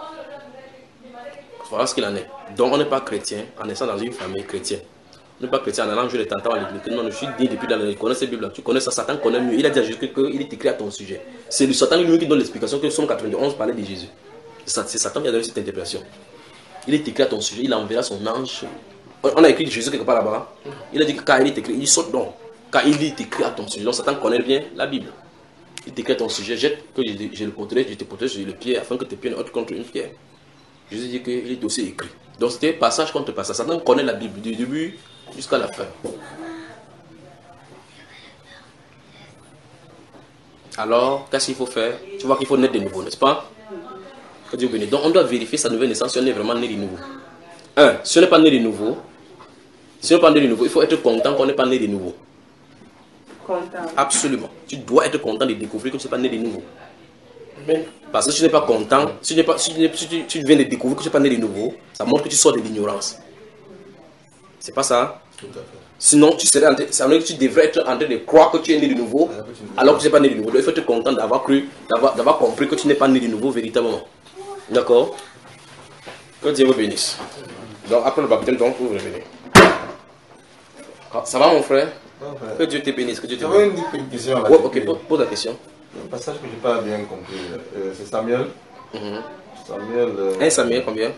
Voilà ce qu'il en est. Donc, on n'est pas chrétien en naissant dans une famille chrétienne. On n'est pas chrétien en allant jouer les tentants à l'église. Non, je suis né depuis dans la... Tu connais cette Bible-là. Tu connais ça, Satan connaît mieux. Il a dit à Jésus qu'il est écrit à ton sujet. C'est le Satan lui-même qui donne l'explication que Somme quatre-vingt-onze parlait de Jésus. C'est Satan qui a donné cette interprétation. Il est écrit à ton sujet. Il enverra son ange. On a écrit Jésus quelque part là-bas. Il a dit que quand il est écrit, il saute donc. Quand il est écrit à ton sujet. Donc Satan connaît bien la Bible. Il t'écrit ton sujet, jette que j'ai le protège, je te protège sur le pied afin que tes pieds ne heurtent contre une pierre. Jésus dit qu'il est aussi écrit. Donc c'était passage contre passage. Satan connaît la Bible du début jusqu'à la fin. Alors, qu'est-ce qu'il faut faire? Tu vois qu'il faut naître de nouveau, n'est-ce pas? Donc on doit vérifier sa nouvelle naissance si on est vraiment né de nouveau. Un, si on n'est pas né de nouveau, si on n'est pas né de nouveau, il faut être content qu'on n'est pas né de nouveau. Content. Absolument. Tu dois être content de découvrir que tu n'es pas né de nouveau. Parce que si tu n'es pas content, si tu, pas, si, tu, si tu, tu viens de découvrir que tu n'es pas né de nouveau, ça montre que tu sors de l'ignorance. C'est pas ça? Tout à fait. Sinon, tu, serais en train, ça veut dire que tu devrais être en train de croire que tu es né de nouveau, alors que tu n'es pas né de nouveau. Donc il faut être content d'avoir cru, d'avoir compris que tu n'es pas né de nouveau véritablement. D'accord? Que Dieu vous bénisse. Donc après le baptême, donc, vous revenez. Ça va mon frère? Ouais. Que Dieu te bénisse. Que Dieu te J'avais bénisse. une petite question là. Ouais, ok, pose, pose la question. Un passage que je n'ai pas bien compris. Euh, C'est Samuel. Mm-hmm. Samuel. Euh, un Samuel, combien?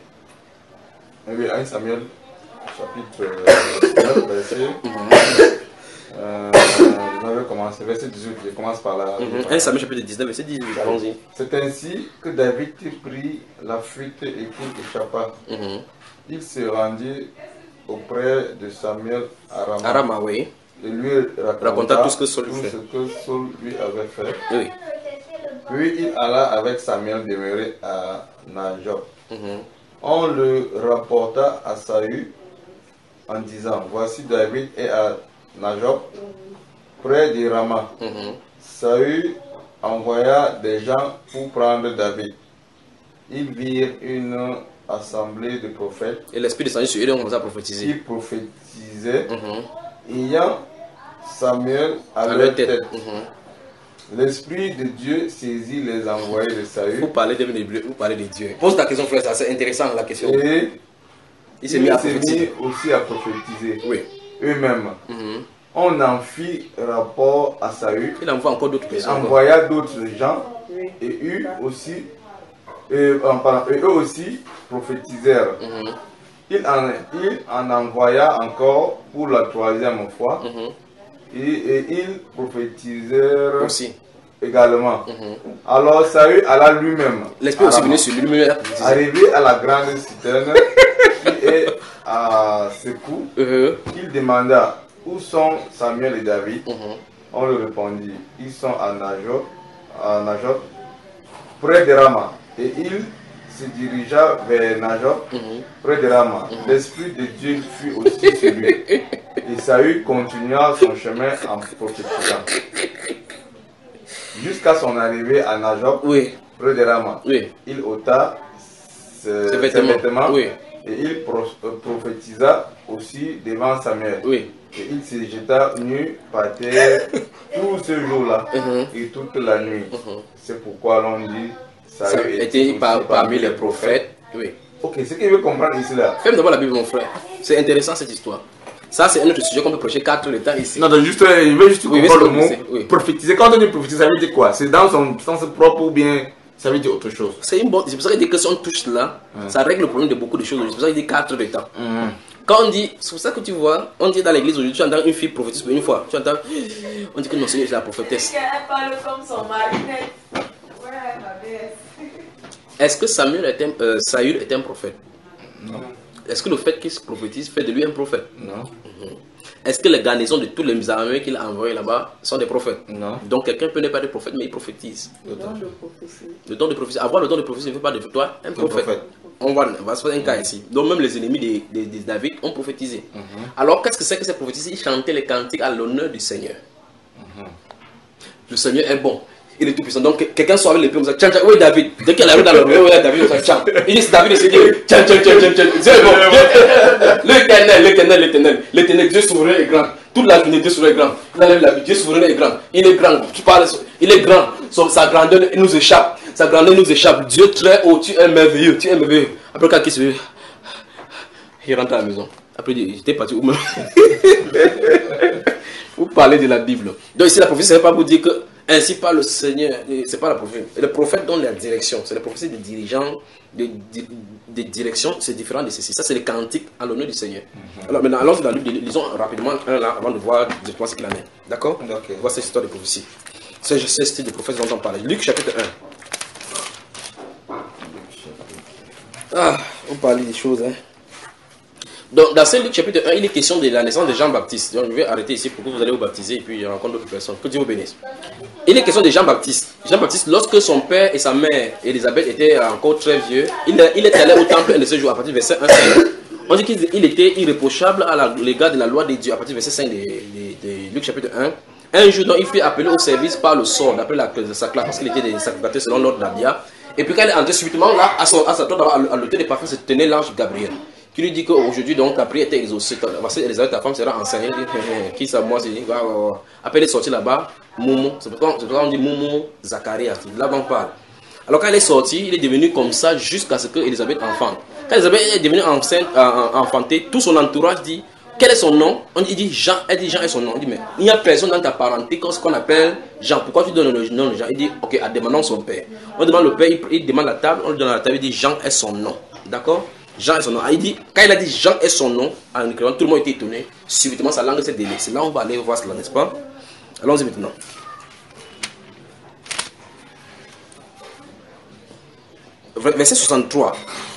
Oui, un Samuel, chapitre euh, neuf, verset. Mm-hmm. euh, je vais commencer, verset dix-huit, je commence par là. Mm-hmm. un Samuel, chapitre dix-neuf, verset dix-huit, allons-y. C'est ainsi que David prit la fuite et qu'il échappa. Mm-hmm. Il se rendit auprès de Samuel à Rama. À Rama, oui. Et lui raconta, raconta tout ce que Saul, tout fait. Ce que Saul lui avait fait. Oui. Puis il alla avec Samuel demeurer à Najop. Mm-hmm. On le rapporta à Saül en disant, voici David est à Najop, près de Rama. Mm-hmm. Saül envoya des gens pour prendre David. Ils virent une assemblée de prophètes. Et l'esprit descendit sur eux et on commença à prophétiser. Ils prophétisaient, mm-hmm. ayant Samuel à, à leur tête. tête. Mm-hmm. L'esprit de Dieu saisit les envoyés de Saül. Vous parlez de Dieu, vous parlez de Dieu. Pose ta question, frère, c'est intéressant la question. Et il s'est mis, mis aussi à prophétiser. Oui. Eux-mêmes. Mm-hmm. On en fit rapport à Saül. Il envoie encore d'autres personnes. Il envoya d'autres gens. Oui. Et eux aussi, et, euh, pardon, et eux aussi prophétisèrent. Mm-hmm. Il, en, il en envoya encore pour la troisième fois. Mm-hmm. Et, et ils prophétisèrent aussi également. Mm-hmm. Alors Saül alla lui-même. L'esprit aussi venu sur lui-même. Arrivé à la grande citerne qui est à Sekou, uh-huh. Il demanda où sont Samuel et David. Uh-huh. On lui répondit, ils sont à Najot, à Najot, près de Rama. Et il se dirigea vers Najot, uh-huh. près de Rama. Uh-huh. L'esprit de Dieu fut aussi sur lui. Et Saül continua son chemin en prophétisant. Jusqu'à son arrivée à Najop, oui. près de Rama. Oui. Il ôta ses, ses vêtements, ses vêtements oui. Et il pro prophétisa aussi devant Samuel. Oui. Et il se jeta nu par terre tout ce jour-là uh-huh. et toute la nuit. Uh-huh. C'est pourquoi l'on dit Saül était par, parmi les prophètes. Oui. Ok, ce qu'il veut comprendre ici là. Fais d'abord la Bible, mon frère. C'est intéressant cette histoire. Ça, c'est un autre sujet qu'on peut prêcher quatre heures de temps ici. Non, donc juste, il veut juste oui, comprendre le mot oui. prophétiser. Quand on dit prophétiser, ça veut dire quoi? C'est dans son sens propre ou bien ça veut dire autre chose? C'est une bonne. C'est pour ça qu'il dit que si on touche là, hum. ça règle le problème de beaucoup de choses. C'est pour ça qu'il dit quatre heures de temps. Hum. Quand on dit, c'est pour ça que tu vois, on dit dans l'église aujourd'hui, tu entends une fille prophétise pour une fois. Tu entends, on dit que non, Seigneur, c'est la prophétesse. Elle parle comme son mari. Est-ce que Samuel est un, euh, Saül est un prophète? Non. Est-ce que le fait qu'il se prophétise fait de lui un prophète? Non. Mm-hmm. Est-ce que les garnisons de tous les armées qu'il a envoyés là-bas sont des prophètes? Non. Donc quelqu'un peut ne pas être prophète, mais il prophétise. Le don de prophétie. Le don de prophétie. Avoir le don de prophétie ne fait pas de toi un prophète. prophète. On va, on va se faire un mm-hmm. cas ici. Donc même les ennemis de, de, de David ont prophétisé. Mm-hmm. Alors qu'est-ce que c'est que ces prophéties? Ils chantaient les cantiques à l'honneur du Seigneur. Mm-hmm. Le Seigneur est bon. Il est tout puissant. Donc quelqu'un soit avec l'épée, on dit tchan tchan, où est David? Dès qu'il arrive dans le rue, où est David? On dit tchan. Il dit David, c'est Dieu. Tchan tchan tchan tchan tchan. C'est bon. L'éternel, l'éternel, l'éternel. L'éternel, Dieu souverain est grand. Toute la journée, Dieu souverain est grand. Il enlève la vie, Dieu souverain est grand. Il est grand. Tu parles, il est grand. Sa grandeur nous échappe. Sa grandeur nous échappe. Dieu très haut, tu es merveilleux. Tu es merveilleux. Après, quand il se veut, il rentre à la maison. Après, il dit, j'étais parti où même? Vous parlez de la Bible. Donc ici, la prophétie, ce n'est pas pour dire que ainsi parle le Seigneur, c'est pas la prophétie. Le prophète donne la direction, c'est la prophétie des dirigeants, des de, de directions, c'est différent de ceci. Ça, c'est les cantiques à l'honneur du Seigneur. Mm-hmm. Alors maintenant, allons dans la Bible, lisons rapidement un là avant de voir directement ce qu'il en est. D'accord? Okay. Voici cette histoire de prophétie. C'est ce style de prophète dont on parle. Luc chapitre un. Ah, on parlait des choses. Hein. Donc, dans ce Luc chapitre un, il est question de la naissance de Jean-Baptiste. Donc, je vais arrêter ici pour que vous allez vous baptiser et puis il rencontre d'autres personnes. Que Dieu vous bénisse. Il est question de Jean-Baptiste. Jean-Baptiste, lorsque son père et sa mère, Élisabeth, étaient encore très vieux, il, il est allé au temple un de ce jours, à partir du verset un. On dit qu'il était irréprochable à l'égard de la loi de Dieu, à partir du verset cinq de, de, de Luc chapitre un. Un jour, donc, il fut appelé au service par le sort, d'après la sa classe, parce qu'il était des sacrificateurs selon l'ordre d'Abia. Et puis quand il est entré subitement, là, à, son, à sa tour, à l'autel des parfums, se tenait l'ange Gabriel, qui lui dit qu'aujourd'hui, donc, ta prière était exaucée. Parce que Elisabeth, ta femme, sera enceinte. Il dit, qui ça, moi, c'est va, après elle est sortie là-bas, Momo, c'est pourquoi on dit Momo Zacharias, là on parle. Alors quand elle est sortie, il est devenu comme ça jusqu'à ce que Elisabeth enfante. Quand Elisabeth est devenue enceinte, euh, enfantée, tout son entourage dit, quel est son nom? On dit, il dit Jean, elle dit Jean est son nom. On dit, mais il n'y a personne dans ta parenté qu'on appelle Jean. Pourquoi tu donnes le nom de Jean? Il dit, ok, en demandant son père. On demande le père, il, il demande la table, on lui donne la table, il dit Jean est son nom. D'accord? Jean est son nom. Il dit, quand il a dit Jean est son nom, en écrivant, tout le monde était étonné. Subitement, sa langue s'est déliée. C'est là où on va aller voir cela, n'est-ce pas? Allons-y maintenant. Verset soixante-trois.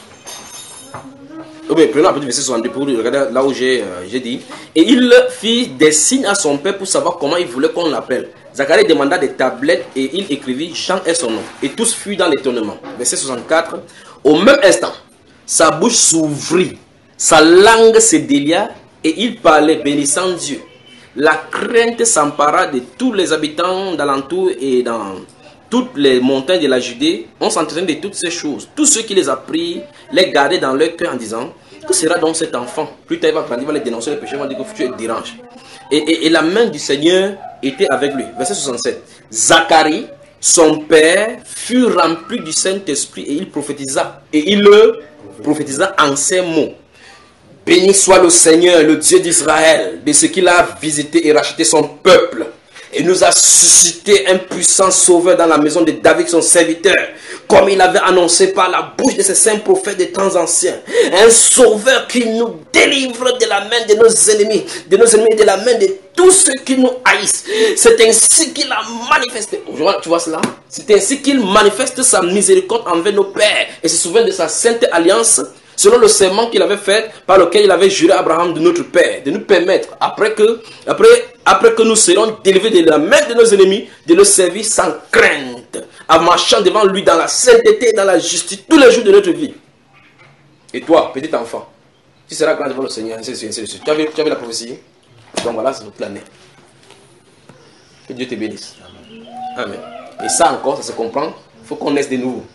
Oh bien, prenons un peu du verset soixante-deux pour regarder là où j'ai euh, dit. Et il fit des signes à son père pour savoir comment il voulait qu'on l'appelle. Zacharie demanda des tablettes et il écrivit Jean est son nom. Et tous furent dans l'étonnement. Verset soixante-quatre. Au même instant, sa bouche s'ouvrit, sa langue se délia et il parlait bénissant Dieu. La crainte s'empara de tous les habitants d'alentour et dans toutes les montagnes de la Judée. On s'entraînait de toutes ces choses. Tous ceux qui les apprirent les gardaient dans leur cœur en disant, que sera donc cet enfant? Plus tard il va prendre, il va les dénoncer les péchés, il va dire que tu es dérange. Et, et, et la main du Seigneur était avec lui. Verset soixante-sept. Zacharie, son père, fut rempli du Saint-Esprit et il prophétisa. Et il le prophétisa en ces mots. Béni soit le Seigneur, le Dieu d'Israël, de ce qu'il a visité et racheté son peuple. Et nous a suscité un puissant sauveur dans la maison de David, son serviteur, comme il avait annoncé par la bouche de ses saints prophètes des temps anciens. Un sauveur qui nous délivre de la main de nos ennemis, de nos ennemis et de la main de tous ceux qui nous haïssent. C'est ainsi qu'il a manifesté. Tu vois cela? C'est ainsi qu'il manifeste sa miséricorde envers nos pères et se souvient de sa sainte alliance, selon le serment qu'il avait fait, par lequel il avait juré à Abraham de notre Père, de nous permettre, après que, après, après que nous serons délivrés de la main de nos ennemis, de le servir sans crainte, en marchant devant lui dans la sainteté et dans la justice tous les jours de notre vie. Et toi, petit enfant, tu seras grand devant le Seigneur, ainsi de suite, ainsi de suite. Tu as vu, tu as vu la prophétie? Donc voilà, c'est notre l'année. Que Dieu te bénisse. Amen. Et ça encore, ça se comprend. Il faut qu'on naisse de nouveau.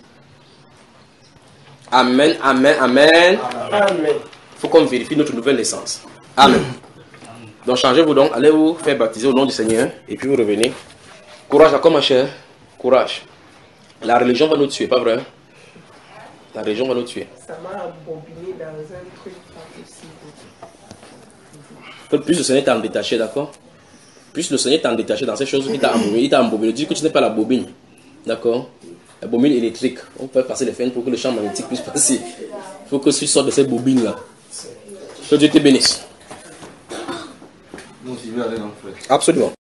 Amen, amen, amen. Amen. Il faut qu'on vérifie notre nouvelle naissance. Amen. Donc changez-vous donc, allez vous faire baptiser au nom du Seigneur et puis vous revenez. Courage, d'accord ma chère? Courage. La religion va nous tuer, pas vrai? La religion va nous tuer. Ça m'a embobiné dans un truc pas possible. Plus le Seigneur t'a détaché, d'accord? Plus le Seigneur t'a détaché dans ces choses, il t'a embobiné. Il t'a embobiné. Dis que tu n'es pas la bobine. D'accord? La bobine électrique. On peut passer les fenêtres pour que le champ magnétique puisse passer. Il faut que tu sortes de ces bobines-là. Que Dieu te bénisse. Absolument.